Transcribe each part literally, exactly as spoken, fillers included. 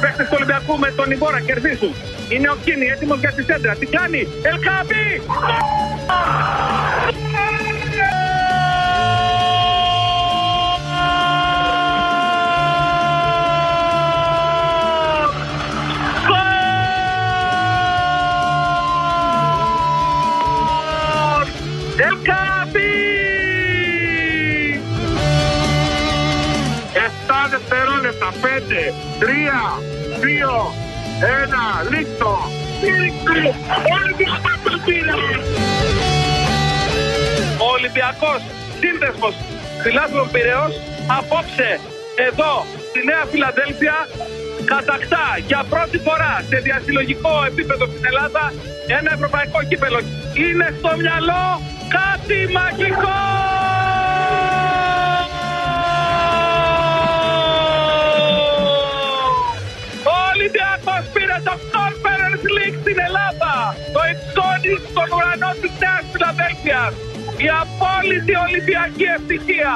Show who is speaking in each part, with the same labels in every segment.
Speaker 1: παίκτες του Ολυμπιακού με τον Ιμπόρα κερδίσουν. Είναι ο Κίνη έτοιμος για τη σέντρα. Τι κάνει? Ελκαμπή! Ελκαμπή! επτά δευτερόλεπτα. πέντε, τρία, δύο, ένα, λίκτο. Ο Ολυμπιακός σύνδεσμος Φιλάθλων Πειραιώς απόψε εδώ στη Νέα Φιλαδέλφια κατακτά για πρώτη φορά σε διασυλλογικό επίπεδο στην Ελλάδα ένα ευρωπαϊκό κύπελο. Είναι στο μυαλό κάτι μαγικό! Ο Ολυμπιακός πήρε το Conference League στην Ελλάδα, το υψώνει στον ουρανό της Νέας Φιλαδέλφειας, η απόλυτη Ολυμπιακή ευτυχία.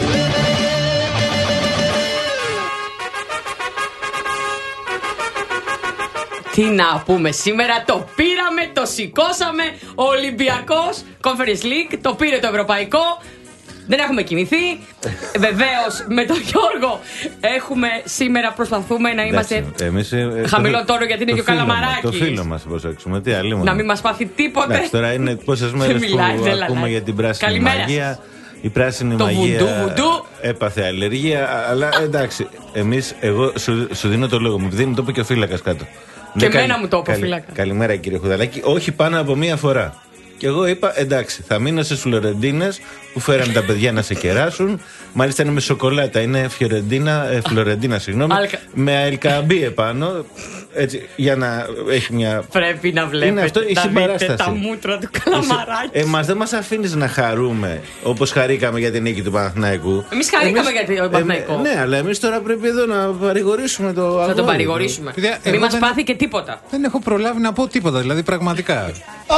Speaker 2: Τι να πούμε σήμερα, το πήραμε, το σηκώσαμε. Ο Ολυμπιακός Conference League, το πήρε το ευρωπαϊκό. Δεν έχουμε κοιμηθεί. Βεβαίως με τον Γιώργο έχουμε σήμερα, προσπαθούμε να είμαστε
Speaker 3: εμείς, ε,
Speaker 2: χαμηλό τόνο γιατί είναι
Speaker 3: το
Speaker 2: και ο Καλαμαράκης.
Speaker 3: Το φίλο μας προσέξουμε, τι άλλη.
Speaker 2: Να μην μας πάθει τίποτε.
Speaker 3: Εντάξει, τώρα είναι πόσες μέρες που
Speaker 2: μιλάει,
Speaker 3: ακούμε για την πράσινη
Speaker 2: Καλημέρα.
Speaker 3: μαγεία. Η πράσινη
Speaker 2: το
Speaker 3: μαγεία
Speaker 2: βουντού, βουντού.
Speaker 3: έπαθε αλλεργία. Αλλά εντάξει, εμείς, εγώ σου, σου δίνω το λόγο μου. Επειδή μου το είπε και ο φύλακας κάτω.
Speaker 2: Και εμένα καλη, μου το είπε ο φύλακα.
Speaker 3: Καλημέρα κύριε Χουδαλάκη. Όχι πάνω από μία φορά. Και εγώ είπα εντάξει, θα μείνω στις Φλωρεντίνες που φέραν τα παιδιά να σε κεράσουν. Μάλιστα είναι με σοκολάτα, είναι Φιωρεντίνα, ε, Φλωρεντίνα, συγγνώμη. Αλκα... Με αλκαμπί επάνω. Έτσι, για να έχει μια.
Speaker 2: Πρέπει να βλέπετε.
Speaker 3: Είναι αυτό, η συμπαράσταση.
Speaker 2: Τα μούτρα του Καλαμαράκη.
Speaker 3: Εμάς δεν μας αφήνεις να χαρούμε όπως χαρήκαμε για την νίκη του Παναθηναϊκού.
Speaker 2: Εμείς χαρήκαμε εμείς... για τον Παναθηναϊκό.
Speaker 3: Ε, ναι, αλλά εμείς τώρα πρέπει εδώ να παρηγορήσουμε το αγώνα.
Speaker 2: Θα τον παρηγορήσουμε. Μην μας πάθει και τίποτα.
Speaker 4: Δεν έχω προλάβει να πω τίποτα, δηλαδή πραγματικά.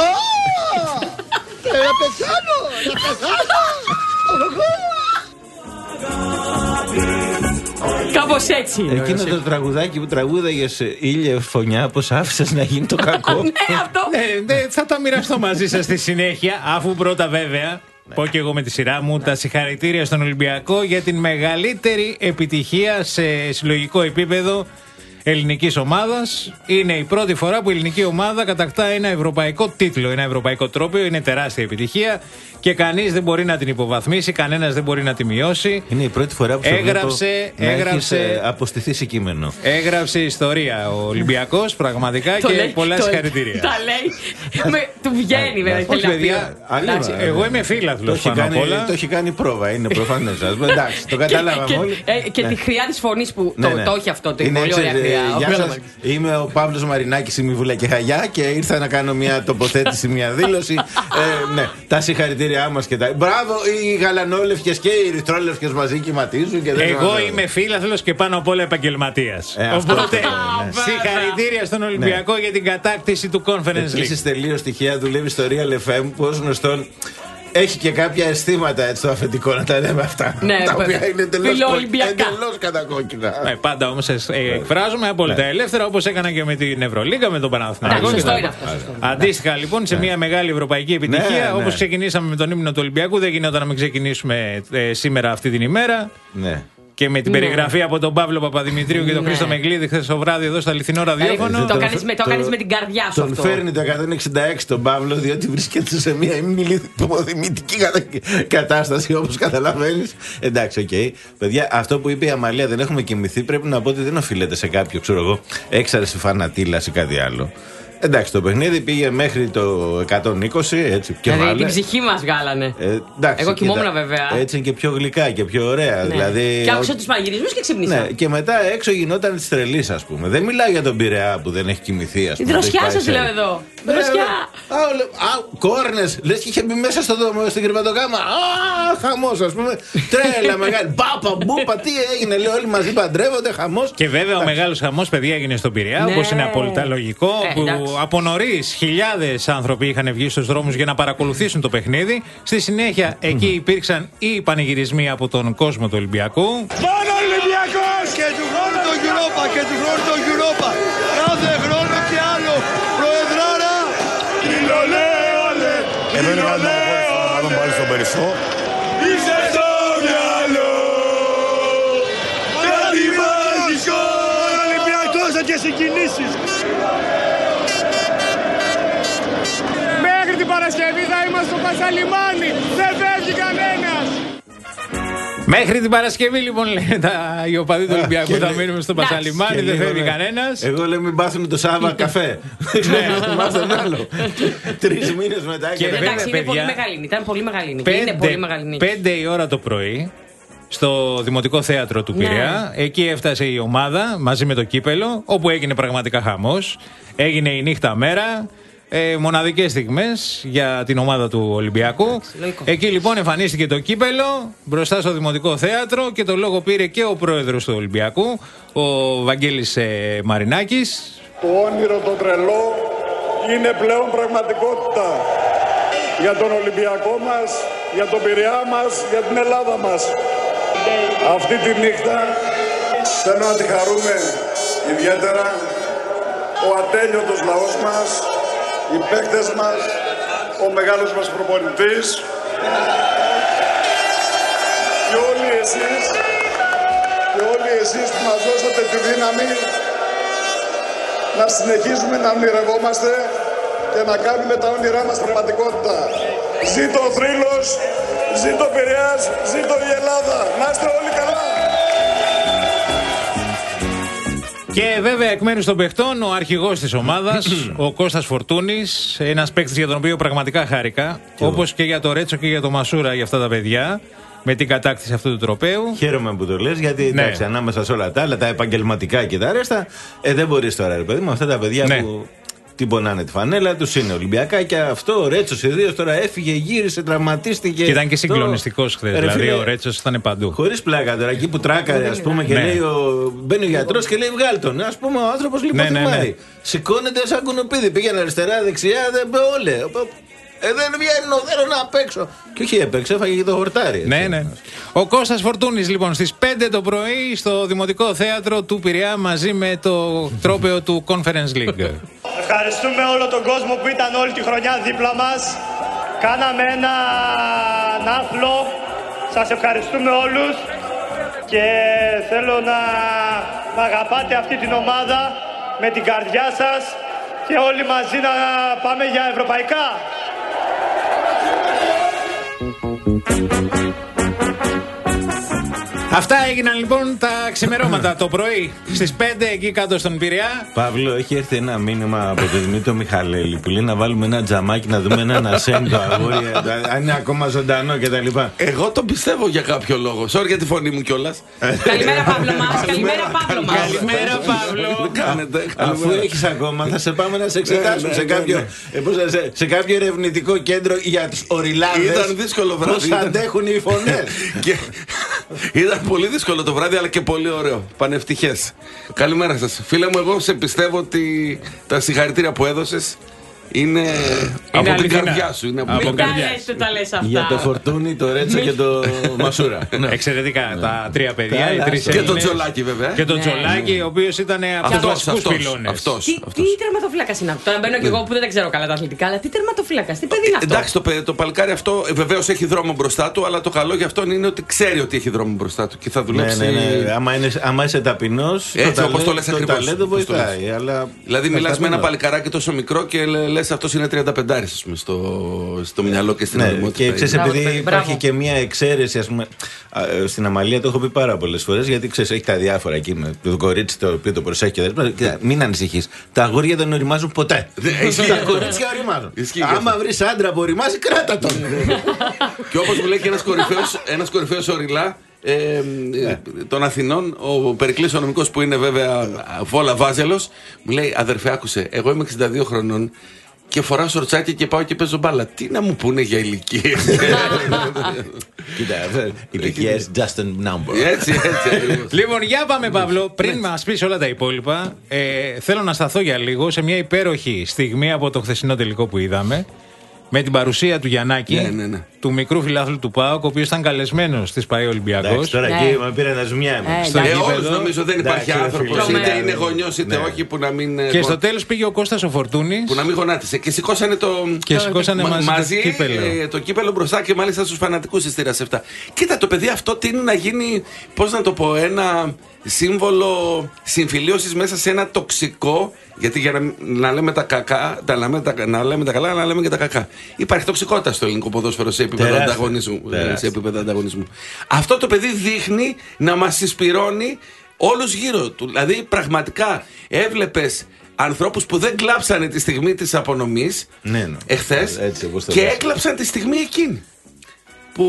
Speaker 5: Να πεθάνω! Να πεθάνω!
Speaker 2: Κάπως έτσι.
Speaker 3: Εκείνο το τραγουδάκι που τραγούδαγες, ήλιε φωνιά, πως άφησες να γίνει το κακό.
Speaker 2: Ναι, αυτό.
Speaker 4: Ναι, θα τα μοιραστώ μαζί σας στη συνέχεια, αφού πρώτα βέβαια πω και εγώ με τη σειρά μου τα συγχαρητήρια στον Ολυμπιακό για την μεγαλύτερη επιτυχία σε συλλογικό επίπεδο ελληνικής ομάδας. Είναι η πρώτη φορά που η ελληνική ομάδα κατακτά ένα ευρωπαϊκό τίτλο, ένα ευρωπαϊκό τρόπαιο. Είναι τεράστια επιτυχία και κανείς δεν μπορεί να την υποβαθμίσει, κανένας δεν μπορεί να τη μειώσει.
Speaker 3: Είναι η πρώτη φορά που
Speaker 4: έγραψε,
Speaker 3: να
Speaker 4: έγραψε,
Speaker 3: έχεις αποστηθεί σε κείμενο.
Speaker 4: Έγραψε ιστορία ο Ολυμπιακός πραγματικά και λέει, πολλά το, συγχαρητήρια.
Speaker 2: Τα λέει, με, του βγαίνει βέβαια.
Speaker 4: Όχι παιδιά, εγώ είμαι φίλαθλος πάνω απ' όλα.
Speaker 3: Το έχει κάνει πρόβα, είναι προφανές. Εντάξει, το καταλάβαμε όλοι.
Speaker 2: Και τη χρειά της φωνής που το έχει αυτό το πολύ ωραία χρειά.
Speaker 3: Γεια σας, είμαι ο Παύλος Μαρινάκης, είμαι η Βούλα και Χαγιά και ήρθα να κάνω μια τοποθέτηση, μια δήλωση. ε, ναι, τα συγχαρητήριά μας και τα. Μπράβο, οι γαλανόλευκες και οι ερυθρόλευκες μαζί κυματίζουν και δεν.
Speaker 4: Εγώ είμαι φίλαθλος και πάνω απ' όλα επαγγελματίας.
Speaker 3: Ε,
Speaker 4: Οπότε,
Speaker 3: αυτό, ναι.
Speaker 4: συγχαρητήρια στον Ολυμπιακό ναι. για την κατάκτηση του Conference League.
Speaker 3: Επίσης, τελείως τυχαία δουλεύει στο Real εφ εμ που ως γνωστόν έχει και κάποια αισθήματα έτσι το αφεντικό να τα λέμε αυτά.
Speaker 2: Ναι,
Speaker 3: τα οποία είναι εντελώς κατακόκκινα.
Speaker 4: Ναι, πάντα όμως ε, εκφράζουμε απόλυτα ναι. ελεύθερα όπως έκανα και με την Ευρωλίγα, με τον Παναθηναϊκό. Αντίστοιχα λοιπόν σε μια μεγάλη ευρωπαϊκή επιτυχία, ναι, όπως ναι. ξεκινήσαμε με τον ύμνο του Ολυμπιακού, δεν γινόταν να μην ξεκινήσουμε ε, σήμερα αυτή την ημέρα.
Speaker 3: Ναι.
Speaker 4: Και με την ναι. περιγραφή από τον Παύλο Παπαδημητρίου και τον ναι. Χρήστο Μεγλίδη χθες το βράδυ εδώ στο αληθινό ραδιόφωνο.
Speaker 2: Το, το, το κάνεις με την καρδιά σου.
Speaker 3: Τον αυτό. Φέρνει το εκατόν εξήντα έξι τον Παύλο, διότι βρίσκεται σε μια υποδημητική κατάσταση όπως καταλαβαίνεις. Εντάξει, οκ. Okay. Παιδιά, αυτό που είπε η Αμαλία, δεν έχουμε κοιμηθεί, πρέπει να πω ότι δεν οφείλεται σε κάποιο, ξέρω εγώ, έξαρση φανατήλας ή κάτι άλλο. Εντάξει, το παιχνίδι πήγε μέχρι το εκατόν είκοσι, έτσι. Και
Speaker 2: δηλαδή την ψυχή μας βγάλανε.
Speaker 3: Ε, εντάξει,
Speaker 2: εγώ κοιμόμουν βέβαια.
Speaker 3: Έτσι είναι και πιο γλυκά και πιο ωραία. Ναι. Δηλαδή,
Speaker 2: και άκουσα τους πανηγυρισμούς και ξύπνησα. Ναι,
Speaker 3: και μετά έξω γινόταν τη τρελή, ας πούμε. Δεν μιλάω για τον Πειραιά που δεν έχει κοιμηθεί, ας πούμε.
Speaker 2: Τη δροσιά σας λέω εδώ. Δροσιά.
Speaker 3: Κόρνες, λες και είχε μπει μέσα στο δρόμο, στην κρεβατοκάμα. Α, χαμός, ας πούμε. Τρέλα μεγάλη. Μπάπα, μπούπα, τι έγινε, λέω όλοι μαζί παντρεύονται, χαμός.
Speaker 4: Και βέβαια ο μεγάλος χαμός, παιδιά, έγινε στον Πειραιά, όπως είναι απόλυτα λογικό. Από νωρίς χιλιάδες άνθρωποι είχαν βγει στους δρόμους για να παρακολουθήσουν το παιχνίδι. Στη συνέχεια mm. εκεί υπήρξαν οι πανηγυρισμοί από τον κόσμο του Ολυμπιακού.
Speaker 5: Μόνο Ολυμπιακός και του χρόνου το Europa και του χρόνου το Europa. Κάθε χρόνο και άλλο. Προεδράρα. Κιλολέ, ολέ.
Speaker 6: Εμένα κάτι να τον πάρει στον Περισσό.
Speaker 5: Είσαι στο μυαλό. Κατημάτικο. Ολυμπιακός και συγκινήσεις.
Speaker 7: Μέχρι την Παρασκευή θα είμαστε στο Πασαλιμάνι. Δεν φεύγει κανένας.
Speaker 4: Μέχρι την Παρασκευή, λοιπόν, λένε τα, οι οπαδοί του Ολυμπιακού θα μείνουμε στο Πασαλιμάνι, δεν φεύγει κανένας.
Speaker 3: Εγώ λέω μην πάθουν το Σάββα καφέ. Δεν μάθουν άλλο. Τρεις μήνες μετά και
Speaker 2: δεν. Εντάξει, είναι πολύ μεγάλη. Ήταν πολύ μεγάλη. Είναι πολύ μεγάλη.
Speaker 4: Πέντε η ώρα το πρωί. Στο Δημοτικό Θέατρο του Πειραιά. Ναι. Εκεί έφτασε η ομάδα μαζί με το κύπελο, όπου έγινε πραγματικά χαμός. Έγινε η νύχτα μέρα. Ε, μοναδικές στιγμές για την ομάδα του Ολυμπιακού. Λογικό. Εκεί λοιπόν εμφανίστηκε το κύπελο μπροστά στο Δημοτικό Θέατρο και το λόγο πήρε και ο πρόεδρος του Ολυμπιακού, ο Βαγγέλης ε, Μαρινάκης.
Speaker 8: Το όνειρο το τρελό είναι πλέον πραγματικότητα για τον Ολυμπιακό μας, για τον Πειραιά μας, για την Ελλάδα μας. Αυτή τη νύχτα θέλω να τη χαρούμε ιδιαίτερα ο ατέλειωτος λαός μας, οι παίκτες μας, ο μεγάλος μας προπονητής και όλοι εσείς και όλοι εσείς που μας δώσατε τη δύναμη να συνεχίζουμε να ονειρευόμαστε και να κάνουμε τα όνειρά μας πραγματικότητα. Ζήτω ο θρύλος, ζήτω ο Πειραιάς, ζήτω η Ελλάδα. Να είστε όλοι καλά.
Speaker 4: Και βέβαια εκ μέρους των παιχτών ο αρχηγός της ομάδας, ο Κώστας Φορτούνης, ένας παίκτης για τον οποίο πραγματικά χάρηκα, όπως και για το Ρέτσο και για το Μασούρα για αυτά τα παιδιά, με την κατάκτηση αυτού του τροπαίου.
Speaker 3: Χαίρομαι που το λες, γιατί ναι. εντάξει, ανάμεσα σε όλα τα άλλα, τα επαγγελματικά και τα αρέστα, ε, δεν μπορείς τώρα, ρε παιδί μου, αυτά τα παιδιά ναι. που την πονάνε τη φανέλα τους, είναι Ολυμπιακά και αυτό ο Ρέτσος ιδίως τώρα έφυγε, γύρισε, τραυματίστηκε.
Speaker 4: Και ήταν και συγκλονιστικός χθες. Δηλαδή φίλε, ο Ρέτσος ήταν παντού.
Speaker 3: Χωρίς πλάκα τώρα, εκεί που τράκαρε, ας πούμε, και ναι. λέει ο, μπαίνει ο γιατρός και λέει βγάλ' τον. Ας πούμε, ο άνθρωπος λοιπόν ναι, ναι, ναι. σηκώνεται σαν κουνουπίδι, πήγαινε αριστερά, δεξιά, δεν όλε. Ε, δεν βγαίνω, θέλω να παίξω. Και όχι έπαιξε, έφαγε και το χορτάρι. Έτσι.
Speaker 4: Ναι, ναι. Ο Κώστας Φορτούνης λοιπόν στις πέντε το πρωί στο Δημοτικό Θέατρο του Πειραιά μαζί με το τρόπαιο του Conference League.
Speaker 9: Ευχαριστούμε όλο τον κόσμο που ήταν όλη τη χρονιά δίπλα μας. Κάναμε ένα άθλο. Σας ευχαριστούμε όλους. Και θέλω να, να αγαπάτε αυτή την ομάδα με την καρδιά σας. Και όλοι μαζί να πάμε για ευρωπαϊκά.
Speaker 4: Αυτά έγιναν λοιπόν τα ξημερώματα το πρωί στις πέντε εκεί κάτω στον Πειραιά.
Speaker 3: Παύλο, έχει έρθει ένα μήνυμα από τον Δημήτρη Μιχαλέλη που λέει να βάλουμε ένα τζαμάκι να δούμε έναν ασέντο αγόρι, αν είναι ακόμα ζωντανό κτλ.
Speaker 10: Εγώ το πιστεύω για κάποιο λόγο. Sorry για τη φωνή μου κιόλας.
Speaker 2: Καλημέρα Παύλο μας. Καλημέρα Παύλο μας.
Speaker 4: Καλημέρα Παύλο.
Speaker 3: Αφού έχεις ακόμα, θα σε πάμε να σε εξετάσουμε σε κάποιο ερευνητικό κέντρο για τους οριλάδες.
Speaker 10: Ήταν δύσκολο βράδυ.
Speaker 3: Πώς αντέχουν οι φωνές.
Speaker 10: Ήταν πολύ δύσκολο το βράδυ, αλλά και πολύ ωραίο. Πανευτυχές. Καλημέρα σας. Φίλε μου, εγώ σε πιστεύω ότι τα συγχαρητήρια που έδωσες είναι, είναι από αληθινά. Την καρδιά σου. Είναι από
Speaker 2: την καρδιά σου. Τα λες αυτά.
Speaker 3: Για το Φορτούνι, το Ρέτσο και το Μασούρα.
Speaker 4: Εξαιρετικά. Τα τρία παιδιά.
Speaker 10: Και τον Τζολάκη βέβαια.
Speaker 4: Και τον Τζολάκη, ο οποίος ήταν από τους βασικούς πυλώνες.
Speaker 2: Τι τερματοφύλακας είναι αυτό? Τώρα μπαίνω και εγώ που δεν τα ξέρω καλά τα αθλητικά, αλλά τι τερματοφύλακας, τι παιδί είναι αυτό?
Speaker 10: Εντάξει, το παλικάρι αυτό βεβαίως έχει δρόμο μπροστά του, αλλά το καλό για αυτόν είναι ότι ξέρει ότι έχει δρόμο μπροστά του και θα δουλέψει.
Speaker 3: Ναι, ναι, ναι. Άμα είσαι ταπεινός,
Speaker 10: έτσι όπως το λες ακριβώς.
Speaker 3: Το ταλέντο βοηθάει.
Speaker 10: Δηλαδή μιλάς με ένα παλικαράκι τόσο μικρό και λες αυτός είναι τριάντα πέντε στο, στο μυαλό και στην
Speaker 3: ναι,
Speaker 10: οριμότητα.
Speaker 3: Και ξέρεις, επειδή μπράβο. Υπάρχει και μια εξαίρεση, ας πούμε, στην Αμαλία το έχω πει πάρα πολλές φορές, γιατί ξέρεις, έχει τα διάφορα εκεί με το κορίτσι το οποίο το προσέχει και δεν. Μην ανησυχείς. Τα αγόρια δεν οριμάζουν ποτέ. Τα κορίτσια οριμάζουν. Άμα βρεις άντρα που οριμάζει, κράτα τον.
Speaker 10: Και όπως μου λέει και ένας κορυφαίος οριλά. Ε, ε, των Αθηνών, ο Περικλής ο νομικός που είναι βέβαια φόλα βάζελος, μου λέει αδερφέ, άκουσε, εγώ είμαι εξήντα δύο χρονών και φοράω σορτσάκι και πάω και παίζω μπάλα. Τι να μου πούνε για ηλικίες?
Speaker 3: Κοίτα, ηλικίες just a number.
Speaker 10: Έτσι, έτσι.
Speaker 4: Λοιπόν, για πάμε Παύλο, πριν μας πεις όλα τα υπόλοιπα, ε, θέλω να σταθώ για λίγο σε μια υπέροχη στιγμή από το χθεσινό τελικό που είδαμε, με την παρουσία του Γιαννάκη.
Speaker 10: Ναι, ναι, ναι.
Speaker 4: του μικρού φιλάθλου του ΠΑΟΚ, ο οποίος ήταν καλεσμένος στις ΠΑΕ Ολυμπιακός.
Speaker 3: Τώρα
Speaker 2: Ναι.
Speaker 3: εκεί με πήρε να ζουμιά.
Speaker 10: Ε, όλους νομίζω δεν υπάρχει
Speaker 3: Εντάξει,
Speaker 10: άνθρωπος,
Speaker 3: φίλε.
Speaker 10: είτε
Speaker 3: Ναι.
Speaker 10: είναι γονιός είτε
Speaker 3: Ναι.
Speaker 10: όχι, που να μην. ε,
Speaker 4: Και
Speaker 10: γο-
Speaker 4: στο τέλος πήγε ο Κώστας ο Φορτούνης
Speaker 10: Που να μην γονάτισε. Και σηκώσανε το.
Speaker 4: και σηκώσανε
Speaker 10: Μα-
Speaker 4: μαζί,
Speaker 10: μαζί
Speaker 4: το κύπελο.
Speaker 10: ε, το κύπελο μπροστά και μάλιστα στους φανατικούς της θύρας επτά. Κοίτα, το παιδί αυτό τείνει να γίνει, πώς να το πω, ένα σύμβολο συμφιλίωσης μέσα σε ένα τοξικό. Γιατί για να, να λέμε τα κακά, τα, να, λέμε τα, να λέμε τα καλά, να λέμε και τα κακά. Υπάρχει τοξικότητα στο ελληνικό ποδόσφαιρο σε επίπεδο
Speaker 3: Τεράστια.
Speaker 10: ανταγωνισμού.
Speaker 3: Τεράστια.
Speaker 10: Σε επίπεδο ανταγωνισμού. Αυτό το παιδί δείχνει να μας συσπυρώνει όλους γύρω του. Δηλαδή, πραγματικά έβλεπες ανθρώπους που δεν κλάψανε τη στιγμή της απονομής
Speaker 3: Ναι, ναι.
Speaker 10: εχθές
Speaker 3: Έτσι, όπως το
Speaker 10: και
Speaker 3: λες.
Speaker 10: έκλαψαν τη στιγμή εκείνη που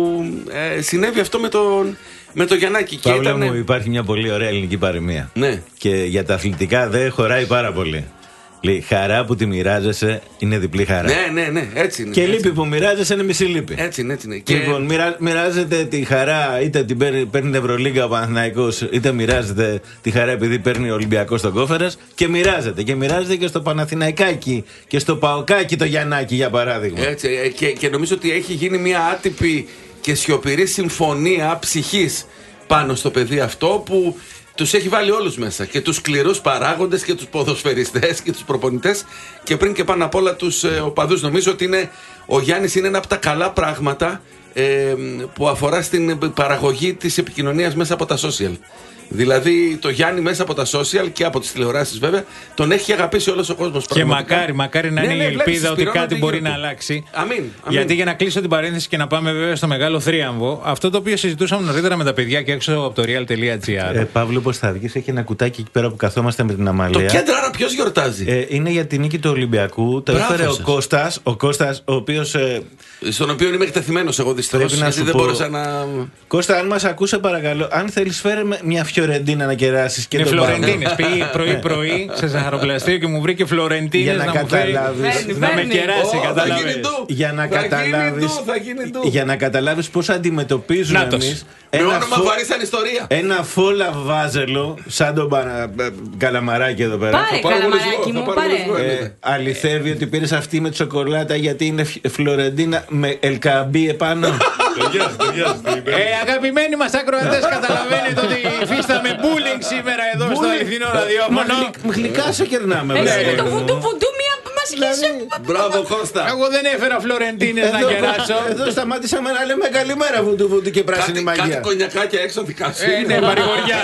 Speaker 10: ε, συνέβη αυτό με τον με το Γιαννάκη. Και
Speaker 3: Παύλα
Speaker 10: ήταν.
Speaker 3: μου, υπάρχει μια πολύ ωραία ελληνική παροιμία.
Speaker 10: Ναι.
Speaker 3: Και για τα αθλητικά δεν χωράει πάρα πολύ. Λέει, χαρά που τη μοιράζεσαι είναι διπλή χαρά.
Speaker 10: Ναι, ναι, ναι, έτσι είναι.
Speaker 3: Και
Speaker 10: έτσι.
Speaker 3: λύπη που μοιράζεσαι είναι μισή λύπη.
Speaker 10: Έτσι είναι, έτσι είναι. Και
Speaker 3: Λοιπόν, μοιρα, μοιράζεται τη χαρά, είτε την παίρνει, παίρνει την Ευρωλίγκα ο Παναθηναϊκός, είτε μοιράζεται τη χαρά επειδή παίρνει ο Ολυμπιακός στον Κόφερας. Και μοιράζεται. Και μοιράζεται και στο Παναθηναϊκάκι και στο Παοκάκι το Γιαννάκι, για παράδειγμα.
Speaker 10: Έτσι, ε, και, και νομίζω ότι έχει γίνει μια άτυπη και σιωπηρή συμφωνία ψυχής πάνω στο παιδί αυτό που τους έχει βάλει όλους μέσα. Και τους σκληρούς παράγοντες και τους ποδοσφαιριστές και τους προπονητές και πριν και πάνω απ' όλα τους ε, οπαδούς. Νομίζω ότι είναι, ο Γιάννης είναι ένα από τα καλά πράγματα ε, που αφορά στην παραγωγή της επικοινωνίας μέσα από τα social. Δηλαδή το Γιάννη μέσα από τα social και από τις τηλεοράσεις βέβαια τον έχει αγαπήσει όλος ο κόσμος.
Speaker 4: Και μακάρι, μακάρι να
Speaker 10: Ναι,
Speaker 4: είναι
Speaker 10: ναι,
Speaker 4: η
Speaker 10: βλέπεις,
Speaker 4: ελπίδα ότι
Speaker 10: συσπηρώνονται
Speaker 4: κάτι μπορεί
Speaker 10: γύρω
Speaker 4: να
Speaker 10: του.
Speaker 4: αλλάξει.
Speaker 10: Αμήν, αμήν.
Speaker 4: Γιατί για να κλείσω την παρένθεση και να πάμε βέβαια στο μεγάλο θρίαμβο, αυτό το οποίο συζητούσαμε νωρίτερα με τα παιδιά και έξω από το real.gr.
Speaker 3: Ε, Παύλο, πώς θα βγεις, έχει ένα κουτάκι εκεί πέρα που καθόμαστε με την
Speaker 10: Το
Speaker 3: Αμαλία.
Speaker 10: κέντρο άρα ποιος γιορτάζει.
Speaker 3: Ε, είναι για την νίκη του Ολυμπιακού. Το
Speaker 10: Μπράβο
Speaker 3: έφερε ο
Speaker 10: σας.
Speaker 3: Κώστας, ο Κώστας, ο οποίος. Ε,
Speaker 10: Στον οποίο είμαι εκτεθειμένος εγώ δυστυχώς,
Speaker 3: Πρέπει να
Speaker 10: γιατί
Speaker 3: σου
Speaker 10: δεν
Speaker 3: πω-
Speaker 10: μπόρεσα να.
Speaker 3: Κώστα, αν μας ακούσε, παρακαλώ, αν θέλεις, φέρε με μια Φιωρεντίνα να κεράσεις και
Speaker 4: Είναι
Speaker 3: τον Παύλο.
Speaker 4: Φλωρεντίνες. Πήγε πρωί-πρωί σε ζαχαροπλαστείο και μου βρήκε
Speaker 3: Για
Speaker 4: Φλωρεντίνες
Speaker 3: να
Speaker 4: να μου φέρει.
Speaker 3: καταλάβεις.
Speaker 2: Φέρνει,
Speaker 4: Να με
Speaker 2: φέρνει.
Speaker 4: κεράσει,
Speaker 10: Ω, θα
Speaker 4: κατάλαβες.
Speaker 10: γίνει ντου.
Speaker 3: Για να
Speaker 10: Θα γίνει
Speaker 3: καταλάβεις.
Speaker 10: ντου, θα γίνει ντου.
Speaker 3: Για να καταλάβεις πώς αντιμετωπίζουμε
Speaker 4: Νάτος.
Speaker 3: εμείς
Speaker 10: Με
Speaker 3: ένα,
Speaker 10: όνομα
Speaker 3: φο-
Speaker 10: βαρύσαν ιστορία.
Speaker 3: ένα φόλα βάζελο, σαν τον Πανα- ε, καλαμαράκι εδώ πέρα.
Speaker 2: Πάρε,
Speaker 10: πάρω
Speaker 2: καλαμαράκι
Speaker 10: γονισμό,
Speaker 2: μου,
Speaker 10: θα πάρω
Speaker 2: πάρε.
Speaker 10: γονισμό.
Speaker 3: Ε, αληθεύει ότι πήρες αυτή με τη σοκολάτα γιατί είναι φ- Φλωρεντίνα με ελκαμπή επάνω.
Speaker 4: Ε, αγαπημένοι μας ακροατές, καταλαβαίνετε ότι υφίσταμε bullying σήμερα εδώ στο αληθινό
Speaker 3: Μα
Speaker 4: ραδιόφωνο.
Speaker 3: γλυ- γλυκά σε κερνάμε.
Speaker 2: Εσύ
Speaker 3: βέβαια.
Speaker 2: με το βουντού βουντού μία μας χύσε.
Speaker 10: Μπράβο Κώστα.
Speaker 4: Εγώ δεν έφερα Φλωρεντίνες να
Speaker 3: Εδώ-
Speaker 4: κεράσω.
Speaker 3: Εδώ σταμάτησαμε να λέμε καλημέρα βουντού βουντού και πράσινη
Speaker 10: Κάτι, κάτι
Speaker 3: μαγεία.
Speaker 10: κονιακάκια έξω δικά σου.
Speaker 4: Ε, ναι, παρηγοριά.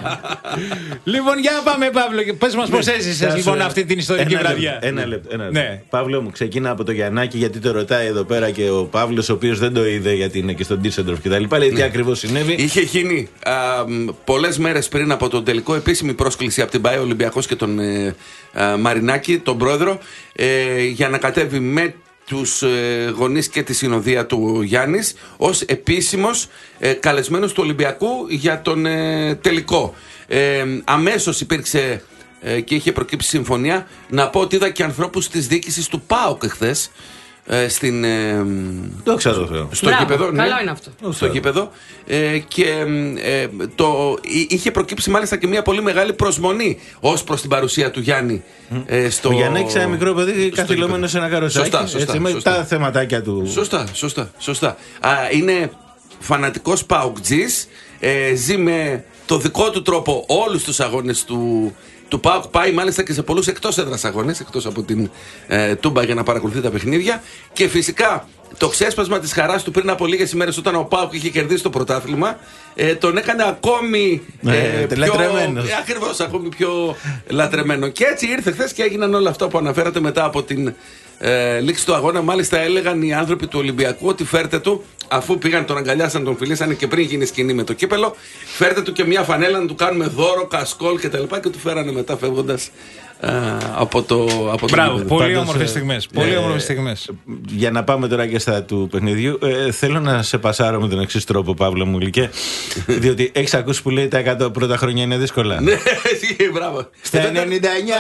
Speaker 4: Λοιπόν, για πάμε, Παύλο. Πες μας πώς
Speaker 3: Θα
Speaker 4: έζησες
Speaker 3: σου-
Speaker 4: λοιπόν αυτή την ιστορική
Speaker 3: ένα λεπτό,
Speaker 4: βραδιά.
Speaker 3: Ένα λεπτό. Ένα λεπτό.
Speaker 4: Ναι.
Speaker 3: Παύλο μου, ξεκίνα από το Γιαννάκι γιατί το ρωτάει εδώ πέρα και ο Παύλος, ο οποίος δεν το είδε γιατί είναι και στον Ντίσσεντορφ και τα λοιπά. Λέει τι ακριβώς συνέβη.
Speaker 10: Είχε γίνει πολλές μέρες πριν από τον τελικό επίσημη πρόσκληση από την ΠΑΕ Ολυμπιακός και τον ε, α, Μαρινάκη, τον πρόεδρο, ε, για να κατέβει με τους ε, γονείς και τη συνοδεία του Γιάννης ως επίσημος ε, καλεσμένος του Ολυμπιακού για τον ε, τελικό. Ε, αμέσως υπήρξε ε, και είχε προκύψει συμφωνία. Να πω ότι είδα και ανθρώπους της διοίκησης του ΠΑΟΚ εχθές ε, στην, ε,
Speaker 3: Δόξα τω Θεώ.
Speaker 10: στο
Speaker 2: Μπράβο,
Speaker 10: γήπεδο. ναι.
Speaker 2: καλό είναι αυτό.
Speaker 10: Στο γήπεδο. Ε, και ε, το, εί- είχε προκύψει μάλιστα και μια πολύ μεγάλη προσμονή ως προς την παρουσία του Γιάννη. Ε, στο,
Speaker 3: Ο Γιαννάκης ένα μικρό παιδί
Speaker 10: στο
Speaker 3: καθυλωμένο σε ένα καροτσάκι.
Speaker 10: Σωστά, σωστά,
Speaker 3: έτσι, με
Speaker 10: σωστά.
Speaker 3: τα θεματάκια του.
Speaker 10: Σωστά, σωστά, σωστά. Α, είναι φανατικός ΠΑΟΚτζής, ε, ζει με το δικό του τρόπο όλους τους αγώνες του, του ΠΑΟΚ. Πάει μάλιστα και σε πολλούς εκτός έδρας αγώνες, εκτός από την ε, Τούμπα για να παρακολουθεί τα παιχνίδια. Και φυσικά το ξέσπασμα της χαράς του πριν από λίγες ημέρες όταν ο ΠΑΟΚ είχε κερδίσει το πρωτάθλημα ε, τον έκανε ακόμη
Speaker 3: Ναι, λατρεμένος.
Speaker 10: ε, ακριβώς, ακόμη πιο λατρεμένο. Και έτσι ήρθε χθες και έγιναν όλα αυτά που αναφέρατε μετά από την ε, λήξη του αγώνα. Μάλιστα έλεγαν οι άνθρωποι του Ολυμπιακού ότι φέρτε του, αφού πήγαν τον αγκαλιάσαν, τον φιλήσανε και πριν γίνει σκηνή με το κύπελο, φέρτε του και μια φανέλα να του κάνουμε δώρο, κασκόλ κτλ. Και, και του φέρανε μετά φεύγοντας ε, από το, από το
Speaker 4: Μπράβο,
Speaker 10: γήπεδο.
Speaker 4: πολύ
Speaker 3: Πάντως,
Speaker 4: όμορφες
Speaker 3: ε,
Speaker 4: στιγμές. Πολύ
Speaker 3: ε,
Speaker 4: όμορφες στιγμές.
Speaker 3: Για να πάμε τώρα και στα του παιχνιδιού, ε, θέλω να σε πασάρω με τον εξή τρόπο, Παύλο μου γλυκέ. Διότι έχεις ακούσει που λέει τα εκατό πρώτα χρόνια είναι δύσκολα.
Speaker 10: Ναι, εσύ, μπράβο.
Speaker 3: Στα ενενήντα εννιά,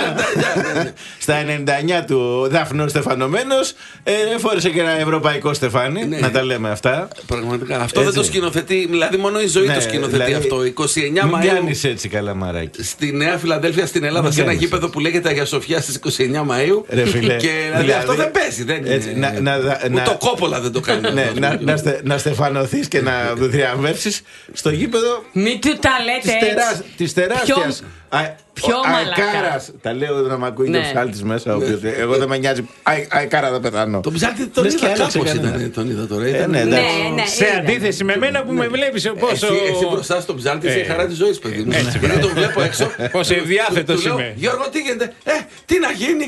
Speaker 3: στα ενενήντα εννιά του Δάφνος Στεφανωμένος ε, φόρεσε και ένα ευρωπαϊκό στεφάνι.
Speaker 10: Ναι.
Speaker 3: Να τα λέμε αυτά.
Speaker 10: Πραγματικά. Αυτό
Speaker 3: Έτσι.
Speaker 10: δεν το σκηνοθετεί, δηλαδή μόνο η ζωή
Speaker 3: Ναι,
Speaker 10: το σκηνοθετεί
Speaker 3: δηλαδή,
Speaker 10: αυτό. είκοσι εννιά
Speaker 3: Μην
Speaker 10: Μαΐου
Speaker 3: κάνεις έτσι, καλαμαράκι.
Speaker 10: στη Νέα Φιλαδέλφια στην Ελλάδα,
Speaker 3: Μην
Speaker 10: σε ένα
Speaker 3: κάνεις
Speaker 10: γήπεδο
Speaker 3: έτσι.
Speaker 10: που λέγεται Αγία Σοφιά στις είκοσι εννέα Μαΐου.
Speaker 3: Ρε φίλε,
Speaker 10: και δηλαδή,
Speaker 3: δηλαδή,
Speaker 10: αυτό δεν παίζει. Δεν
Speaker 3: έτσι,
Speaker 10: είναι,
Speaker 3: να, να,
Speaker 10: ούτε
Speaker 3: να,
Speaker 10: το Κόπολα δεν το κάνει.
Speaker 3: ναι, να, να, στε, να στεφανωθείς και να θριαμβεύσεις στο γήπεδο.
Speaker 2: Μην του τα λέτε έτσι.
Speaker 3: Της τεράστιας.
Speaker 2: Πιο
Speaker 3: Αεκάρας. Τα λέω να μ' ακούει και ο ψάλτης μέσα. Εγώ δεν με νοιάζει. Αεκάρα θα πεθάνω.
Speaker 10: Τον ψάλτη τον είδα κάπως ήταν. Τον είδα τώρα.
Speaker 4: Σε αντίθεση με μένα που με βλέπεις πόσο.
Speaker 10: Εσύ μπροστά στον ψάλτη είσαι η χαρά της ζωής, παιδί μου. Γιατί τον βλέπω έξω.
Speaker 4: Πόσο ευδιάθετος είμαι.
Speaker 10: Γιώργο, τι γίνεται. Ε, τι να γίνει.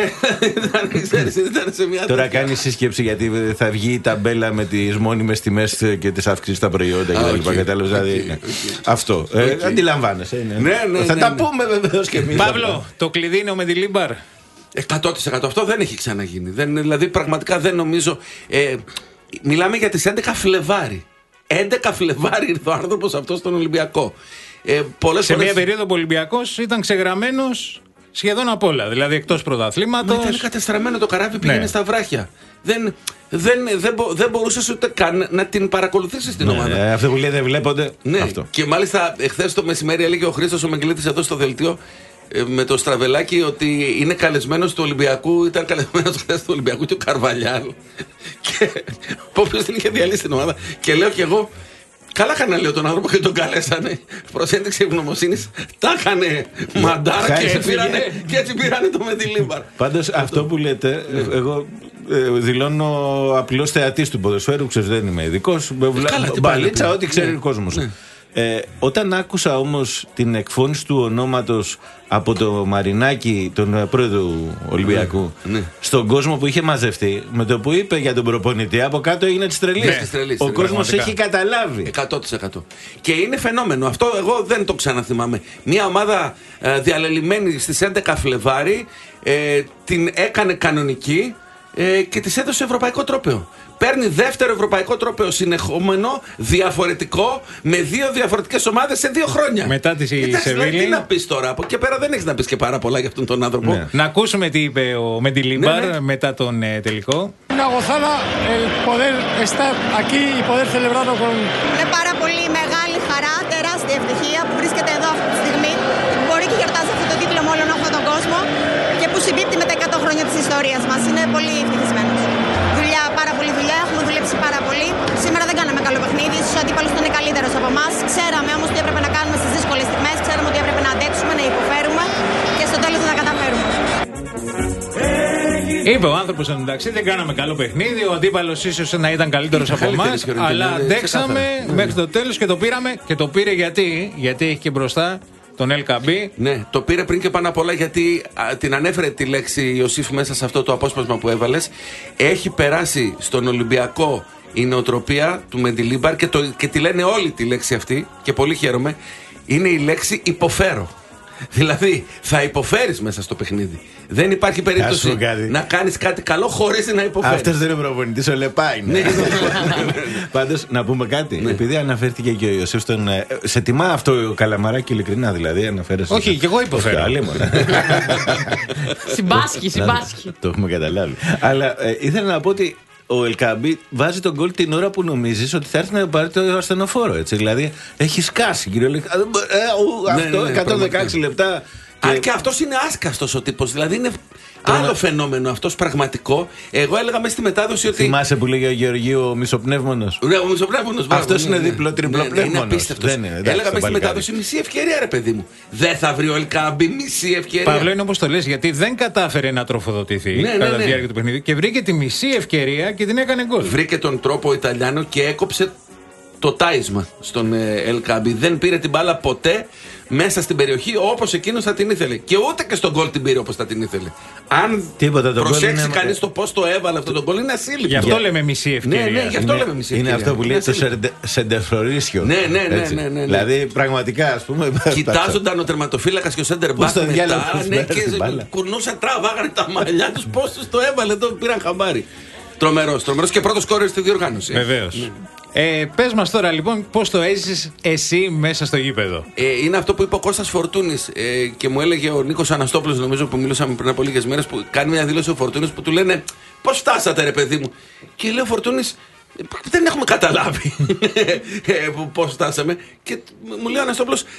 Speaker 10: Ήταν σε μια.
Speaker 3: Τώρα κάνει σύσκεψη γιατί θα βγει η ταμπέλα με τις μόνιμες τιμές και τις αυξήσεις στα προϊόντα κτλ. Κατάλαβες. Αυτό. Αντιλαμβάνεσαι. Θα τα πούμε βεβαίως και εμείς.
Speaker 4: Παύλο, το κλειδί είναι ο Μεντιλίμπαρ.
Speaker 10: εκατό τοις εκατό αυτό δεν έχει ξαναγίνει. Δεν, δηλαδή πραγματικά δεν νομίζω. Ε, μιλάμε για τις έντεκα Φλεβάρι. έντεκα Φλεβάρι ήρθε ο άνθρωπος αυτός στον Ολυμπιακό. Ε, πολλές
Speaker 4: σε
Speaker 10: φορές...
Speaker 4: μια περίοδο που ο Ολυμπιακός ήταν ξεγραμμένος σχεδόν απ' όλα. Δηλαδή εκτός πρωταθλήματος.
Speaker 10: Μα ήταν κατεστραμμένο το καράβι, πήγαινε ναι. στα βράχια. Δεν, δεν, δεν, μπο, δεν μπορούσες ούτε καν να την παρακολουθήσεις την
Speaker 3: ναι,
Speaker 10: ομάδα.
Speaker 3: Ε, αυτό που λέει δεν βλέπονται.
Speaker 10: Ναι.
Speaker 3: Αυτό.
Speaker 10: Και μάλιστα εχθές το μεσημέρι έλεγε ο Χρήστος ο Μεγκλήτης εδώ στο δελτίο ε, με το στραβελάκι ότι είναι καλεσμένος του Ολυμπιακού. Ήταν καλεσμένος χθες του Ολυμπιακού και ο Καρβαλιάλ. Και όποιος την είχε διαλύσει την ομάδα. Και λέω κι εγώ. Καλά είχαν να λέω τον άνθρωπο και τον καλέσανε. Προς ένδειξη ευγνωμοσύνης. Τα είχανε μαντάρα και, έτσι πήρανε, και έτσι πήρανε το Μεντιλίμπαρ.
Speaker 3: Πάντως αυτό που λέτε, ναι. εγώ ε, δηλώνω απλός θεατής του ποδοσφαίρου, ξέρεις δεν είμαι ειδικός. Μπαλίτσα, ό,τι ξέρει ναι. ο κόσμος. Ναι. Ε, όταν άκουσα όμως την εκφώνηση του ονόματος από το Μαρινάκη, τον πρόεδρο του Ολυμπιακού, ναι, ναι. στον κόσμο που είχε μαζευτεί, με το που είπε για τον προπονητή, από κάτω έγινε της τρελής. Ναι, της τρελής, ο κόσμος έχει καταλάβει.
Speaker 10: εκατό τοις εκατό. Και είναι φαινόμενο. Αυτό εγώ δεν το ξαναθυμάμαι. Μια ομάδα ε, διαλελειμμένη στις έντεκα Φλεβάρι ε, την έκανε κανονική ε, και της έδωσε ευρωπαϊκό τρόπαιο. Παίρνει δεύτερο ευρωπαϊκό τρόπαιο συνεχόμενο, διαφορετικό, με δύο διαφορετικές ομάδες σε δύο χρόνια.
Speaker 4: Μετά τη Σεβίλη.
Speaker 10: Τι να πεις τώρα, από εκεί πέρα δεν έχεις να πεις και πάρα πολλά για αυτόν τον άνθρωπο.
Speaker 4: Ναι. Να ακούσουμε τι είπε ο Μεντιλίμπαρ ναι, ναι. μετά τον ε, τελικό.
Speaker 11: Una gozada el poder estar aquí y poder celebrarlo con.
Speaker 12: Είναι πάρα πολύ μεγάλη χαρά, τεράστια ευτυχία που βρίσκεται εδώ αυτή τη στιγμή. Που μπορεί και γιορτάζει αυτό το τίτλο με όλον αυτόν τον κόσμο και που συμπίπτει με τα εκατό χρόνια της ιστορίας μας. Είναι πολύ ευτυχισμένος. Δουλειά, πάρα πολύ δουλειά, έχουμε δουλέψει πάρα πολύ. Σήμερα δεν κάναμε καλό παιχνίδι, ίσως ο αντίπαλος ήταν καλύτερος από εμάς. Ξέραμε όμως τι έπρεπε να κάνουμε στις δύσκολες στιγμές, ξέραμε ότι έπρεπε να αντέξουμε, να υποφέρουμε και στο τέλος να τα καταφέρουμε.
Speaker 4: Είπε ο άνθρωπος εντάξει, δεν κάναμε καλό παιχνίδι. Ο αντίπαλος ίσως να ήταν καλύτερος από εμάς. Αλλά αντέξαμε μέχρι το τέλος και το πήραμε. Και το πήρε γιατί, γιατί έχει και μπροστά τον Ελ Καμπί.
Speaker 10: Ναι, το πήρε πριν και πάνω απ' όλα γιατί α, την ανέφερε τη λέξη Ιωσήφ μέσα σε αυτό το απόσπασμα που έβαλες. Έχει περάσει στον Ολυμπιακό η νοοτροπία του Μεντιλίμπαρ και, το, και τη λένε όλοι τη λέξη αυτή και πολύ χαίρομαι. Είναι η λέξη υποφέρω. Δηλαδή θα υποφέρεις μέσα στο παιχνίδι. Δεν υπάρχει περίπτωση να κάνεις κάτι καλό χωρίς να υποφέρεις.
Speaker 3: Αυτός δεν είναι προπονητής, ο Λεπά είναι. Πάντως να πούμε κάτι.
Speaker 10: Ναι.
Speaker 3: Επειδή αναφέρθηκε και ο Ιωσήφ στον. Σε τιμά αυτό ο Καλαμαράκη, ειλικρινά δηλαδή. Αναφέρεσαι.
Speaker 4: Όχι, και εγώ υποφέρω.
Speaker 2: Συμπάσχει, συμπάσχει.
Speaker 3: Το έχουμε καταλάβει. Αλλά ε, ήθελα να πω ότι ο Ελκαμπή βάζει τον γκολ την ώρα που νομίζεις ότι θα έρθει να πάρει το ασθενοφόρο. Έτσι. Δηλαδή έχει σκάσει κυριολεκτικά. Ε, αυτό ναι, ναι, εκατόν δεκαέξι λεπτά.
Speaker 10: Και... Α, και αυτός είναι άσκαστος ο τύπος. Δηλαδή είναι το άλλο να... φαινόμενο αυτός πραγματικό. Εγώ έλεγα μέσα στη μετάδοση ότι.
Speaker 3: Θυμάσαι που λέγει ο Γεωργίου ο μισοπνεύμονος.
Speaker 10: Ναι, ο μισοπνεύμονος.
Speaker 3: Αυτός
Speaker 10: ναι,
Speaker 3: είναι
Speaker 10: ναι,
Speaker 3: διπλό τριπλό
Speaker 10: ναι, είναι απίστευτος.
Speaker 3: Δεν είναι,
Speaker 10: έλεγα μέσα στη μετάδοση μισή ευκαιρία, ρε παιδί μου. Δεν θα βρει ο Ελκάμπη μισή ευκαιρία.
Speaker 4: Παύλο, είναι όπως το λες, γιατί δεν κατάφερε να τροφοδοτηθεί
Speaker 10: ναι,
Speaker 4: κατά
Speaker 10: ναι, ναι.
Speaker 4: τη διάρκεια του παιχνιδιού και βρήκε τη μισή ευκαιρία και την έκανε γκολ.
Speaker 10: Βρήκε τον τρόπο ο Ιταλιάνο και έκοψε το τάισμα στον Ελκάμπη. Δεν πήρε την μπάλα ποτέ μέσα στην περιοχή όπως εκείνος θα την ήθελε. Και ούτε και στον γκολ την πήρε όπως θα την ήθελε. Αν
Speaker 3: Τίποτα, προσέξει
Speaker 10: είναι... κανείς το πώς το έβαλε αυτό το γκολ, είναι ασύλληπτο.
Speaker 4: Γι' αυτό λέμε μισή ευκαιρία.
Speaker 10: Ναι, ναι, γι' αυτό
Speaker 3: είναι,
Speaker 10: λέμε μισή
Speaker 3: είναι
Speaker 10: ευκαιρία.
Speaker 3: αυτό που λέει το σεντεφρορίσιο.
Speaker 10: Ναι, ναι, ναι, ναι, ναι, ναι.
Speaker 3: Δηλαδή πραγματικά ας πούμε.
Speaker 10: Κοιτάζονταν ο τερματοφύλακας και ο σέντερ μπακ μετά ναι, και κουρνούσαν, τραβάγανε τα μαλλιά τους. Πώς τους το έβαλε, το πήραν χαμπάρι. Τρομερός, τρομερός και πρώτος σκόρερ στη διοργάνωση.
Speaker 4: Βεβαίως. Ναι. Ε, πες μας τώρα λοιπόν πώς το έζησες εσύ μέσα στο γήπεδο.
Speaker 10: Ε, είναι αυτό που είπε ο Κώστας Φορτούνης ε, και μου έλεγε ο Νίκος Αναστόπουλος, νομίζω που μιλούσαμε πριν από λίγες μέρες, που κάνει μια δήλωση ο Φορτούνης που του λένε πώς φτάσατε ρε παιδί μου. Και λέει ο Φορτούνης, δεν έχουμε καταλάβει πώς φτάσαμε. Και μου λέει ο Αναστόπουλος,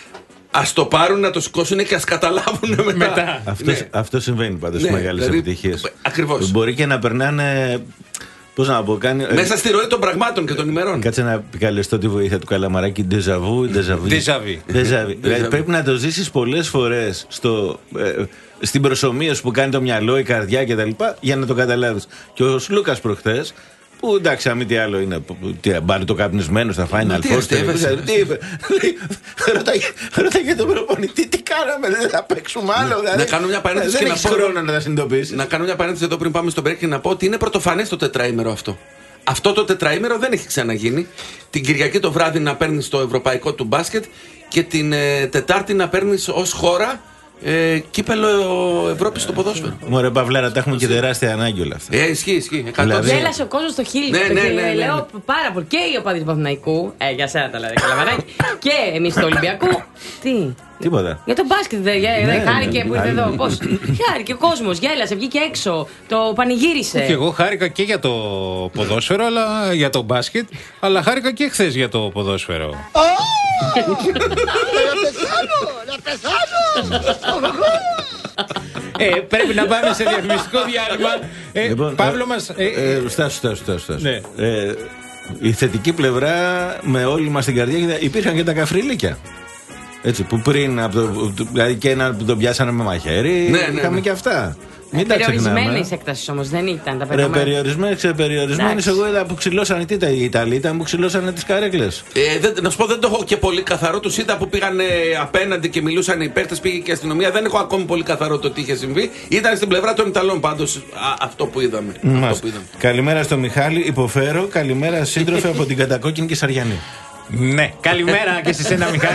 Speaker 10: Ας το πάρουν να το σηκώσουν και ας καταλάβουν μετά. μετά.
Speaker 3: Αυτό, ναι. αυτό συμβαίνει πάντως στις ναι, μεγάλες δηλαδή, επιτυχίες.
Speaker 10: Ακριβώς.
Speaker 3: Μπορεί και να περνάνε. Πώς να πω, κάνει.
Speaker 10: Μέσα στη ροή των πραγμάτων και των ημερών.
Speaker 3: Κάτσε να επικαλεστώ τη βοήθεια του Καλαμαράκη. Ντεζαβού, ντεζαβού.
Speaker 10: Ντεζαβί.
Speaker 3: Δηλαδή πρέπει να το ζήσεις πολλές φορές στο. Ε, στην προσομοίωση που κάνει το μυαλό, η καρδιά κτλ. Για να το καταλάβεις. Και ο Λούκας προχθές, που εντάξει, αν μη τι άλλο είναι. Μπάρει το καπνισμένο στα Final Four. Τι είπε. Ρωτάει για τον προπονητή, τι κάναμε, δεν θα παίξουμε άλλο.
Speaker 10: Να κάνω μια παρένθεση και να πω.
Speaker 3: Χρόνο να τα συνειδητοποιήσεις.
Speaker 10: Να κάνω μια παρένθεση εδώ πριν πάμε στο break και να πω ότι είναι πρωτοφανές το τετραήμερο αυτό. Αυτό το τετραήμερο δεν έχει ξαναγίνει. Την Κυριακή το βράδυ να παίρνεις το ευρωπαϊκό του μπάσκετ και την ε, Τετάρτη να παίρνεις ως χώρα ε, κύπελο Ευρώπη στο ποδόσφαιρο.
Speaker 3: Μωρέ Παυλάρα, τα έχουμε και τεράστια ανάγκη όλα αυτά.
Speaker 10: Ε, ισχύει, ισχύει.
Speaker 2: Δηλαδή... Γέλασε ο κόσμος στο χείλη.
Speaker 10: Ναι, ναι, ναι, ναι, ναι.
Speaker 2: Λέω πάρα πολύ. Και οι οπαδοί του Παναθηναϊκού. Ε, για σένα τα λέτε, Καλαμαράκη. Και εμείς του Ολυμπιακού. Τι.
Speaker 3: Τίποτα.
Speaker 2: Για τον μπάσκετ δεν ναι, χάρηκε ναι, που ήρθε εδώ. Πώς. Χάρηκε ο κόσμος, γέλασε, βγήκε έξω, το πανηγύρισε.
Speaker 4: Και εγώ χάρηκα και για το ποδόσφαιρο, αλλά για το μπάσκετ, αλλά χάρηκα και χθες για το ποδόσφαιρο.
Speaker 5: Να πεθάνω! Να πεθάνω!
Speaker 4: Ε, πρέπει να πάμε σε διαφημιστικό διάλειμμα. Ε,
Speaker 3: λοιπόν,
Speaker 4: Παύλο μας... Ε,
Speaker 3: ε, στάσου, στάσου, στάσου. Ναι. Ε, η θετική πλευρά με όλη μας την καρδιά υπήρχαν και τα καφρίλικια. Έτσι, που πριν, από το, δηλαδή και ένα που τον πιάσανε με μαχαίρι, ναι, είχαμε ναι, ναι. και αυτά. Μην τα ξεχνάμε.
Speaker 2: Περιορισμένες έκτασεις όμως δεν ήταν τα πενόμενα.
Speaker 3: Περιορισμένες, ξεπεριορισμένες. Εγώ είδα που ξυλώσανε τι τα οι Ιταλοί, ήταν που ξυλώσανε τις καρέκλες.
Speaker 10: Ε, δεν, να σου πω, δεν το έχω και πολύ καθαρό. Τους είδα που πήγαν απέναντι και μιλούσαν οι παίκτες, πήγε και η αστυνομία. Δεν έχω ακόμη πολύ καθαρό το τι είχε συμβεί. Ήταν στην πλευρά των Ιταλών πάντως αυτό που είδαμε. Αυτό που είδαμε.
Speaker 3: Καλημέρα στο Μιχάλη, υποφέρω. Καλημέρα σύντροφε από την Κατακόκκινη και Σαριανή.
Speaker 4: Ναι, καλημέρα και σε σένα Μιχάλη.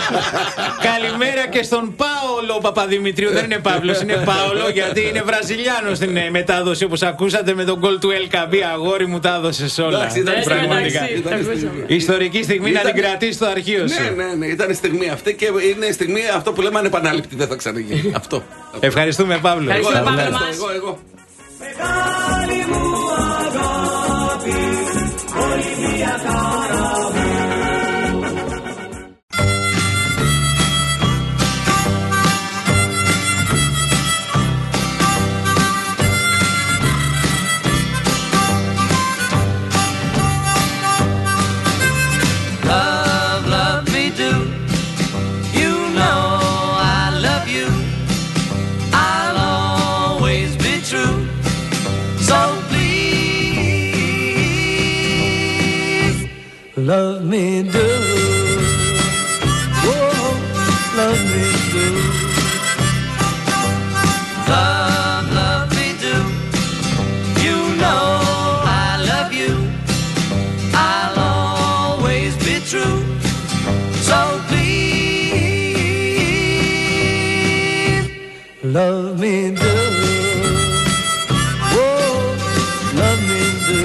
Speaker 4: Καλημέρα και στον Πάολο Παπαδημητρίου. Δεν είναι Παύλος, είναι Πάολο, γιατί είναι Βραζιλιάνος στην μετάδοση. Όπως ακούσατε με τον γκολ του Ελκαμπή. Αγόρι μου τα έδωσες όλα. Πραγματικά. Ιστορική στιγμή να την κρατήσει στο αρχείο σου.
Speaker 10: Ναι, ναι, ναι, ήταν η στιγμή αυτή και είναι η στιγμή αυτό που λέμε ανεπανάληπτη. Δεν θα ξαναγίνει. Αυτό.
Speaker 4: Ευχαριστούμε Παύλο.
Speaker 2: Ευχαριστούμε Παύλο μας.
Speaker 10: Εγώ, εγώ.
Speaker 13: Love me do, oh, love me do. Love, love me do. You know I love you. I'll always be true. So please, love me do. Oh, love me do.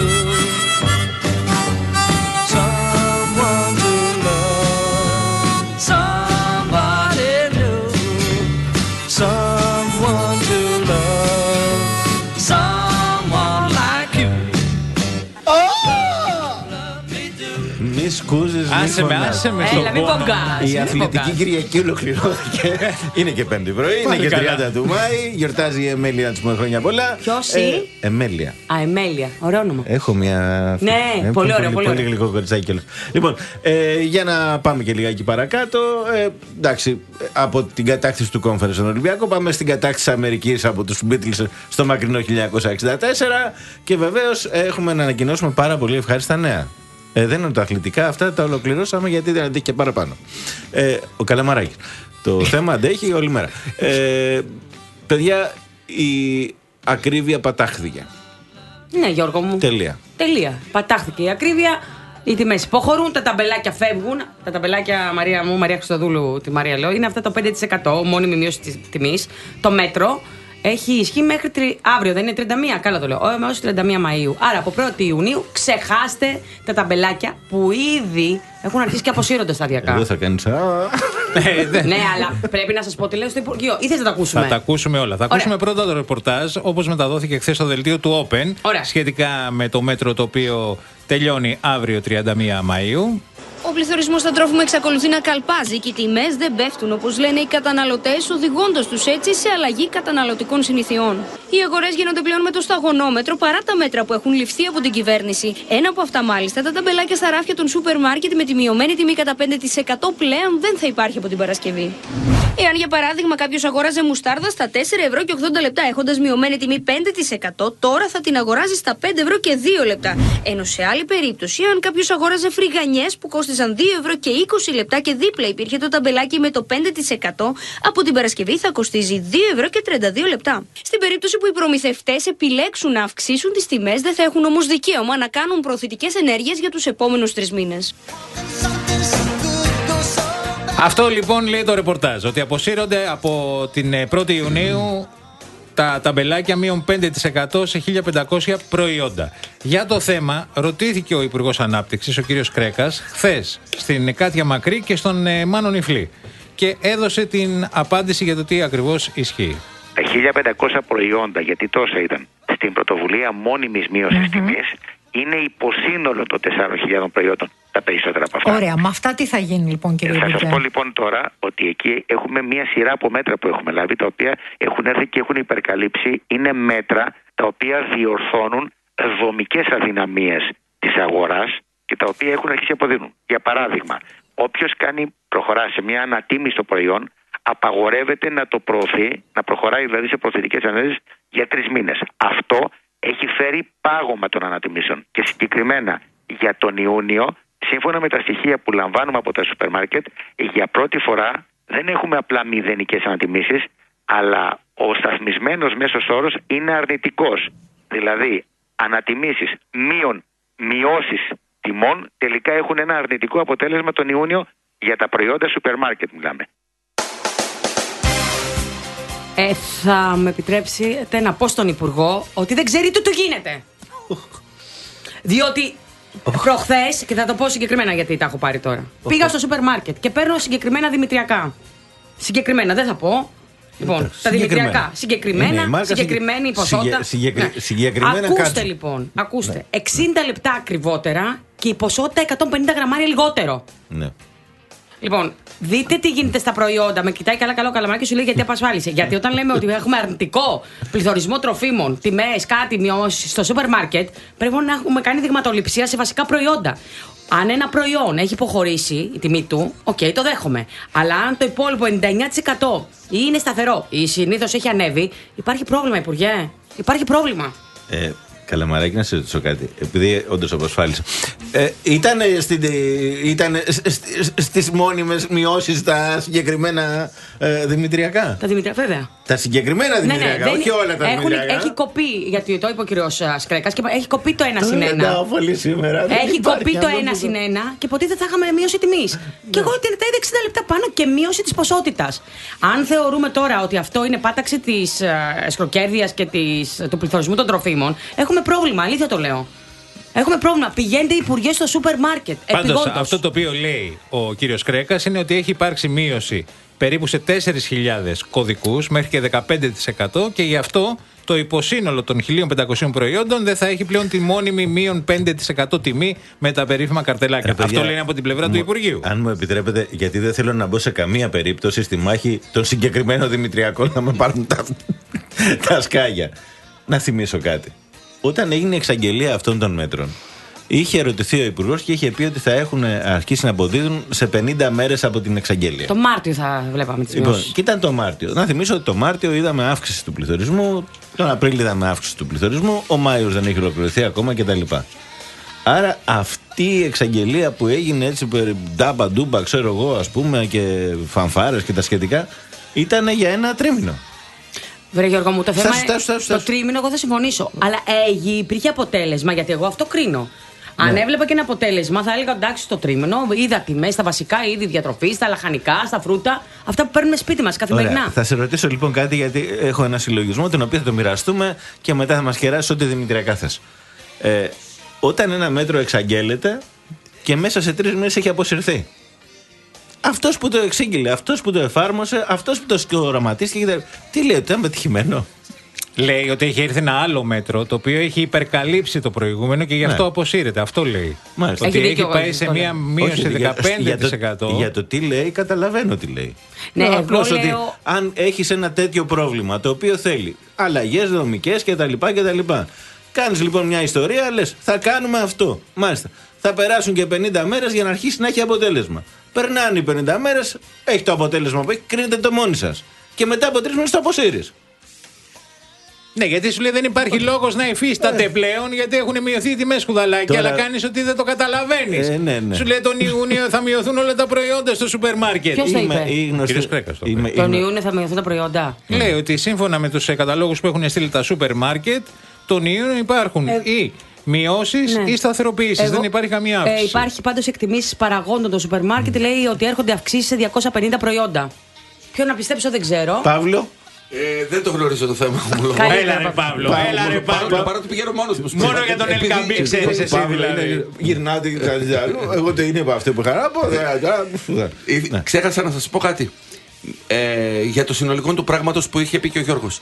Speaker 4: Άσε με, άσε με
Speaker 2: στο
Speaker 3: Η αθλητική Κυριακή ολοκληρώθηκε. Είναι και Πέμπτη πρωί, είναι και τριάντα του Μάη. Γιορτάζει η Εμέλεια, να της πούμε χρόνια πολλά.
Speaker 2: Ποιος η?
Speaker 3: Εμέλεια.
Speaker 2: Α, Εμέλεια, ωραίο όνομα.
Speaker 3: Έχω μια.
Speaker 2: Ναι, πολύ ωραίο.
Speaker 3: Πολύ γλυκό κοριτσάκι κιόλας. Λοιπόν, για να πάμε και λιγάκι παρακάτω. Εντάξει, από την κατάκτηση του Conference στον Ολυμπιακό πάμε στην κατάκτηση της Αμερικής από τους Beatles στο μακρινό χίλια εννιακόσια εξήντα τέσσερα. Και βεβαίως έχουμε να ανακοινώσουμε πάρα πολύ ευχάριστα νέα. Ε, δεν είναι τα αθλητικά, αυτά τα ολοκληρώσαμε γιατί δεν αντέχει και παραπάνω. Ε, ο Καλαμαράκης. Το θέμα αντέχει όλη μέρα. Ε, παιδιά, η ακρίβεια πατάχθηκε.
Speaker 2: Ναι, Γιώργο μου.
Speaker 3: Τελεία.
Speaker 2: Τελεία. Πατάχθηκε η ακρίβεια. Οι τιμές υποχωρούν, τα ταμπελάκια φεύγουν. Τα ταμπελάκια, Μαρία μου, Μαρία Χριστοδούλου, τη Μαρία λέω, είναι αυτά το πέντε τοις εκατό μόνιμη μείωση της τιμής. Το μέτρο έχει ισχύ μέχρι τρι... αύριο, δεν είναι τριάντα μία, καλά το λέω, έως τριάντα μία Μαΐου. Άρα από πρώτη Ιουνίου ξεχάστε τα ταμπελάκια που ήδη έχουν αρχίσει και αποσύρονται σταδιακά.
Speaker 3: Δεν θα κάνεις.
Speaker 2: Ναι, αλλά πρέπει να σας πω τι λέω στο Υπουργείο. Ή θες να τα ακούσουμε?
Speaker 4: Θα τα ακούσουμε όλα. Θα ακούσουμε πρώτα το ρεπορτάζ, όπως μεταδόθηκε χθες στο δελτίο του Open, σχετικά με το μέτρο το οποίο τελειώνει αύριο τριάντα μία Μαΐου.
Speaker 14: Ο Ο πληθωρισμός στα τρόφιμα εξακολουθεί να καλπάζει και οι τιμές δεν πέφτουν, όπως λένε οι καταναλωτές, οδηγώντας τους έτσι σε αλλαγή καταναλωτικών συνηθιών. Οι αγορές γίνονται πλέον με το σταγονόμετρο παρά τα μέτρα που έχουν ληφθεί από την κυβέρνηση. Ένα από αυτά, μάλιστα, τα ταμπελάκια στα ράφια των σούπερ μάρκετ με τη μειωμένη τιμή κατά πέντε τοις εκατό πλέον δεν θα υπάρχει από την Παρασκευή. Εάν για παράδειγμα κάποιος αγόραζε μουστάρδα στα τέσσερα ευρώ και ογδόντα λεπτά έχοντας μειωμένη τιμή πέντε τοις εκατό, τώρα θα την αγοράζει στα πέντε ευρώ και δύο λεπτά. Ενώ σε άλλη περίπτωση, αν κάποιος αγόραζε φρυγανιές που κόστιζαν δύο ευρώ και είκοσι λεπτά και δίπλα υπήρχε το ταμπελάκι με το πέντε τοις εκατό, από την Παρασκευή θα κοστίζει δύο ευρώ και τριάντα δύο λεπτά. Στην περίπτωση που οι προμηθευτές επιλέξουν να αυξήσουν τις τιμές, δεν θα έχουν όμως δικαίωμα να κάνουν προωθητικές ενέργειες για τους επόμενους τρεις μήνες.
Speaker 4: Αυτό λοιπόν λέει το ρεπορτάζ, ότι αποσύρονται από την πρώτη Ιουνίου τα ταμπελάκια μείον πέντε τοις εκατό σε χίλια πεντακόσια προϊόντα. Για το θέμα ρωτήθηκε ο Υπουργός Ανάπτυξης, ο κύριος Κρέκας, χθες στην Κάτια Μακρύ και στον ε, Μάνο Νιφλή και έδωσε την απάντηση για το τι ακριβώς ισχύει.
Speaker 15: Τα χίλια πεντακόσια προϊόντα, γιατί τόσα ήταν, στην πρωτοβουλία μόνιμης μείωσης mm-hmm. τιμής, είναι υποσύνολο των τεσσάρων χιλιάδων προϊόντων, τα περισσότερα από αυτά.
Speaker 16: Ωραία, με αυτά τι θα γίνει λοιπόν, κύριε Υπουργέ?
Speaker 15: Θα σας πω λοιπόν τώρα ότι εκεί έχουμε μια σειρά από μέτρα που έχουμε λάβει, τα οποία έχουν έρθει και έχουν υπερκαλύψει. Είναι μέτρα τα οποία διορθώνουν δομικές αδυναμίες της αγοράς και τα οποία έχουν αρχίσει να αποδίδουν. Για παράδειγμα, όποιος κάνει, προχωρά σε μια ανατίμηση στο προϊόν, απαγορεύεται να το προωθεί, να προχωράει δηλαδή σε προωθητικές αναλύσεις για τρεις μήνες. Αυτό έχει φέρει πάγωμα των ανατιμήσεων και συγκεκριμένα για τον Ιούνιο, σύμφωνα με τα στοιχεία που λαμβάνουμε από τα σούπερ μάρκετ, για πρώτη φορά δεν έχουμε απλά μηδενικές ανατιμήσεις, αλλά ο σταθμισμένος μέσος όρος είναι αρνητικός. Δηλαδή, ανατιμήσεις μείον μειώσεις τιμών τελικά έχουν ένα αρνητικό αποτέλεσμα τον Ιούνιο για τα προϊόντα σούπερ μάρκετ, μιλάμε.
Speaker 2: Ε, θα με επιτρέψετε να πω στον Υπουργό ότι δεν ξέρει τι του γίνεται. Διότι προχθές, και θα το πω συγκεκριμένα γιατί τα έχω πάρει τώρα, πήγα στο σούπερ μάρκετ και παίρνω συγκεκριμένα δημητριακά. Συγκεκριμένα, δεν θα πω. Λοιπόν, τα δημητριακά. Συγκεκριμένα, είναι, συγκεκριμένη η ποσότητα.
Speaker 3: Συγκεκρι... Ναι. Συγκεκριμένα
Speaker 2: ακούστε
Speaker 3: κάτσου.
Speaker 2: λοιπόν, ακούστε. Ναι. εξήντα λεπτά ακριβότερα και η ποσότητα εκατόν πενήντα γραμμάρια λιγότερο.
Speaker 3: Ναι.
Speaker 2: Λοιπόν, δείτε τι γίνεται στα προϊόντα. Με κοιτάει καλά καλό καλαμάκι και σου λέει γιατί απασφάλισε. Γιατί όταν λέμε ότι έχουμε αρνητικό πληθωρισμό τροφίμων, τιμές, κάτι μειώσει στο σούπερ μάρκετ, πρέπει να έχουμε κάνει δειγματοληψία σε βασικά προϊόντα. Αν ένα προϊόν έχει υποχωρήσει η τιμή του, οκ, okay, το δέχομαι. Αλλά αν το υπόλοιπο ενενήντα εννέα τοις εκατό ή είναι σταθερό ή συνήθως έχει ανέβει, υπάρχει πρόβλημα, Υπουργέ. Υπάρχει πρόβλημα.
Speaker 3: Ε, Καλαμαράκι, να σε ρωτήσω κάτι. Επειδή όντως απασφάλισα. Ε, ήταν στις μόνιμες μειώσεις τα συγκεκριμένα ε, δημητριακά.
Speaker 2: Τα δημητριακά, βέβαια.
Speaker 3: Τα συγκεκριμένα δημητριακά, ναι, ναι, όχι δεν, όλα τα έχουν, δημητριακά.
Speaker 2: Έχει κοπεί, γιατί το είπε ο κύριος Σκρέκας, και έχει κοπεί το ένα συν ένα.
Speaker 3: Πολύ σήμερα.
Speaker 2: Έχει κοπεί το ένα συν ένα και ποτέ δεν θα είχαμε μείωση τιμής. Και εγώ την είδα εξήντα λεπτά πάνω και μείωση της ποσότητας. Αν θεωρούμε τώρα ότι αυτό είναι πάταξη της σκροκέρδειας και της, του πληθωρισμού των τροφίμων, έχουμε πρόβλημα, αλήθεια το λέω. Έχουμε πρόβλημα. Πηγαίνετε υπουργέ στο σούπερ μάρκετ.
Speaker 4: Πάντως, αυτό το οποίο λέει ο κύριος Κρέκας είναι ότι έχει υπάρξει μείωση περίπου σε τέσσερις χιλιάδες κωδικούς μέχρι και δεκαπέντε τοις εκατό και γι' αυτό το υποσύνολο των χίλια πεντακόσια προϊόντων δεν θα έχει πλέον τη μόνιμη μείον πέντε τοις εκατό τιμή με τα περίφημα καρτελάκια. Ε, παιδιά, αυτό λένε από την πλευρά μου, του Υπουργείου.
Speaker 3: Αν μου επιτρέπετε, γιατί δεν θέλω να μπω σε καμία περίπτωση στη μάχη των συγκεκριμένων δημητριακών να με πάρουν τα, τα σκάγια. Να θυμίσω κάτι. Όταν έγινε η εξαγγελία αυτών των μέτρων, είχε ερωτηθεί ο Υπουργός και είχε πει ότι θα έχουν αρχίσει να αποδίδουν σε πενήντα μέρες από την εξαγγελία.
Speaker 2: Το Μάρτιο θα βλέπαμε τις
Speaker 3: λοιπόν,
Speaker 2: μειώσεις.
Speaker 3: Και ήταν το Μάρτιο. Να θυμίσω ότι το Μάρτιο είδαμε αύξηση του πληθωρισμού, τον Απρίλιο είδαμε αύξηση του πληθωρισμού, ο Μάιος δεν έχει ολοκληρωθεί ακόμα κτλ. Άρα αυτή η εξαγγελία που έγινε έτσι ντάμπα ντούμπα, ξέρω εγώ, ας πούμε, και φανφάρες και τα σχετικά, ήταν για ένα τρίμηνο.
Speaker 2: Βρε Γιώργο μου, το θέμα
Speaker 3: στάσου, στάσου, στάσου.
Speaker 2: το τρίμηνο εγώ θα συμφωνήσω. Αλλά ε, υπήρχε αποτέλεσμα, γιατί εγώ αυτό κρίνω. Ναι. Αν έβλεπα και ένα αποτέλεσμα, θα έλεγα εντάξει στο τρίμηνο, είδα τιμές στα βασικά είδη διατροφής, στα λαχανικά, στα φρούτα, αυτά που παίρνουμε σπίτι μας καθημερινά.
Speaker 3: Ωραία. Θα σε ρωτήσω λοιπόν κάτι, γιατί έχω ένα συλλογισμό, τον οποίο θα το μοιραστούμε και μετά θα μας κεράσει ό,τι δημητριακά θες. Ε, όταν ένα μέτρο εξαγγέλλεται και μέσα σε τρεις μήνες έχει αποσυρθεί. Αυτός που το εξήγηλε, αυτός που το εφάρμοσε, αυτός που το σκοραματίστηκε, τι λέει, ότι ήταν πετυχημένο.
Speaker 4: Λέει ότι έχει έρθει ένα άλλο μέτρο το οποίο έχει υπερκαλύψει το προηγούμενο και γι' αυτό ναι. αποσύρεται. Αυτό λέει.
Speaker 3: Μάλιστα.
Speaker 4: Ότι
Speaker 3: έχει,
Speaker 4: έχει πάει σε μία μείωση δεκαπέντε τοις εκατό.
Speaker 3: Για, για το τι λέει, καταλαβαίνω τι λέει.
Speaker 2: Ναι,
Speaker 3: no,
Speaker 2: απλώς
Speaker 3: λέω...
Speaker 2: ότι
Speaker 3: αν έχεις ένα τέτοιο πρόβλημα το οποίο θέλει αλλαγές δομικές κτλ. κτλ. Κάνεις λοιπόν μια ιστορία, λες θα κάνουμε αυτό. Μάλιστα. Θα περάσουν και πενήντα μέρες για να αρχίσει να έχει αποτέλεσμα. Περνάνε οι πενήντα μέρες, έχει το αποτέλεσμα που έχει, κρίνετε το μόνοι σας. Και μετά από τρεις μήνες το αποσύρεις.
Speaker 4: Ναι, γιατί σου λέει δεν υπάρχει λόγος να υφίσταται πλέον, γιατί έχουν μειωθεί οι τιμές σκουδαλάκι, Τώρα... αλλά κάνεις ότι δεν το καταλαβαίνεις.
Speaker 3: Ε, ναι, ναι.
Speaker 4: Σου λέει τον Ιούνιο θα μειωθούν όλα τα προϊόντα στο σούπερ μάρκετ.
Speaker 2: Ποιος το είπε?
Speaker 4: Κύριος Κρέκας το
Speaker 2: είπε. Τον Ιούνιο θα μειωθούν τα προϊόντα.
Speaker 4: Mm. Λέει ότι σύμφωνα με τους καταλόγους που έχουν στείλει τα σούπερ μάρκετ, τον Ιούνιο υπάρχουν ε... ή μειώσεις ναι. ή σταθεροποιήσεις. Εγώ... Δεν υπάρχει καμία αύξηση.
Speaker 2: Ε, υπάρχει πάντως εκτιμήσεις παραγόντων το σούπερ μάρκετ, mm. λέει ότι έρχονται αυξήσεις σε διακόσια πενήντα προϊόντα. Ποιο να πιστέψω δεν ξέρω.
Speaker 3: Παύλο.
Speaker 10: Ε, δεν το γνωρίζω το θέμα μου.
Speaker 4: Έλα ρε Παύλο. Έλα ρε Παύλο.
Speaker 10: Παρότι πηγαίνω μόνος μου.
Speaker 4: Μόνο για τον Ελκαμπή ξέρεις εσύ δηλαδή.
Speaker 3: Γυρνάτε και κάτι άλλο. Εγώ το είναι από αυτό που χαρά πω.
Speaker 10: Ξέχασα να σας πω κάτι. Για το συνολικό του πράγματος που είχε πει και ο Γιώργος.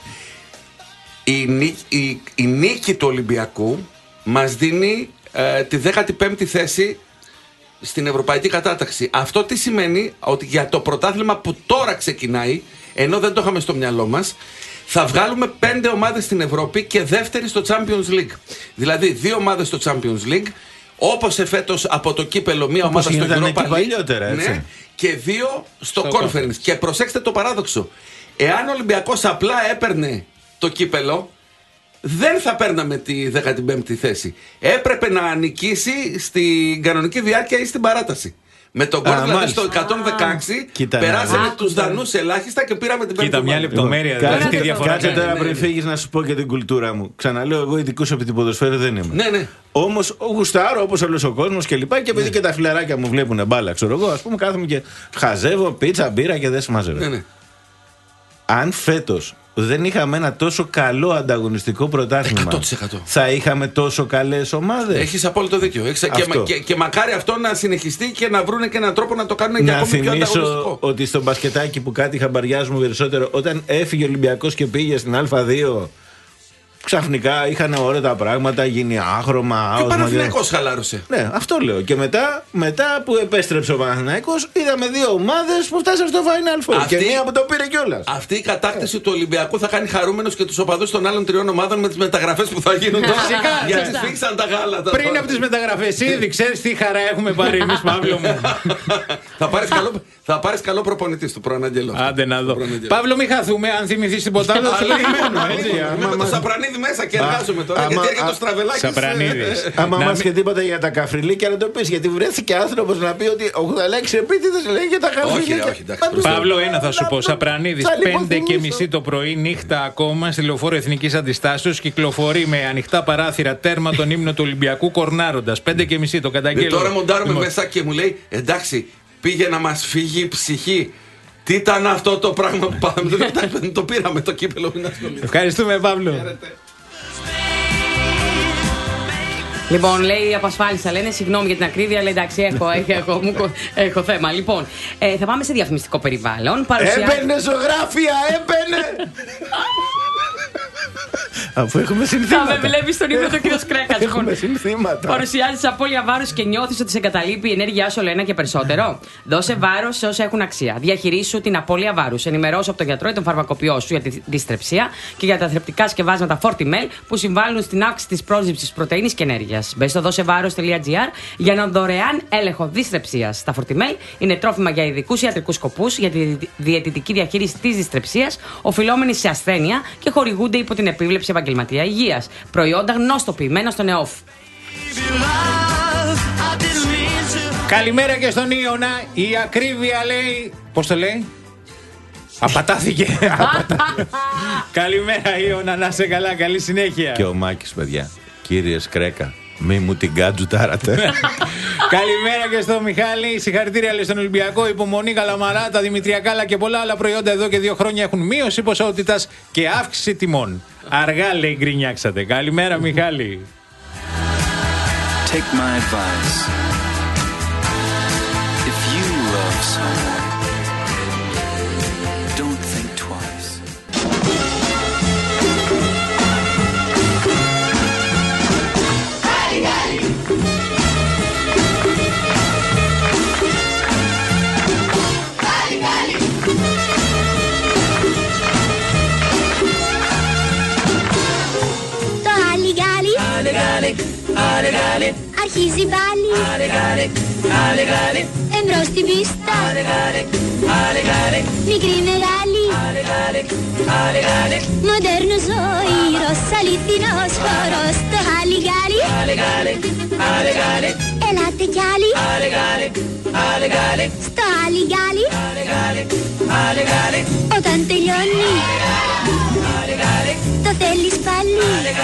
Speaker 10: Η νίκη του Ολυμπιακού μας δίνει τη δέκατη πέμπτη θέση στην ευρωπαϊκή κατάταξη. Αυτό τι σημαίνει? Ότι για το πρωτάθλημα που τώρα ξεκινάει, ενώ δεν το είχαμε στο μυαλό μας, θα βγάλουμε πέντε ομάδες στην Ευρώπη και δεύτερη στο Champions League. Δηλαδή δύο ομάδες στο Champions League, όπως εφέτος από το κύπελο μία ομάδα στο Europa League, ναι, και δύο στο, στο Conference. Conference. Και προσέξτε το παράδοξο. Εάν ο Ολυμπιακός απλά έπαιρνε το κύπελο, δεν θα παίρναμε τη δέκατη πέμπτη θέση. Έπρεπε να νικήσει στην κανονική διάρκεια ή στην παράταση. Με τον γκολ δηλαδή στο εκατόν δεκαέξι Κοίτα, περάσαμε α, τους Δανούς ελάχιστα και πήραμε την πέμπτη.
Speaker 4: Κοίτα, μια λεπτομέρεια. Δηλαδή,
Speaker 3: κάτσε διαφορά, κάτσε τώρα πριν φύγεις να σου πω και την κουλτούρα μου. Ξαναλέω, εγώ ειδικός από την ποδοσφαίρα δεν είμαι.
Speaker 10: Ναι, ναι.
Speaker 3: Όμως γουστάρω όπως όλος ο κόσμος και λοιπά. Και επειδή ναι. και τα φιλαράκια μου βλέπουν μπάλα, ξέρω εγώ, ας πούμε, κάθομαι και χαζεύω πίτσα, μπύρα και δεν συμμαζεύω. Ναι, ναι. Αν φέτος δεν είχαμε ένα τόσο καλό ανταγωνιστικό πρωτάθλημα,
Speaker 10: εκατό τοις εκατό
Speaker 3: θα είχαμε τόσο καλές ομάδες.
Speaker 10: Έχεις απόλυτο δίκιο. Έχεις και, και, και μακάρι αυτό να συνεχιστεί και να βρουν και έναν τρόπο να το κάνουν και ακόμη πιο ανταγωνιστικό.
Speaker 3: Ότι στο μπασκετάκι που κάτι χαμπαριάζουμε περισσότερο, όταν έφυγε ο Ολυμπιακός και πήγε στην Α2, ξαφνικά είχαν ωραία τα πράγματα, γίνει άχρωμα.
Speaker 10: Και ο Παναθηναϊκός χαλάρωσε.
Speaker 3: Ναι, αυτό λέω. Και μετά, μετά που επέστρεψε ο Παναθηναϊκός, είδαμε δύο ομάδες που φτάσαν στο Final Four. Αυτή, και μία που το πήρε κιόλας.
Speaker 10: Αυτή η κατάκτηση του Ολυμπιακού θα κάνει χαρούμενος και τους οπαδούς των άλλων τριών ομάδων με τις μεταγραφές που θα γίνουν τώρα. Γιατί σφίξαν τα γάλατα.
Speaker 4: Πριν από τις μεταγραφές, ήδη ξέρεις τι χαρά έχουμε πάρει εμείς, Παύλο μου.
Speaker 10: Θα πάρεις καλό προπονητή στο προαναγγελό.
Speaker 4: Άντε να δω. Παύλο, μην χαθούμε, αν θυμηθείς τίποτα άλλο.
Speaker 10: Με το Σαπρανίδη μέσα και εργάζομαι τώρα. Γιατί έρχεται το στραβελάκι.
Speaker 4: Σαπρανίδης.
Speaker 3: Άμα μας και τίποτα για τα καφριλίκια να το πεις. Γιατί βρέθηκε άνθρωπος να πει ότι ο Γουδαλάκης επίτηδες λέει για τα καφριλίκια.
Speaker 4: Παύλο, ένα θα σου πω. Σαπρανίδης, πέντε και μισή το πρωί, νύχτα ακόμα, στη Λεωφόρο Εθνικής Αντιστάσεως, κυκλοφορεί με ανοιχτά παράθυρα τέρμα τον ύμνο του Ολυμπιακού κορνάροντας. Πέντε και μισή το καταγγέλνω.
Speaker 10: Τώρα μοντάρουμε μέσα και μου λέει εντάξει, πήγε να μας φύγει η ψυχή. Τι ήταν αυτό το πράγμα που πάμε. Το πήραμε το κύπελο.
Speaker 4: Ευχαριστούμε, Παύλο.
Speaker 2: Λοιπόν, λέει απασφάλισα, λένε συγγνώμη για την ακρίβεια, λέει εντάξει, έχω, έχω, έχω, έχω θέμα. Λοιπόν, ε, θα πάμε σε διαφημιστικό περιβάλλον.
Speaker 3: Παρουσιά... Έμπαινε ζωγράφια, έμπαινε! Αφού έχουμε συνθήματα.
Speaker 2: Θα με βλέπει στον ύπνο του κύριο Κρέκα.
Speaker 3: Έχουμε συνθήματα.
Speaker 2: Παρουσιάζει απώλεια βάρους και νιώθει ότι σε εγκαταλείπει η ενέργειά σου όλο ένα και περισσότερο. Δώσε βάρος σε όσα έχουν αξία. Διαχειρίσου την απώλεια βάρους. Ενημερώσου από τον γιατρό ή τον φαρμακοποιό σου για τη δυστρεψία και για τα θρεπτικά σκευάσματα Fortimel που συμβάλλουν στην αύξηση της πρόσληψης πρωτεΐνης και ενέργειας. Μπε στο δώσεβάρος τελεία τζι άρ για έναν δωρεάν έλεγχο δυστρεψίας. Τα Fortimel είναι τρόφιμα για ειδικούς ιατρικούς σκοπούς, για τη διαιτητική διαχείριση της δυστρεψίας, οφειλόμενη σε ασθένεια και χορηγούνται υπό την επίβλεψη επαγγελματία υγείας. Προϊόντα γνωστοποιημένα στο νεόφ.
Speaker 4: Καλημέρα και στον Ιωνα. Η ακρίβεια λέει. Πώς το λέει? Απατάθηκε. Καλημέρα Ιωνα, να σε καλά, καλή συνέχεια.
Speaker 3: Και ο Μάκης, παιδιά. Κύριε Σκρέκα, μη μου την κάτζουτάρατε.
Speaker 4: Καλημέρα και στο Μιχάλη. Συγχαρητήρια λέει στον Ολυμπιακό. Υπομονή, καλαμαρά, τα δημητριακά αλλά και πολλά άλλα προϊόντα εδώ και δύο χρόνια έχουν μείωση ποσότητας και αύξηση τιμών. Αργά λέει γκρινιάξατε. Καλημέρα Μιχάλη.
Speaker 17: Take my advice. If you love someone, don't think twice.
Speaker 18: αρχίζει πάλι. Εμπρός στην πίστα. Μικρή μεγάλη. Μοντέρνος ο ήρωος, αληθινός χορός. Το χαλιγάλι. Ελάτε κι άλλοι. Στο χαλιγάλι. Όταν τελειώνει το θέλεις πάλι.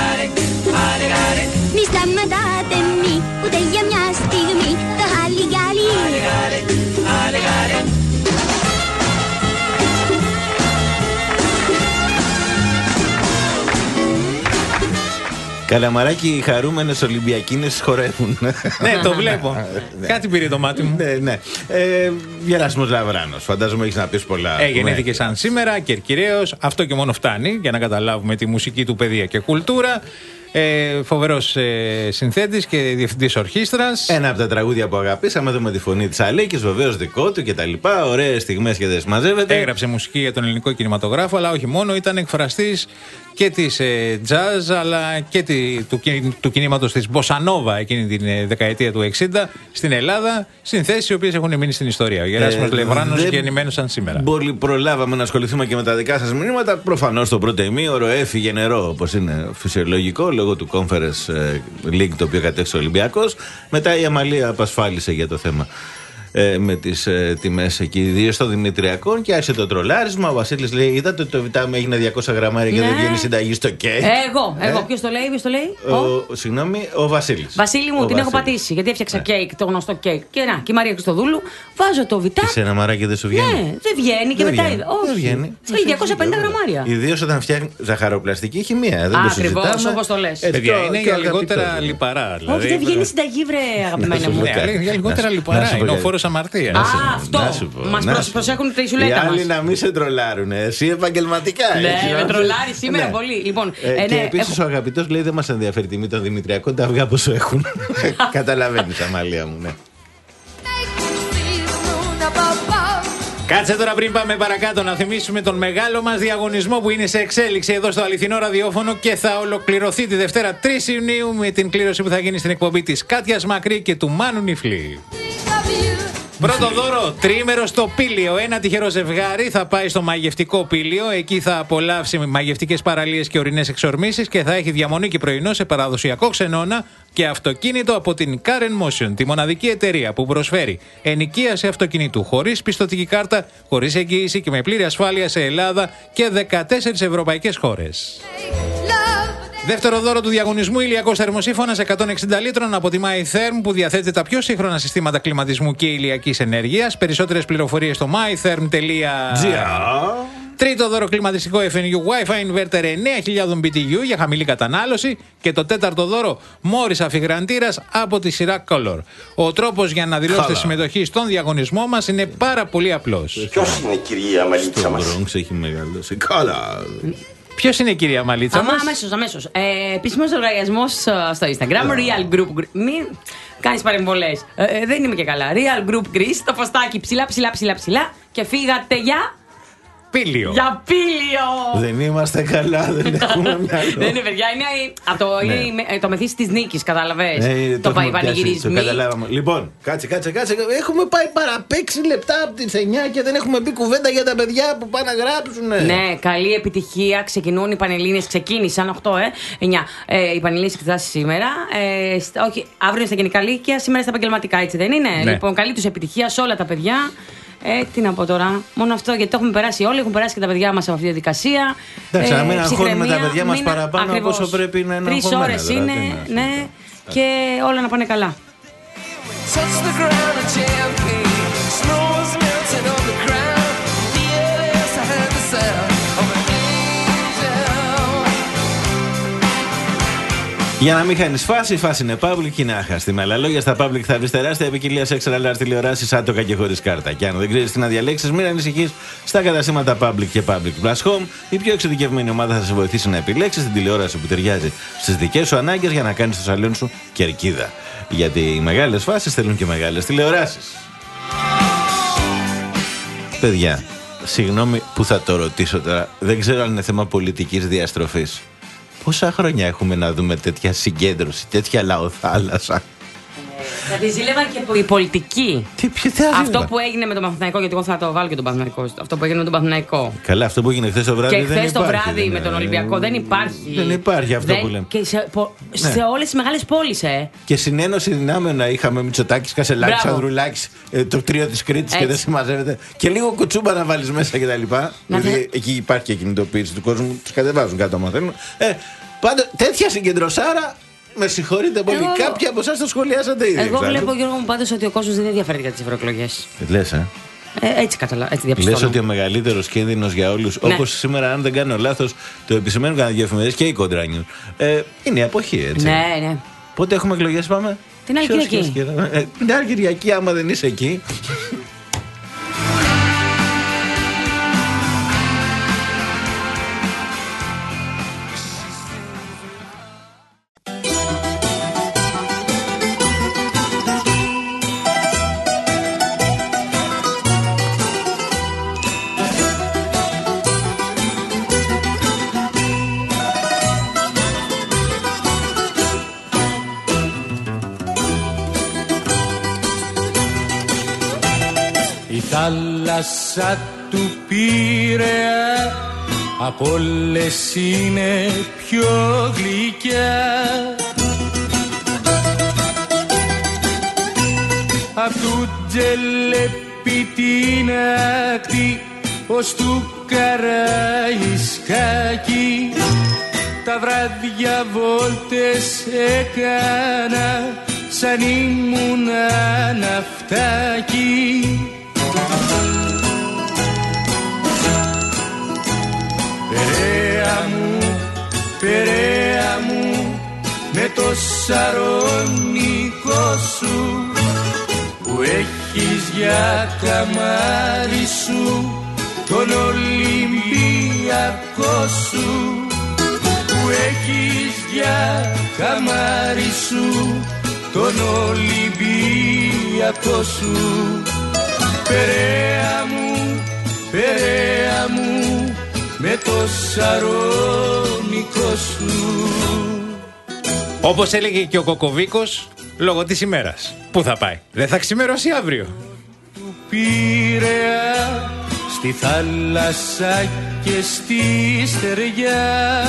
Speaker 18: Μη σταματάτε μη ούτε για μια στιγμή. Το χαλιγάλι.
Speaker 3: Καλαμαράκι, οι χαρούμενες Ολυμπιακίνες χορεύουν.
Speaker 4: Ναι, το βλέπω. Κάτι πήρε το μάτι μου.
Speaker 3: Ναι, ναι. Ε, Γεράσιμος Λαβράνος. Φαντάζομαι έχεις να πεις πολλά.
Speaker 4: Ε, γεννήθηκε σαν σήμερα, Κερκυραίος. Αυτό και μόνο φτάνει για να καταλάβουμε τη μουσική του παιδεία και κουλτούρα. Ε, Φοβερός ε, συνθέτης και διευθυντής ορχήστρας.
Speaker 3: Ένα από τα τραγούδια που αγαπήσαμε εδώ με τη φωνή της Αλίκης, βεβαίως δικό του κτλ. Ωραίες στιγμές και δεν συμμαζεύεται.
Speaker 4: Έγραψε μουσική για τον ελληνικό κινηματογράφο, αλλά όχι μόνο, ήταν εκφραστής και της ε, jazz αλλά και τη, του, του κινήματος της Μποσανόβα εκείνη την ε, δεκαετία του εξήντα στην Ελλάδα. Συνθέσεις οι οποίες έχουν μείνει στην ιστορία. Ο Γεράσιμος ε, Λαβράνος γεννημένος σαν σήμερα.
Speaker 3: Πολύ προλάβαμε να ασχοληθούμε και με τα δικά σας μηνύματα. Προφανώς το πρώτο ημίωρο έφυγε νερό, όπως είναι φυσιολογικό, λόγω του Conference League το οποίο κατέξε ο Ολυμπιακός. Μετά η Αμαλία απασφάλισε για το θέμα. Ε, με τις ε, τιμές εκεί, ιδίως στο Δημητριακό, και άρχισε το τρολάρισμα. Ο Βασίλης λέει: είδατε το βιτάμι έγινε διακόσια γραμμάρια και
Speaker 2: ναι.
Speaker 3: δεν βγαίνει συνταγή στο κέικ.
Speaker 2: Εγώ, εγώ.
Speaker 3: Ε?
Speaker 2: Ποιος το λέει, ποιος το λέει.
Speaker 3: Ο, ο, συγγνώμη, ο Βασίλης.
Speaker 2: Βασίλη μου,
Speaker 3: ο
Speaker 2: την
Speaker 3: Βασίλης.
Speaker 2: έχω πατήσει γιατί έφτιαξα ναι. κέικ, το γνωστό κέικ. Και να, και η Μαρία Χριστοδούλου, βάζω το βιτάμι.
Speaker 3: Σε ένα μαράκι δεν σου βγαίνει.
Speaker 2: Ναι, δεν βγαίνει και
Speaker 3: δεν
Speaker 2: μετά.
Speaker 3: Βγαίνει.
Speaker 2: Όχι,
Speaker 3: δεν βγαίνει.
Speaker 2: διακόσια πενήντα γραμμάρια.
Speaker 3: Ιδίως όταν φτιάχνει ζαχαροπλαστική χημεία.
Speaker 2: Ακριβώς όπως το λες.
Speaker 4: Παιδιά, είναι για λιγότερα λιπαρά.
Speaker 2: Όχι, δεν βγαίνει συνταγή, βρε αγαπημένα μου.
Speaker 4: Για λιγότερα λιπαρά. Είναι ο φόρος αμαρτίας.
Speaker 2: Αυτό. Μας προσέχουν τη σουλέτα μας.
Speaker 3: Οι άλλοι να μην σε τρολάρουν. Εσύ επαγγελματικά.
Speaker 2: Ναι, με τρολάρει σήμερα πολύ. Λοιπόν,
Speaker 3: και επίσης ο αγαπητός λέει: δεν μας ενδιαφέρει η τιμή των Δημητριακών, τα αυγά πόσο έχουν. Καταλαβαίνεις, Αμαλία μου, ναι.
Speaker 4: Κάτσε τώρα πριν πάμε παρακάτω να θυμίσουμε τον μεγάλο μας διαγωνισμό που είναι σε εξέλιξη εδώ στο αληθινό ραδιόφωνο και θα ολοκληρωθεί τη Δευτέρα τρεις Ιουνίου με την κλήρωση που θα γίνει στην εκπομπή της Κάτιας Μακρύ και του Μάνου Νιφλή. Πρώτο δώρο, τρίμερο στο Πήλιο. Ένα τυχερό ζευγάρι θα πάει στο μαγευτικό Πήλιο. Εκεί θα απολαύσει μαγευτικές παραλίες και ορεινές εξορμήσεις και θα έχει διαμονή και πρωινό σε παραδοσιακό ξενώνα και αυτοκίνητο από την Karen Motion, τη μοναδική εταιρεία που προσφέρει ενοικίαση αυτοκινήτου χωρίς πιστωτική κάρτα, χωρίς εγγύηση και με πλήρη ασφάλεια σε Ελλάδα και δεκατέσσερις ευρωπαϊκές χώρες. Δεύτερο δώρο του διαγωνισμού, ηλιακός θερμοσύφωνας εκατόν εξήντα λίτρων από τη MyTherm που διαθέτει τα πιο σύγχρονα συστήματα κλιματισμού και ηλιακής ενέργειας. Περισσότερες πληροφορίες στο mytherm τελεία gr. Τρίτο δώρο, κλιματιστικό εφ εν γιου Wi-Fi inverter εννέα χιλιάδες μπι τι γιου για χαμηλή κατανάλωση. Και το τέταρτο δώρο, Μόρις αφιγραντήρας από τη σειρά Color. Ο τρόπος για να δηλώσετε συμμετοχή στον διαγωνισμό μας είναι πάρα πολύ απλός.
Speaker 19: Ποιος είναι η κυρία Μαλίτσα μας?
Speaker 3: Στον Bronx έχει μεγαλώσει. Color.
Speaker 4: Ποιος είναι η κυρία Μαλίτσα μας?
Speaker 2: Αμέσως, αμέσως. Ε, επίσημος λογαριασμός στο Instagram, Real Group. Μην κάνεις παρεμβολές. Ε, ε, δεν είμαι και καλά. Real Group Greece, το ποστάκι ψηλά, ψηλά, ψηλά, ψηλά και φύγατε για...
Speaker 4: Πήλιο.
Speaker 2: Για Πήλιο!
Speaker 3: Δεν είμαστε καλά, δεν έχουμε μυαλό.
Speaker 2: Δεν είναι, παιδιά, είναι από το,
Speaker 3: ναι.
Speaker 2: είναι το μεθύσι της νίκης, καταλαβες.
Speaker 3: Ναι,
Speaker 2: το πάει πανηγυρισμοί.
Speaker 3: Το καταλάβαμε. Λοιπόν, κάτσε, κάτσε, κάτσε. Έχουμε πάει παραπ' έξι λεπτά από τις εννιά και δεν έχουμε πει κουβέντα για τα παιδιά που πάνε να γράψουν.
Speaker 2: Ναι, καλή επιτυχία. Ξεκινούν οι Πανελλήνιες. Ξεκίνησαν οκτώ, ε, εννιά. Ε, οι Πανελλήνιες εξετάσεις σήμερα. Ε, στα, όχι, αύριο είναι στα γενικά λύκεια, σήμερα στα επαγγελματικά, έτσι δεν είναι? Ναι. Λοιπόν, καλή τους επιτυχία σε όλα τα παιδιά. Ε, τι να πω τώρα, μόνο αυτό γιατί το έχουμε περάσει όλοι, έχουν περάσει και τα παιδιά μας από αυτή τη διαδικασία.
Speaker 3: Εντάξει, να μην
Speaker 2: ε,
Speaker 3: αγχώνουμε τα παιδιά μας παραπάνω από όσο πρέπει να είναι αγχωμένα.
Speaker 2: Τρεις ώρες είναι, ναι, και όλα να πάνε καλά.
Speaker 3: Για να μην χάνεις φάση, η φάση είναι public και είναι άχαστη. Με άλλα λόγια, στα public θα βρεις τεράστια ποικιλία σε έξτρα large τηλεοράσεις άτοκα και χωρίς κάρτα. Και αν δεν ξέρεις τι να διαλέξεις, μην ανησυχείς. Στα καταστήματα public και public plus home, η πιο εξειδικευμένη ομάδα θα σε βοηθήσει να επιλέξεις την τηλεόραση που ταιριάζει στις δικές σου ανάγκες για να κάνεις το σαλόνι σου κερκίδα. Γιατί οι μεγάλες φάσεις θέλουν και μεγάλες τηλεοράσεις. Παιδιά, συγγνώμη που θα το ρωτήσω τώρα, δεν ξέρω αν είναι θέμα πολιτικής διαστροφής. Πόσα χρόνια έχουμε να δούμε τέτοια συγκέντρωση, τέτοια λαοθάλασσα?
Speaker 2: Θα τη ζήλευαν και οι πολιτικοί.
Speaker 3: Τι, ποιο, τι
Speaker 2: αυτό που έγινε με τον Παναθηναϊκό, γιατί εγώ θα το βάλω και τον Παναθηναϊκό. Αυτό που έγινε με τον Παναθηναϊκό.
Speaker 3: Καλά, αυτό που έγινε χθες το βράδυ.
Speaker 2: Και χθες το
Speaker 3: υπάρχει,
Speaker 2: βράδυ με τον Ολυμπιακό δεν υπάρχει.
Speaker 3: Δεν υπάρχει αυτό
Speaker 2: δεν,
Speaker 3: που λέμε.
Speaker 2: Και σε, πο,
Speaker 3: ναι.
Speaker 2: σε όλες τις μεγάλες πόλεις, ε.
Speaker 3: Και συνένωση δυνάμεων να είχαμε Μητσοτάκης, Κασελάκης, Ανδρουλάκης, ε, το τρίο της Κρήτης και δεν συμμαζεύεται. Και λίγο κουτσούμπα να βάλεις μέσα κτλ. Δηλαδή δε... εκεί υπάρχει και κινητοποίηση του κόσμου, τους κατεβάζουν κάτω άμα θέλουν. Ε, πάντα τέτοια συγκεντρωσάρα. Με συγχωρείτε πολύ. Εγώ... Κάποιοι από εσάς το σχολιάσατε ήδη.
Speaker 2: Εγώ εξάλλου. Βλέπω, Γιώργο μου, πάντως ότι ο κόσμος δεν ενδιαφέρεται για τις ευρωεκλογές.
Speaker 3: Λες, ε.
Speaker 2: Ε, έτσι καταλαβαίνω. Έτσι διαπιστώνω.
Speaker 3: Λες ότι ο μεγαλύτερος κίνδυνος για όλους, ναι. Όπως σήμερα, αν δεν κάνω λάθος, το επισημαίνουν κανένα διαφημιστές και οι κοντράνιους. Ε, είναι η αποχή, έτσι.
Speaker 2: Ναι, ναι.
Speaker 3: Πότε έχουμε εκλογές, πάμε?
Speaker 2: Την άλλη Κυριακή.
Speaker 3: Ε, την άλλη Κυριακή, άμα δεν είσαι εκεί.
Speaker 13: Θάλασσα του Πειραιά απ' όλες είναι πιο γλυκιά. Απ' του Τζελέπη την ακτή ως του Καραϊσκάκη τα βράδια βόλτες έκανα σαν ήμουν ναυτάκι. Περαία μου, Περαία μου, με το σαρονικό σου που έχεις για καμάρι σου τον Ολυμπιακό σου, που έχεις για καμάρι σου τον Ολυμπιακό σου. Περαία μου, Περαία μου, με το σαρονικό σου.
Speaker 4: Όπως έλεγε και ο Κοκοβίκος, λόγω της ημέρας. Πού θα πάει? Δεν θα ξημερώσει αύριο.
Speaker 13: Του Πειραιά στη θάλασσα και στη στεριά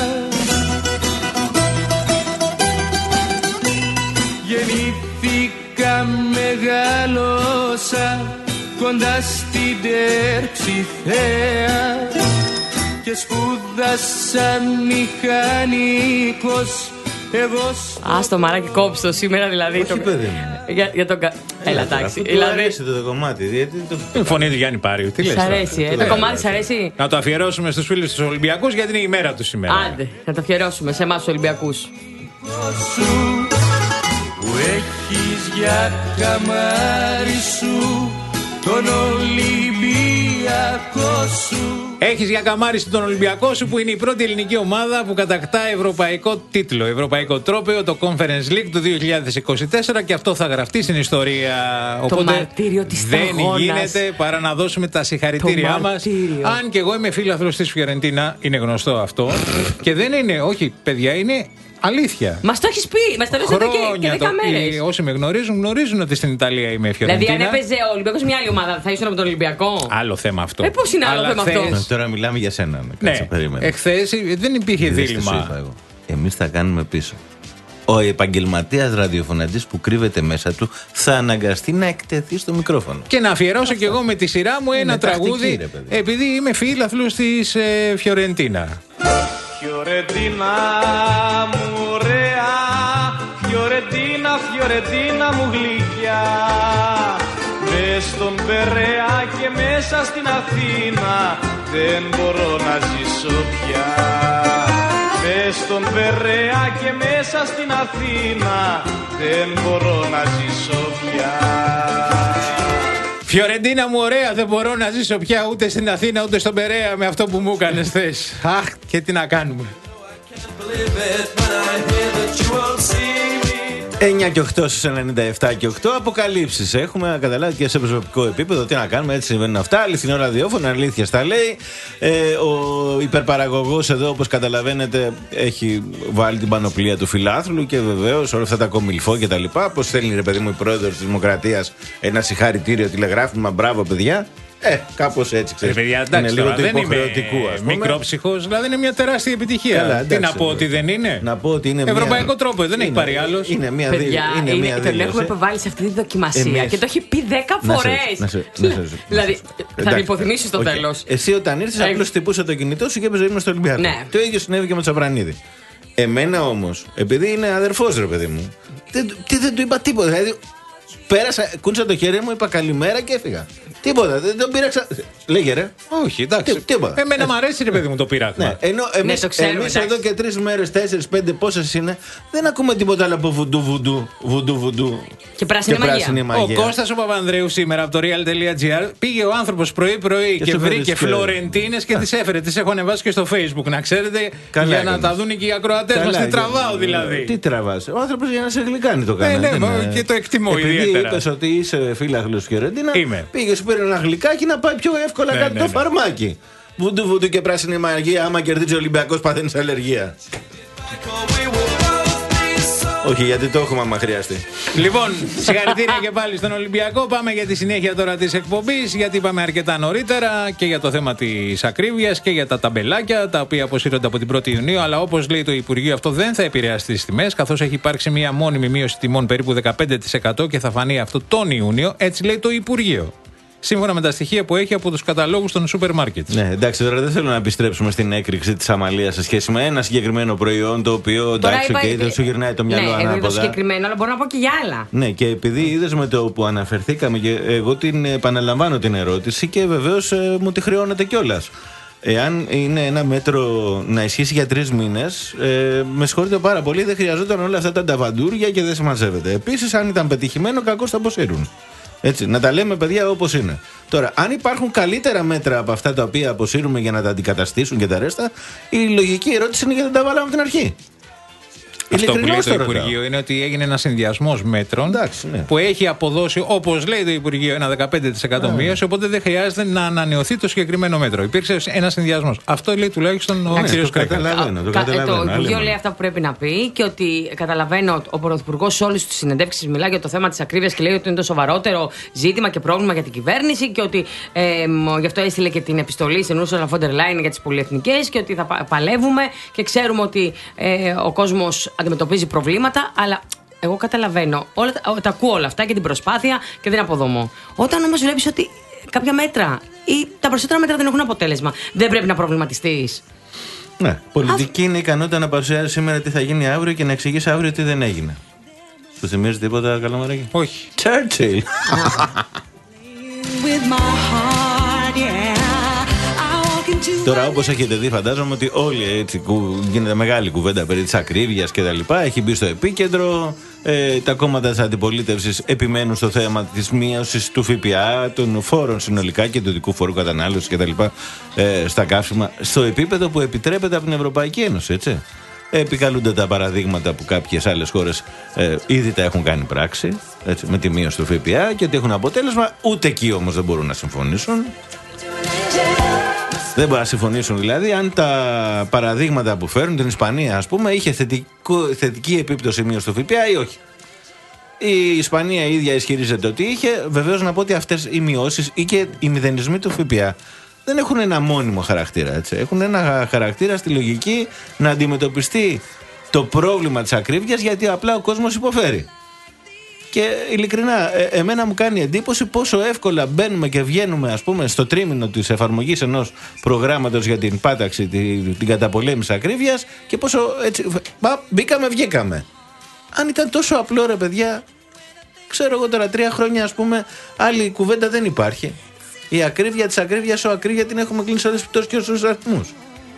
Speaker 13: γεννήθηκα, μεγάλωσα κοντά στην Τερψιθέα και σπούδασα μηχανικός. Εγώ
Speaker 2: ας το μαράκι κόψτο σήμερα δηλαδή.
Speaker 3: Όχι,
Speaker 2: το...
Speaker 3: παιδί
Speaker 2: για, για τον κα... Έλα, εντάξει.
Speaker 3: Του αρέσει το κομμάτι. Γιατί το...
Speaker 4: Η φωνή του Γιάννη Πάριου. Τι λες?
Speaker 2: Σ' αρέσει, ε, το κομμάτι σ' αρέσει.
Speaker 4: Να το αφιερώσουμε στους φίλους τους Ολυμπιακούς γιατί είναι η μέρα τους σήμερα.
Speaker 2: Άντε, να το αφιερώσουμε σε εμάς τους Ολυμπιακούς.
Speaker 13: Που έχεις για καμάρι σου τον Ολυμπιακό σου.
Speaker 4: Έχεις για καμάρι σου τον Ολυμπιακό σου, που είναι η πρώτη ελληνική ομάδα που κατακτά ευρωπαϊκό τίτλο, ευρωπαϊκό τρόπαιο, το Conference League του δύο χιλιάδες είκοσι τέσσερα, και αυτό θα γραφτεί στην ιστορία.
Speaker 2: Το
Speaker 4: Οπότε
Speaker 2: μαρτύριο της
Speaker 4: δεν
Speaker 2: σταγόνας.
Speaker 4: γίνεται παρά να δώσουμε τα συγχαρητήριά μας. Αν και εγώ είμαι φίλαθλος της Φιωρεντίνα, είναι γνωστό αυτό. Και δεν είναι, όχι παιδιά, είναι αλήθεια.
Speaker 2: Μας το έχεις πει, μας το λες εδώ και, και δέκα μέρες.
Speaker 4: Όσοι με γνωρίζουν, γνωρίζουν ότι στην Ιταλία είμαι Φιωρεντίνα.
Speaker 2: Δηλαδή, αν έπαιζε ο Ολυμπιακός μια άλλη ομάδα, θα ήσουν με τον Ολυμπιακό.
Speaker 4: Άλλο θέμα αυτό.
Speaker 2: Ε, πώς είναι άλλο
Speaker 4: Αλλά
Speaker 2: θέμα
Speaker 4: θες...
Speaker 2: αυτό?
Speaker 3: Τώρα μιλάμε για σένα.
Speaker 4: Ναι, εχθές δεν υπήρχε δίλημμα.
Speaker 3: Εμείς θα κάνουμε πίσω. Ο επαγγελματίας ραδιοφωνατής που κρύβεται μέσα του θα αναγκαστεί να εκτεθεί στο μικρόφωνο.
Speaker 4: Και να αφιερώσω κι εγώ με τη σειρά μου ένα τραγούδι,
Speaker 3: ρε,
Speaker 4: επειδή είμαι φίλαθλος της ε, Φιωρεντίνα.
Speaker 20: Φιωρεντίνα μου ωραία, Φιωρεντίνα, Φιωρεντίνα μου γλυκιά, μες στον Περαία και μέσα στην Αθήνα δεν μπορώ να ζήσω πια. Μες στον Περαία και μέσα στην Αθήνα δεν μπορώ να ζήσω πια.
Speaker 4: Φιωρεντίνα μου ωραία, δεν μπορώ να ζήσω πια ούτε στην Αθήνα ούτε στον Περαία με αυτό που μου έκανες θες. Αχ, και τι να κάνουμε.
Speaker 3: εννιά και οκτώ στους ενενήντα επτά και οκτώ. Αποκαλύψεις έχουμε καταλάβει και σε προσωπικό επίπεδο. Τι να κάνουμε, έτσι συμβαίνουν αυτά. Αληθινό ραδιόφωνο, αλήθεια στα λέει. Ε, ο υπερπαραγωγός εδώ, όπως καταλαβαίνετε, έχει βάλει την πανοπλία του φιλάθλου και βεβαίως όλα αυτά τα κομιλφό και τα λοιπά. Πώς θέλει, ρε παιδί μου, η πρόεδρος της Δημοκρατίας ένα συγχαρητήριο τηλεγράφημα. Μπράβο, παιδιά. Ε, κάπως έτσι, ξέρεις.
Speaker 4: Ε, παιδιά, εντάξει, είναι λίγο
Speaker 3: το υποχρεωτικού, ας πούμε.
Speaker 4: Μικρόψυχος, δηλαδή είναι μια τεράστια επιτυχία.
Speaker 3: Καλά, εντάξει,
Speaker 4: τι να πω, ότι δεν είναι.
Speaker 3: Να πω ότι είναι
Speaker 4: Ευρωπαϊκό
Speaker 3: μια...
Speaker 4: τρόπο, δεν
Speaker 3: είναι,
Speaker 4: έχει πάρει άλλος.
Speaker 3: Είναι μια
Speaker 2: παιδιά,
Speaker 3: είναι
Speaker 2: είναι,
Speaker 3: μια
Speaker 2: τον
Speaker 3: δήλωση.
Speaker 2: έχουμε επιβάλει σε αυτή τη δοκιμασία
Speaker 3: Εμείς...
Speaker 2: και το έχει πει δέκα φορές. Δηλαδή, θα την υποθυμίσει στο τέλος.
Speaker 3: Εσύ όταν ήρθες, απλώς τυπούσε το κινητό σου και έπαιζε ήμουν στο Ολυμπιακό.
Speaker 2: Ναι.
Speaker 3: Το ίδιο συνέβη και με τον Τσαπρανίδη. Εμένα όμως, επειδή είναι αδερφός, ρε παιδί μου, δεν, δεν του είπα τίποτα. Δηλαδή, πέρασα, κούνησα το χέρι μου, είπα καλημέρα και έφυγα. Τίποτα, δεν τον πείραξα. Λέγε ρε.
Speaker 4: Όχι, εντάξει.
Speaker 3: Τι, τίποτα.
Speaker 4: Εμένα μου αρέσει, ρε παιδί μου, το πείραγμα.
Speaker 3: Ναι, ενώ εμείς,
Speaker 2: ναι, ξέρουμε,
Speaker 3: εμείς εδώ και τρεις μέρες, τέσσερις, πέντε, πόσες είναι, δεν ακούμε τίποτα άλλο από βουντού, βουντού, βουντού, βουντού.
Speaker 2: Και πράσινη,
Speaker 3: και πράσινη
Speaker 2: μαγεία.
Speaker 3: μαγεία.
Speaker 4: Ο Κώστας ο Παπανδρέου σήμερα από το real.gr πήγε ο άνθρωπος πρωί-πρωί και, και βρήκε φλωρεντίνες και τις έφερε. Τις έχω ανεβάσει και στο Facebook, να ξέρετε,
Speaker 3: καλά
Speaker 4: για
Speaker 3: έκανες.
Speaker 4: να τα δουν και οι ακροατές μας. Τι τραβάω δηλαδή.
Speaker 3: Τι τραβάς. Ο άνθρωπος για να σε γλυκάνει το κάνει.
Speaker 4: Ναι, ναι, και το εκτιμώ ιδιαίτερα.
Speaker 3: Επειδή είπες ότι είσαι φίλαθλος Φιωρεντίνα, πήγε σου πήρε ένα γλυκάκι να πάει πιο εύκολα
Speaker 4: ναι,
Speaker 3: κάτω
Speaker 4: ναι,
Speaker 3: το
Speaker 4: ναι.
Speaker 3: φαρμάκι. Βουντου βουντου και πράσινη μαγεία. Άμα κερδίζει ο Ολυμπιακός, παθαίνεις αλλεργία. Όχι, γιατί το έχουμε άμα χρειαστεί.
Speaker 4: Λοιπόν, συγχαρητήρια και πάλι στον Ολυμπιακό. Πάμε για τη συνέχεια τώρα της εκπομπής, γιατί είπαμε αρκετά νωρίτερα και για το θέμα της ακρίβειας και για τα ταμπελάκια, τα οποία αποσύρονται από την πρώτη Ιουνίου. Αλλά όπως λέει το Υπουργείο, αυτό δεν θα επηρεάσει τις τιμές, καθώς έχει υπάρξει μια μόνιμη μείωση τιμών περίπου δεκαπέντε τοις εκατό και θα φανεί αυτό τον Ιούνιο. Έτσι λέει το Υπουργείο. Σύμφωνα με τα στοιχεία που έχει από τους καταλόγους των σούπερ μάρκετ.
Speaker 3: Ναι, εντάξει, τώρα δεν θέλω να επιστρέψουμε στην έκρηξη της αμαλίας σε σχέση με ένα συγκεκριμένο προϊόν το οποίο εντάξει, okay, δεν σου γυρνάει το μυαλό
Speaker 2: ναι,
Speaker 3: ανάποδα.
Speaker 2: Ναι, το συγκεκριμένο, αλλά μπορώ να πω και για άλλα.
Speaker 3: Ναι, και επειδή είδες με το που αναφερθήκαμε, και εγώ την επαναλαμβάνω την ερώτηση και βεβαίως ε, μου τη χρεώνεται κιόλας. Εάν είναι ένα μέτρο να ισχύσει για τρεις μήνες, ε, με συγχωρείτε πάρα πολύ, δεν χρειαζόταν όλα αυτά τα νταβαντούρια και δεν συμμαζεύεται. Επίσης, αν ήταν πετυχημένο, κακώς θα αποσύρουν. Έτσι, να τα λέμε, παιδιά, όπως είναι. Τώρα, αν υπάρχουν καλύτερα μέτρα από αυτά τα οποία αποσύρουμε για να τα αντικαταστήσουν και τα ρέστα, η λογική ερώτηση είναι γιατί δεν τα βάλαμε από την αρχή.
Speaker 4: Αυτό που λέει το Υπουργείο είναι ότι έγινε ένα συνδυασμός μέτρων.
Speaker 3: Εντάξει, ναι.
Speaker 4: Που έχει αποδώσει, όπως λέει το Υπουργείο, ένα δεκαπέντε τοις εκατό μείωση. Οπότε δεν χρειάζεται να ανανεωθεί το συγκεκριμένο μέτρο. Υπήρξε ένα συνδυασμός. Αυτό λέει τουλάχιστον ο κ.
Speaker 3: Το καταλαβαίνω. Το, καταλαβαίνω,
Speaker 2: το Υπουργείο λέει αυτά που πρέπει να πει και ότι καταλαβαίνω ο Πρωθυπουργός σε όλες τις συνεντεύξεις μιλάει για το θέμα της ακρίβειας και λέει ότι είναι το σοβαρότερο ζήτημα και πρόβλημα για την κυβέρνηση και ότι ε, γι' αυτό έστειλε και την επιστολή στην Ursula von der Leyen για τις πολυεθνικές και ότι θα παλεύουμε και ξέρουμε ότι ε, ο κόσμος αντιμετωπίζει προβλήματα, αλλά εγώ καταλαβαίνω, όλα, τα ακούω όλα αυτά και την προσπάθεια και την αποδομώ. Όταν όμως βλέπεις ότι κάποια μέτρα ή τα περισσότερα μέτρα δεν έχουν αποτέλεσμα, δεν πρέπει να προβληματιστείς.
Speaker 3: Ναι, πολιτική είναι η ικανότητα να παρουσιάζει σήμερα τι θα γίνει αύριο και να εξηγήσει αύριο τι δεν έγινε. Σου θυμίζει τίποτα, Καλαμαράκη?
Speaker 4: Όχι.
Speaker 3: Churchill. Τώρα, όπως έχετε δει, φαντάζομαι ότι όλοι έτσι γίνεται μεγάλη κουβέντα περί της ακρίβειας και τα λοιπά. Έχει μπει στο επίκεντρο. Ε, τα κόμματα της αντιπολίτευσης επιμένουν στο θέμα της μείωσης του ΦΠΑ, των φόρων συνολικά και του ειδικού φόρου κατανάλωσης και τα λοιπά ε, στα καύσιμα, στο επίπεδο που επιτρέπεται από την Ευρωπαϊκή Ένωση, έτσι. Επικαλούνται τα παραδείγματα που κάποιες άλλες χώρες ε, ήδη τα έχουν κάνει πράξη, έτσι, με τη μείωση του ΦΠΑ και ότι έχουν αποτέλεσμα. Ούτε εκεί όμως δεν μπορούν να συμφωνήσουν. Δεν μπορούν να συμφωνήσουν δηλαδή αν τα παραδείγματα που φέρουν, την Ισπανία ας πούμε, είχε θετικό, θετική επίπτωση μείωση του ΦΠΑ ή όχι. Η Ισπανία η ίδια ισχυρίζεται ότι είχε. Βεβαίως να πω ότι αυτές οι μειώσεις ή και οι μηδενισμοί του ΦΠΑ δεν έχουν ένα μόνιμο χαρακτήρα. Έτσι. Έχουν ένα χαρακτήρα στη λογική να αντιμετωπιστεί το πρόβλημα της ακρίβειας, γιατί απλά ο κόσμος υποφέρει. Και ειλικρινά, ε, εμένα μου κάνει εντύπωση πόσο εύκολα μπαίνουμε και βγαίνουμε, ας πούμε, στο τρίμηνο της εφαρμογής ενός προγράμματος για την πάταξη, την, την καταπολέμηση ακρίβειας και πόσο έτσι, πα, μπήκαμε, βγήκαμε. Αν ήταν τόσο απλό, ρε παιδιά, ξέρω εγώ τώρα τρία χρόνια, ας πούμε, άλλη κουβέντα δεν υπάρχει. Η ακρίβεια της ακρίβειας, ο ακρίβεια την έχουμε κλείσει όλες τις πτώσεις και όσους αριθμούς.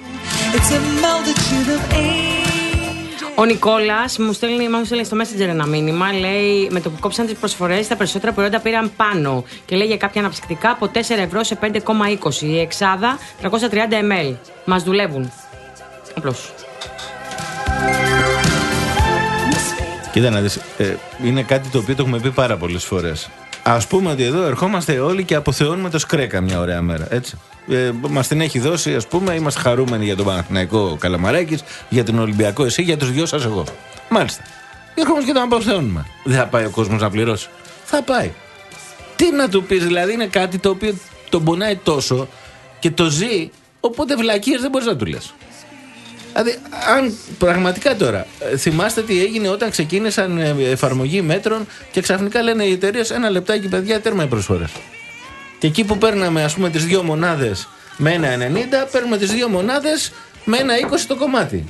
Speaker 2: Ο Νικόλας μου στέλνει, μου στέλνει στο Messenger ένα μήνυμα. Λέει: με το που κόψαν τις προσφορές, τα περισσότερα προϊόντα πήραν πάνω. Και λέει για κάποια αναψυκτικά από τέσσερα ευρώ σε πέντε κόμμα είκοσι. Η εξάδα τριακόσια τριάντα μιλιλίτρα. Μας δουλεύουν. Απλώς.
Speaker 3: Κοίτα να δεις, ε, είναι κάτι το οποίο το έχουμε πει πάρα πολλές φορές. Ας πούμε ότι εδώ ερχόμαστε όλοι και αποθεώνουμε το Σκρέκα μια ωραία μέρα, έτσι. Ε, μας την έχει δώσει, ας πούμε, είμαστε χαρούμενοι για τον Παναθηναϊκό Καλαμαράκης, για τον Ολυμπιακό εσύ, για τους δυο σας εγώ. Μάλιστα. Ερχόμαστε και τον αποθεώνουμε. Δεν θα πάει ο κόσμος να πληρώσει. Θα πάει. Τι να του πεις, δηλαδή είναι κάτι το οποίο τον πονάει τόσο και το ζει, οπότε βλακίες δεν μπορείς να του λες. Δηλαδή, αν πραγματικά τώρα θυμάστε τι έγινε όταν ξεκίνησαν εφαρμογή μέτρων και ξαφνικά λένε οι εταιρείες ένα λεπτάκι, παιδιά, τέρμα οι προσφορές. Και εκεί που παίρναμε, ας πούμε, τις δύο μονάδες με ένα ενενήντα, παίρνουμε τις δύο μονάδες με ένα είκοσι το κομμάτι.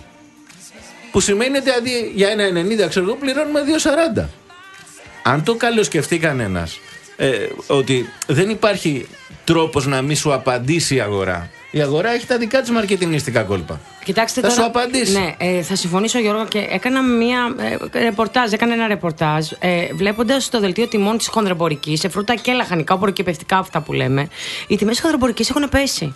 Speaker 3: Που σημαίνει ότι αντί για ένα ενενήντα, ξέρω εγώ, πληρώνουμε δύο σαράντα. Αν το καλοσκεφτεί κανένας, ε, ότι δεν υπάρχει τρόπος να μην σου απαντήσει η αγορά. Η αγορά έχει τα δικά της μαρκετινιστικά κόλπα.
Speaker 2: Κοιτάξτε,
Speaker 3: θα
Speaker 2: τώρα,
Speaker 3: σου απαντήσει.
Speaker 2: Ναι, ε, θα συμφωνήσω, Γιώργο, και έκανα μία ε, ρεπορτάζ, έκανα ένα ρεπορτάζ ε, βλέποντας το δελτίο τιμών της χονδρεμπορικής σε φρούτα και λαχανικά, οπωροκυπευτικά αυτά που λέμε. Οι τιμές της χονδρεμπορικής έχουν πέσει.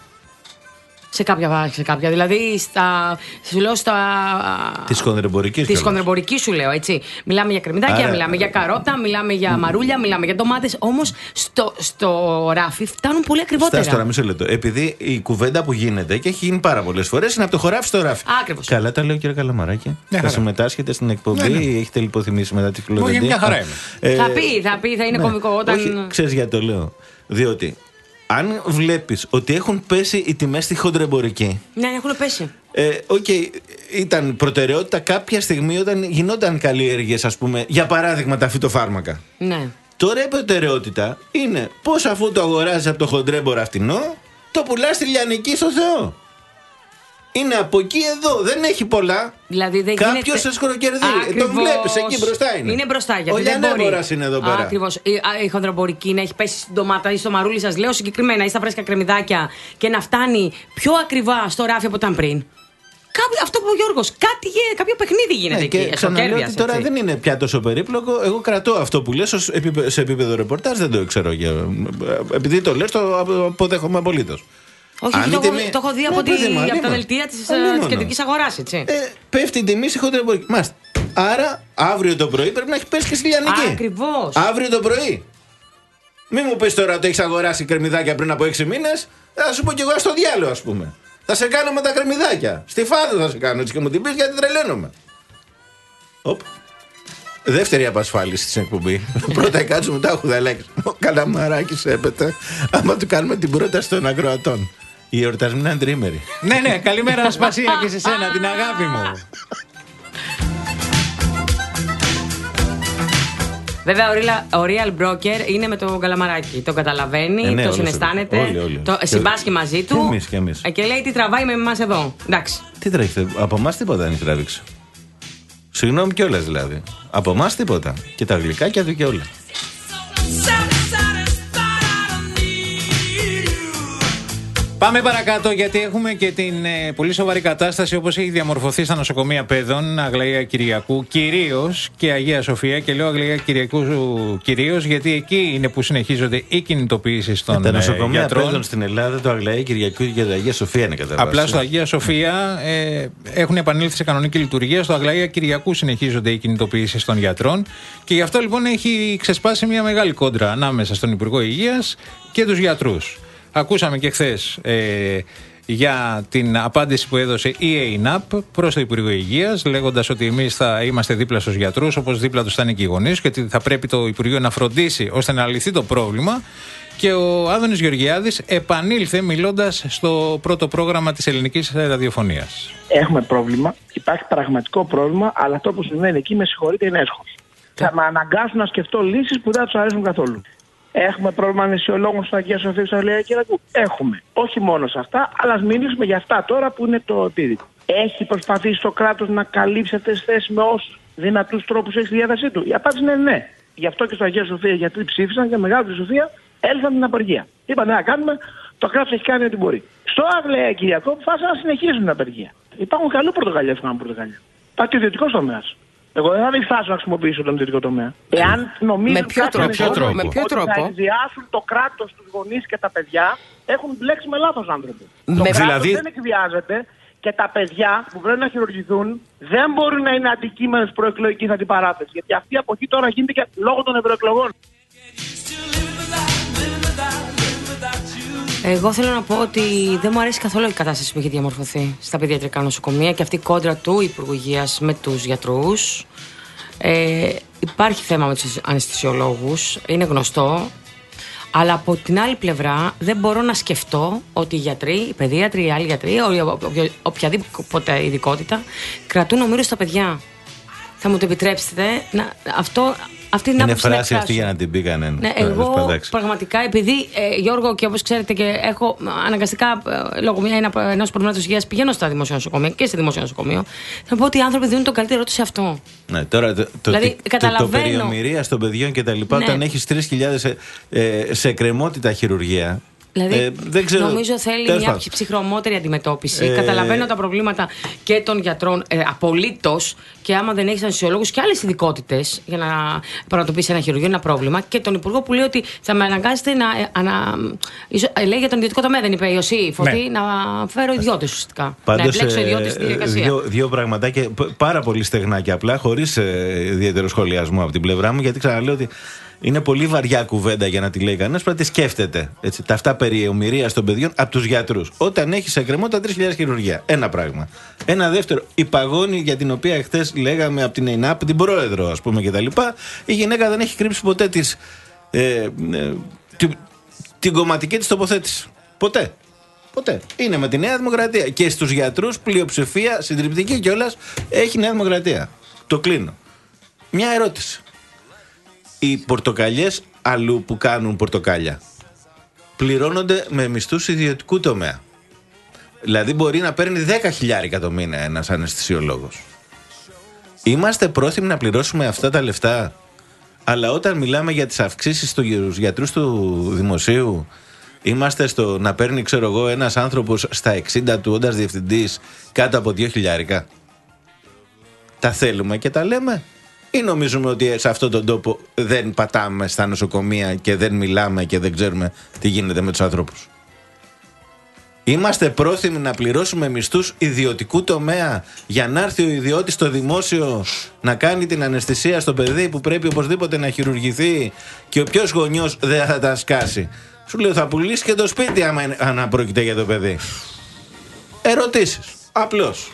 Speaker 2: Σε κάποια, σε κάποια. Δηλαδή, στα, σου λέω στα.
Speaker 3: Τη χονδρεμπορική.
Speaker 2: Τη χονδρεμπορική σου λέω, έτσι. Μιλάμε για κρεμμυδάκια, Άρα... μιλάμε για καρότα, μιλάμε για μαρούλια, μιλάμε για ντομάτες. Όμως στο, στο ράφι φτάνουν πολύ ακριβότερα.
Speaker 3: Φτάσει τώρα, μισό λεπτό. Επειδή η κουβέντα που γίνεται και έχει γίνει πάρα πολλές φορές είναι από το χωράφι στο ράφι.
Speaker 2: Ακριβώς.
Speaker 3: Καλά τα λέω, κύριε Καλαμαράκη. Ναι, θα συμμετάσχετε στην εκπομπή ή ναι, ναι. έχετε λιποθυμήσει μετά τη φιλοδεντία.
Speaker 4: Όχι, μια χαρά είμαι.
Speaker 2: Ε, θα πει, θα πει, θα είναι ναι. κωμικό όταν.
Speaker 3: Όχι, ξέρεις γιατί το λέω. Διότι. Αν βλέπεις ότι έχουν πέσει οι τιμές στη χοντρεμπορική.
Speaker 2: Ναι, έχουν πέσει.
Speaker 3: Ε, okay, ήταν προτεραιότητα κάποια στιγμή όταν γινόταν καλλιέργειες, ας πούμε, για παράδειγμα τα φυτοφάρμακα.
Speaker 2: Ναι.
Speaker 3: Τώρα η προτεραιότητα είναι πώς αφού το αγοράζεις από το χοντρέμπορα φτηνό, το πουλάς στη λιανική στο Θεό. Είναι από εκεί εδώ, δεν έχει πολλά.
Speaker 2: Δηλαδή δεν
Speaker 3: Κάποιος
Speaker 2: γίνεται...
Speaker 3: σε σκοροκερδεί. Τον βλέπεις, εκεί μπροστά είναι.
Speaker 2: Είναι μπροστά, γιατί
Speaker 3: ο
Speaker 2: δεν μπορεί.
Speaker 3: Λιανέμπορας είναι εδώ πέρα.
Speaker 2: Ακριβώς. Η, η χονδρομπορική να έχει πέσει στην ντομάτα ή στο μαρούλι, σας λέω συγκεκριμένα, ή στα φρέσκα κρεμμυδάκια και να φτάνει πιο ακριβά στο ράφι από ήταν πριν. Κάποιο, αυτό που ο Γιώργος, κάτι, κάποιο παιχνίδι γίνεται
Speaker 3: ναι,
Speaker 2: εκεί.
Speaker 3: Και ξαναλέω ότι τώρα
Speaker 2: έτσι.
Speaker 3: Δεν είναι πια τόσο περίπλοκο. Εγώ κρατώ αυτό που λες ως επίπεδο, σε επίπεδο ρεπορτάζ, δεν το ξέρω. Επειδή το λες, το αποδέχομαι απολύτως.
Speaker 2: Όχι, το, τιμή... το έχω δει από, τη... από τα δελτία της, της κεντρικής αγοράς, έτσι.
Speaker 3: Ε, πέφτει η τιμή στη χοντρεμπορική. Μάλιστα. Άρα, αύριο το πρωί πρέπει να έχει πέσει και στη λιανική.
Speaker 2: Ακριβώς.
Speaker 3: Αύριο το πρωί. Μην μου πεις τώρα ότι έχεις αγοράσει κρεμμυδάκια πριν από έξι μήνες. Θα σου πω κι εγώ στο διάλογο, ας πούμε. Θα σε κάνω με τα κρεμμυδάκια. Στη φάδα θα σε κάνω έτσι και μου την πεις γιατί τρελαίνομαι. Οπ. Δεύτερη απασφάλιση στην εκπομπή. Πρώτα κάτσουμε τα χουδαλάκια. Ο Καλαμαράκης έπεται. Άμα του κάνουμε την πρόταση των ακροατών. Η εορτασμή είναι τρίμερη.
Speaker 4: Ναι, ναι, καλημέρα Ασπασία και σε σένα, την αγάπη μου.
Speaker 2: Βέβαια, ο real broker είναι με τον Καλαμαράκη. Το καταλαβαίνει, ε, ναι, το συναισθάνεται.
Speaker 3: Όλοι, όλοι.
Speaker 2: Το συμπάσχει μαζί του.
Speaker 3: Και εμείς, και εμείς.
Speaker 2: Και λέει τι τραβάει με εμάς εδώ. Εντάξει.
Speaker 3: Τι τρέχετε, από εμάς τίποτα δεν έχει τραβήξει. Συγγνώμη κιόλας δηλαδή. Από εμάς τίποτα. Και τα γλυκάκια του και όλα.
Speaker 4: Πάμε παρακάτω, γιατί έχουμε και την ε, πολύ σοβαρή κατάσταση όπως έχει διαμορφωθεί στα νοσοκομεία παιδών Αγλαία Κυριακού κυρίως και Αγία Σοφία. Και λέω Αγλαία Κυριακού κυρίως γιατί εκεί είναι που συνεχίζονται οι κινητοποιήσεις των ε,
Speaker 3: τα νοσοκομεία
Speaker 4: γιατρών.
Speaker 3: Παιδών στην Ελλάδα, το Αγλαία Κυριακού και το Αγία Σοφία είναι κατά βάση.
Speaker 4: Απλά στο Αγία Σοφία ε, έχουν επανέλθει σε κανονική λειτουργία. Στο Αγλαία Κυριακού συνεχίζονται οι κινητοποιήσεις των γιατρών. Και γι' αυτό λοιπόν έχει ξεσπάσει μια μεγάλη κόντρα ανάμεσα στον Υπουργό Υγείας και τους γιατρούς. Ακούσαμε και χθες ε, για την απάντηση που έδωσε η ΕΙΝΑΠ προς το Υπουργείο Υγείας, λέγοντας ότι εμείς θα είμαστε δίπλα στους γιατρούς, όπως δίπλα τους θα είναι και οι γονείς, και ότι θα πρέπει το Υπουργείο να φροντίσει ώστε να λυθεί το πρόβλημα. Και ο Άδωνης Γεωργιάδης επανήλθε μιλώντας στο πρώτο πρόγραμμα της ελληνικής ραδιοφωνίας.
Speaker 21: Έχουμε πρόβλημα, υπάρχει πραγματικό πρόβλημα, αλλά αυτό που συμβαίνει εκεί, με συγχωρείτε, είναι έσχος. Θα με αναγκάσουν να σκεφτώ λύσεις που δεν τους αρέσουν καθόλου. Έχουμε πρόβλημα αναισιολόγων στο Αγία Σοφία, στο Αγία Κυριακού. Έχουμε. Όχι μόνο σε αυτά, αλλά ας μιλήσουμε για αυτά τώρα που είναι το επίδικο. Έχει προσπαθήσει το κράτος να καλύψει αυτές τις θέσεις με όσους δυνατούς τρόπους έχει στη διάθεσή του? Η απάντηση είναι ναι. Γι' αυτό και στο Αγία Σοφία οι γιατροί ψήφισαν και μεγάλη πλειοψηφία έλθαν την απεργία. Είπαν να κάνουμε, το κράτος έχει κάνει ό,τι μπορεί. Στο Αγία Κυριακού αποφάσισαν να συνεχίσουν την απεργία. Υπάρχουν καλού Πορτογαλία που κάνουν Πορτογαλία. Υπάρχει ιδιωτικό τομέα. Εγώ δεν θα διστάσω να χρησιμοποιήσω τον ιδιωτικό τομέα. Εάν νομίζουν
Speaker 2: με ποιο τρόπο,
Speaker 21: τρόπο,
Speaker 2: με ποιο
Speaker 21: ότι
Speaker 2: τρόπο?
Speaker 21: θα εκβιάσουν το κράτος, τους γονείς και τα παιδιά, έχουν μπλέξει με λάθος άνθρωποι.
Speaker 2: Με
Speaker 21: το κράτος
Speaker 3: δηλαδή...
Speaker 21: δεν εκβιάζεται και τα παιδιά που πρέπει να χειρουργηθούν δεν μπορούν να είναι αντικείμενο προεκλογικής αντιπαράθεσης. Γιατί αυτή η αποχή τώρα γίνεται και λόγω των ευρωεκλογών.
Speaker 2: Εγώ θέλω να πω ότι δεν μου αρέσει καθόλου η κατάσταση που έχει διαμορφωθεί στα παιδιατρικά νοσοκομεία και αυτή η κόντρα του Υπουργού Υγείας με τους γιατρούς. Ε, υπάρχει θέμα με τους αναισθησιολόγους, είναι γνωστό. Αλλά από την άλλη πλευρά δεν μπορώ να σκεφτώ ότι οι γιατροί, οι παιδίατροι, οι άλλοι γιατροί, οποιαδήποτε ειδικότητα κρατούν ομήρους στα παιδιά. Θα μου το επιτρέψετε να, αυτό... Αυτή είναι,
Speaker 3: είναι φράση αυτή για να την πει κανένα.
Speaker 2: Ναι, εγώ πραγματικά, επειδή ε, Γιώργο, και όπως ξέρετε, και έχω αναγκαστικά ε, λόγω ενός προβλήματος υγείας πηγαίνω στα δημόσια νοσοκομεία και σε δημόσιο νοσοκομείο, θα πω ότι οι άνθρωποι δίνουν τον καλύτερό τους σε αυτό.
Speaker 3: Ναι, τώρα το, δηλαδή, το, το, το περιομοιρίας των παιδιών και τα λοιπά, ναι. Όταν έχεις τρεις χιλιάδες ε, ε, σε εκκρεμότητα χειρουργία.
Speaker 2: Δηλαδή,
Speaker 3: ε, δεν ξέρω,
Speaker 2: νομίζω θέλει μια πάνω. ψυχρομότερη αντιμετώπιση. Ε, Καταλαβαίνω τα προβλήματα και των γιατρών ε, απολύτως. Και άμα δεν έχεις αναισθησιολόγους και άλλες ειδικότητες για να πραγματοποιήσει ένα χειρουργείο, είναι ένα πρόβλημα. Και τον υπουργό που λέει ότι θα με αναγκάσετε να. Ε, ανα, ίσο, ε, λέει για τον ιδιωτικό τομέα, δεν είπε η Ιωσή Φωτή, ναι. να φέρω ιδιώτες ουσιαστικά.
Speaker 3: Πάντως,
Speaker 2: να εμπλέξω ιδιώτες στη διαδικασία.
Speaker 3: Δύο, δύο πραγματάκια πάρα πολύ στεγνά και απλά, χωρίς ε, ιδιαίτερο σχολιασμό από την πλευρά μου, γιατί ξαναλέω ότι. Είναι πολύ βαριά κουβέντα για να τη λέει κανένας, πρέπει να τη σκέφτεται. Έτσι, τα αυτά περί ομηρίας των παιδιών από τους γιατρούς. Όταν έχεις εκκρεμότητα τρεις χιλιάδες χειρουργία. Ένα πράγμα. Ένα δεύτερο, η παγόνη για την οποία χθες λέγαμε από την ΕΙΝΑΠ, την πρόεδρο, ας πούμε, κτλ. Η γυναίκα δεν έχει κρύψει ποτέ της, ε, ε, την, την κομματική της τοποθέτηση. Ποτέ. Ποτέ. Είναι με τη Νέα Δημοκρατία. Και στους γιατρούς πλειοψηφία, συντριπτική κιόλας, έχει Νέα Δημοκρατία. Το κλείνω. Μια ερώτηση. Οι πορτοκαλιές αλλού που κάνουν πορτοκάλια πληρώνονται με μισθούς ιδιωτικού τομέα. Δηλαδή μπορεί να παίρνει δέκα χιλιάρικα το μήνα ένας αναισθησιολόγος. Είμαστε πρόθυμοι να πληρώσουμε αυτά τα λεφτά, αλλά όταν μιλάμε για τις αυξήσεις στους γιατρούς του δημοσίου, είμαστε στο να παίρνει, ξέρω εγώ, ένας άνθρωπος στα εξήντα του όντας διευθυντής κάτω από δύο χιλιάρικα. Τα θέλουμε και τα λέμε. Ή νομίζουμε ότι σε αυτόν τον τόπο δεν πατάμε στα νοσοκομεία και δεν μιλάμε και δεν ξέρουμε τι γίνεται με τους ανθρώπους. Είμαστε πρόθυμοι να πληρώσουμε μισθούς ιδιωτικού τομέα για να έρθει ο ιδιώτης στο δημόσιο να κάνει την αναισθησία στο παιδί που πρέπει οπωσδήποτε να χειρουργηθεί και ο ποιος γονιός δεν θα τα σκάσει. Σου λέω θα πουλήσει και το σπίτι άμα, άμα πρόκειται για το παιδί. Ερωτήσεις. Απλώς.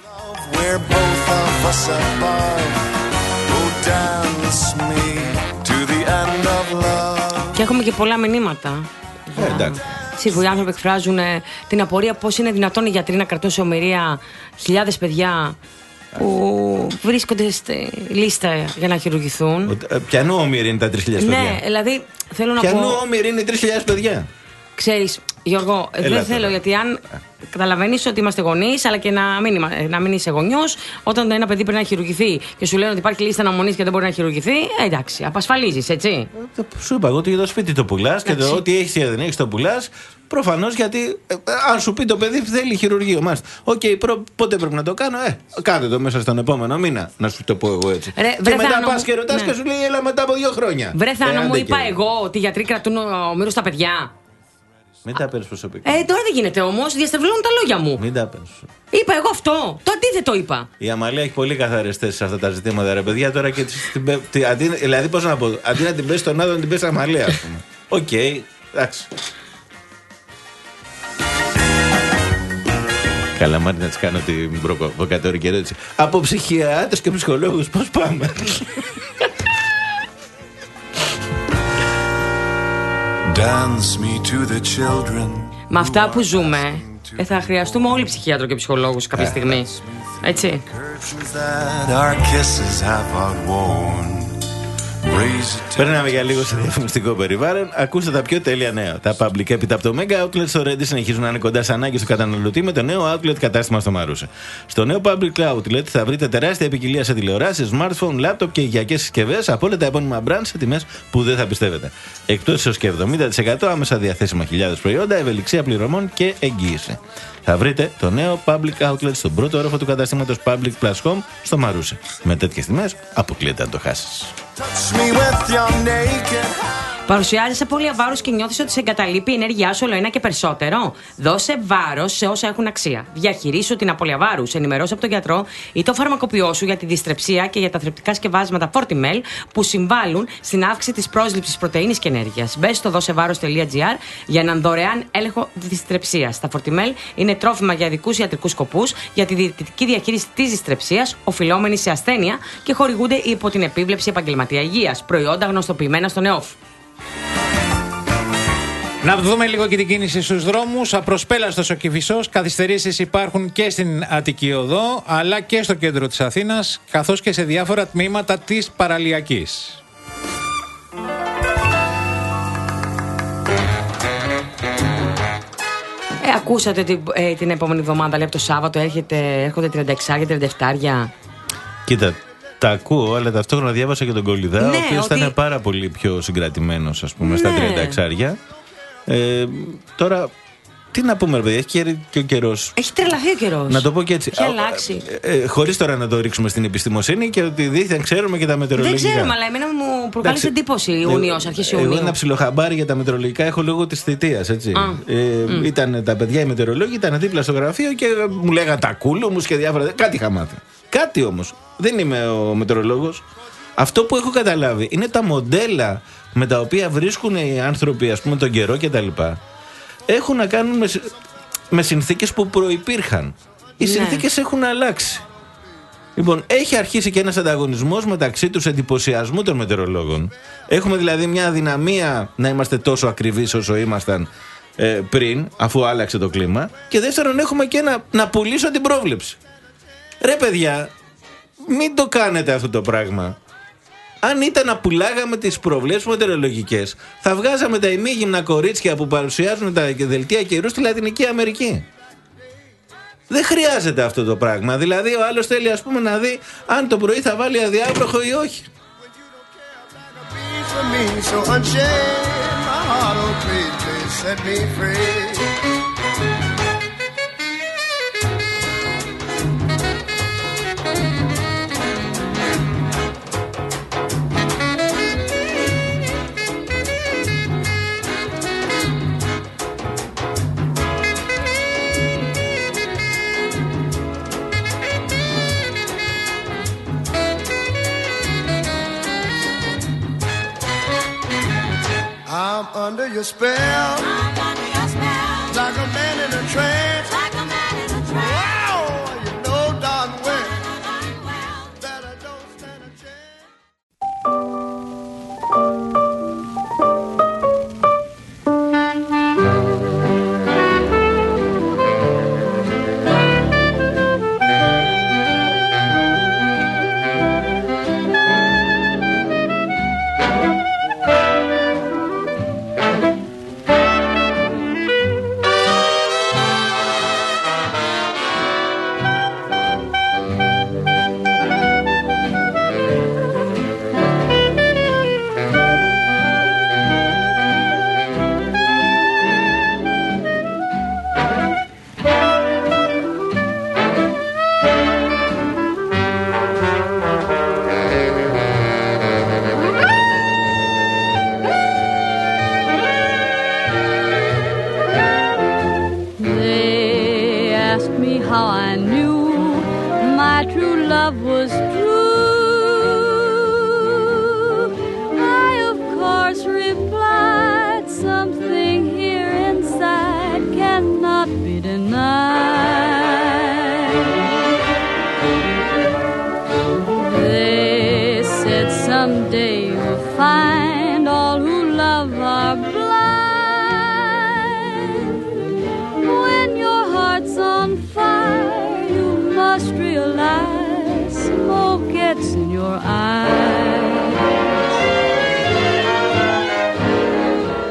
Speaker 2: Και έχουμε και πολλά μηνύματα.
Speaker 3: Ε, εντάξει.
Speaker 2: Σίγουρα οι άνθρωποι εκφράζουν ε, την απορία πώς είναι δυνατόν οι γιατροί να κρατούν σε ομηρία χιλιάδες παιδιά που βρίσκονται στη λίστα για να χειρουργηθούν.
Speaker 3: Ποιανού όμοιροι είναι τα τρεις χιλιάδες παιδιά?
Speaker 2: Ναι, δηλαδή θέλω να
Speaker 3: Ποιανού
Speaker 2: πω.
Speaker 3: Ποιανού όμοιροι είναι τρεις χιλιάδες παιδιά?
Speaker 2: Ξέρεις, Γιώργο, Έλα δεν θέλω, γιατί αν καταλαβαίνεις ότι είμαστε γονείς, αλλά και να μην, να μην είσαι γονιός, όταν ένα παιδί πρέπει να χειρουργηθεί και σου λένε ότι υπάρχει λίστα αναμονής και δεν μπορεί να χειρουργηθεί, ε, εντάξει, απασφαλίζεις, έτσι.
Speaker 3: Ε, σου είπα εγώ ότι για το σπίτι το πουλάς και το ότι έχεις ή δεν έχεις το πουλάς. Προφανώς γιατί, ε, αν σου πει το παιδί θέλει χειρουργείο, μάλιστα. Οκ, okay, πότε πρέπει να το κάνω, ε, κάντε το μέσα στον επόμενο μήνα, να σου το πω εγώ έτσι.
Speaker 2: Ρε,
Speaker 3: και μετά πας και ρωτάς ναι. και σου λέει, έλα μετά από δύο χρόνια.
Speaker 2: Βρε Θάνο, ε, μου είπα και... εγώ ότι οι γιατροί κρατούν ομήρους στα παιδιά.
Speaker 3: Μην τα παίρνεις προσωπικά.
Speaker 2: Ε, τώρα δεν γίνεται όμως, διαστρεβλώνουν τα λόγια μου.
Speaker 3: Μην τα παίρνεις.
Speaker 2: Είπα εγώ αυτό. Το αντίθετο είπα.
Speaker 3: Η Αμαλία έχει πολύ καθαρές θέσεις σε αυτά τα ζητήματα, ρε παιδιά. Τώρα και την, την, αντί, δηλαδή, πώς να πω, αντί να την πέσει στον Άδων, να την πέσει Αμαλία, ας πούμε. Οκ, okay, εντάξει. Καλά, μάρει να της κάνω την προβοκατόρικη ερώτηση. Από ψυχιάτρες και ψυχολόγους, πώς πάμε?
Speaker 17: Dance me to the children.
Speaker 2: Με αυτά που ζούμε, ε, θα χρειαστούμε όλοι ψυχίατρο και ψυχολόγους κάποια στιγμή. Έτσι.
Speaker 3: Παίρναμε για λίγο σε διαφημιστικό περιβάλλον. Ακούστε τα πιο τέλεια νέα. Τα public έπειτα από το Mega Outlet στο Ready συνεχίζουν να είναι κοντά στις ανάγκες του καταναλωτή με το νέο Outlet κατάστημα στο Μαρούσι. Στο νέο public Outlet θα βρείτε τεράστια ποικιλία σε τηλεοράσεις, smartphone, laptop και οικιακές συσκευές από όλα τα επώνυμα brands σε τιμές που δεν θα πιστεύετε. Εκτός έως και εβδομήντα τοις εκατό άμεσα διαθέσιμα χιλιάδες προϊόντα, ευελιξία πληρωμών και εγγύηση. Θα βρείτε το νέο public outlet στον πρώτο όροφο του καταστήματος Public Plus Home στο Μαρούσι. Με τέτοιες τιμές αποκλείεται να το χάσεις.
Speaker 2: Παρουσιάζεσαι πολύ αβάρος και νιώθεις ότι σε εγκαταλείπει η ενέργειά σου όλο ένα και περισσότερο. Δώσε βάρος σε όσα έχουν αξία. Διαχειρίσου την απώλεια βάρους. Ενημερώσου από τον γιατρό ή το φαρμακοποιό σου για τη δυστρεψία και για τα θρεπτικά σκευάσματα Fortimel που συμβάλλουν στην αύξηση της πρόσληψης πρωτεΐνης και ενέργειας. Μπες στο δώσεβάρος τελεία τζι άρ για έναν δωρεάν έλεγχο δυστρεψίας. Τα Fortimel είναι τρόφιμα για ειδικούς ιατρικούς σκοπούς για τη διαιτητική διαχείριση της δυστρεψίας, οφειλόμενη σε ασθένεια και χορηγούνται υπό την επίβλεψη επαγγελματία υγείας. Προϊόντα γνωστοποιημένα στο ΝΕΟΦ.
Speaker 4: Να δούμε λίγο και την κίνηση στους δρόμους. Απροσπέλαστος ο Κηφισός. Καθυστερήσεις υπάρχουν και στην Αττική Οδό, αλλά και στο κέντρο της Αθήνας, καθώς και σε διάφορα τμήματα της παραλιακής.
Speaker 2: Ε, ακούσατε την, ε, την επόμενη εβδομάδα, λέει, από το Σάββατο έρχεται, έρχονται τριάντα έξι τριάντα επτά.
Speaker 3: Κοίτα, τα ακούω, αλλά ταυτόχρονα διάβασα και τον Κολυδά,
Speaker 2: ναι,
Speaker 3: ο οποίος
Speaker 2: ότι...
Speaker 3: ήταν πάρα πολύ πιο συγκρατημένος, ας πούμε,
Speaker 2: ναι.
Speaker 3: στα τριάντα έξι. Ε, τώρα, τι να πούμε, ρε παιδιά, έχει και ο καιρός.
Speaker 2: Έχει τρελαθεί ο καιρός.
Speaker 3: Να το πω και έτσι.
Speaker 2: Έχει αλλάξει.
Speaker 3: Ε, ε, χωρίς τώρα να το ρίξουμε στην επιστημοσύνη και ότι δίθεν ξέρουμε και τα μετεωρολογικά.
Speaker 2: Δεν ξέρουμε, αλλά εμένα μου προκάλεσε εντύπωση Ιούνιος, αρχές Ιουνίου.
Speaker 3: Εγώ ένα ψιλοχαμπάρι για τα μετεωρολογικά έχω λόγω της θητείας, έτσι.
Speaker 2: Α,
Speaker 3: ε,
Speaker 2: mm.
Speaker 3: Ήταν τα παιδιά οι μετεωρολόγοι, ήταν δίπλα στο γραφείο και μου λέγανε τα κούλο μου και διάφορα. Κάτι είχα μάθει. Κάτι όμως. Δεν είμαι ο μετεωρολόγος. Αυτό που έχω καταλάβει είναι τα μοντέλα με τα οποία βρίσκουν οι άνθρωποι, ας πούμε, τον καιρό κτλ. Έχουν να κάνουν με, με συνθήκες που προϋπήρχαν. Οι ναι. συνθήκες έχουν αλλάξει. Λοιπόν, έχει αρχίσει και ένας ανταγωνισμός μεταξύ τους εντυπωσιασμού των μετεωρολόγων. Έχουμε δηλαδή μια αδυναμία να είμαστε τόσο ακριβείς όσο ήμασταν ε, πριν, αφού άλλαξε το κλίμα. Και δεύτερον, έχουμε και ένα να πουλήσω την πρόβλεψη. Ρε παιδιά, μην το κάνετε αυτό το πράγμα. Αν ήταν να πουλάγαμε τις προβλέψεις μετεωρολογικές, θα βγάζαμε τα ημίγυμνα κορίτσια που παρουσιάζουν τα δελτία καιρού στη Λατινική Αμερική. Δεν χρειάζεται αυτό το πράγμα. Δηλαδή, ο άλλος θέλει, ας πούμε, να δει αν το πρωί θα βάλει αδιάβροχο ή όχι.
Speaker 13: I'm under your spell. I'm under your spell. Like a man in a trance. Like a man in a trance. Wow, you know darn well that I don't stand a chance.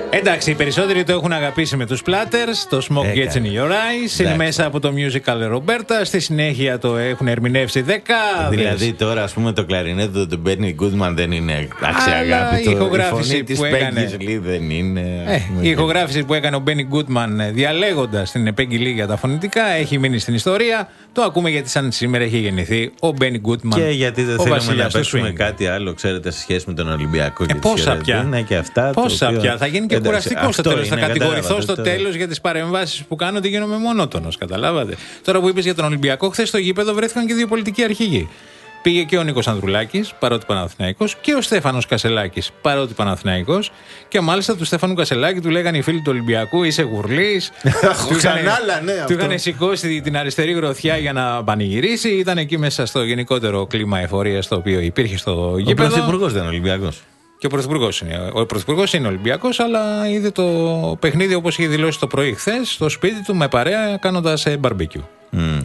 Speaker 4: Εντάξει, οι περισσότεροι το έχουν αγαπήσει με τους Platters, το Smoke
Speaker 3: Έκανε.
Speaker 4: Gets in Your Eyes, είναι μέσα από το musical Roberta, στη συνέχεια το έχουν ερμηνεύσει δεκάδες.
Speaker 3: Δηλαδή τώρα ας πούμε το κλαρινέτο του Benny Goodman δεν είναι αξιαγάπητο.
Speaker 4: η ηχογράφηση
Speaker 3: η φωνή της
Speaker 4: που έκανε-
Speaker 3: Peggy Lee δεν είναι.
Speaker 4: Ε, η ηχογράφηση που έκανε ο Benny Goodman διαλέγοντας την Peggy Lee για τα φωνητικά έχει μείνει στην ιστορία. Το ακούμε γιατί σαν σήμερα έχει γεννηθεί ο Benny Goodman.
Speaker 3: Και γιατί δεν
Speaker 4: ο
Speaker 3: θέλουμε να
Speaker 4: βασιλιάς του
Speaker 3: παίξουμε
Speaker 4: swing.
Speaker 3: κάτι άλλο, ξέρετε, σε σχέση με τον Ολυμπιακό και
Speaker 4: Ε,
Speaker 3: τις
Speaker 4: πόσα
Speaker 3: χαιρετίες.
Speaker 4: πια.
Speaker 3: Είναι και αυτά. το
Speaker 4: Πόσα
Speaker 3: οποίο-
Speaker 4: πια. Θα γίνει και
Speaker 3: Εντάξει,
Speaker 4: κουραστικό στο
Speaker 3: αυτό
Speaker 4: τέλος. Θα
Speaker 3: είναι,
Speaker 4: κατηγορηθώ
Speaker 3: κατάλαβα,
Speaker 4: στο
Speaker 3: τώρα.
Speaker 4: τέλος για τις παρεμβάσεις που κάνω ότι γίνομαι μονότονος. Καταλάβατε. Τώρα που είπες για τον Ολυμπιακό, χθες στο γήπεδο βρέθηκαν και δύο πολιτικοί αρχηγοί. Πήγε και ο Νίκος Ανδρουλάκης, παρότι Παναθηναϊκός, και ο Στέφανος Κασελάκης, παρότι Παναθηναϊκός. Και μάλιστα του Στέφανου Κασελάκη του λέγανε οι φίλοι του Ολυμπιακού: είσαι γουρλής. Του είχανε-
Speaker 3: Ξανάλα, ναι,
Speaker 4: Του
Speaker 3: αυτό.
Speaker 4: είχαν σηκώσει την αριστερή γροθιά για να πανηγυρίσει. Ήταν εκεί μέσα στο γενικότερο κλίμα εφορίας το οποίο υπήρχε στο
Speaker 3: Ο
Speaker 4: γήπεδο.
Speaker 3: Πρωθυπουργός δεν είναι Ολυμπιακός.
Speaker 4: Και ο Πρωθυπουργός είναι. Ο Πρωθυπουργός είναι Ολυμπιακός, αλλά είδε το παιχνίδι όπως είχε δηλώσει το πρωί χθες στο σπίτι του με παρέα κάνοντας μπαρμπεκιού.
Speaker 3: Mm.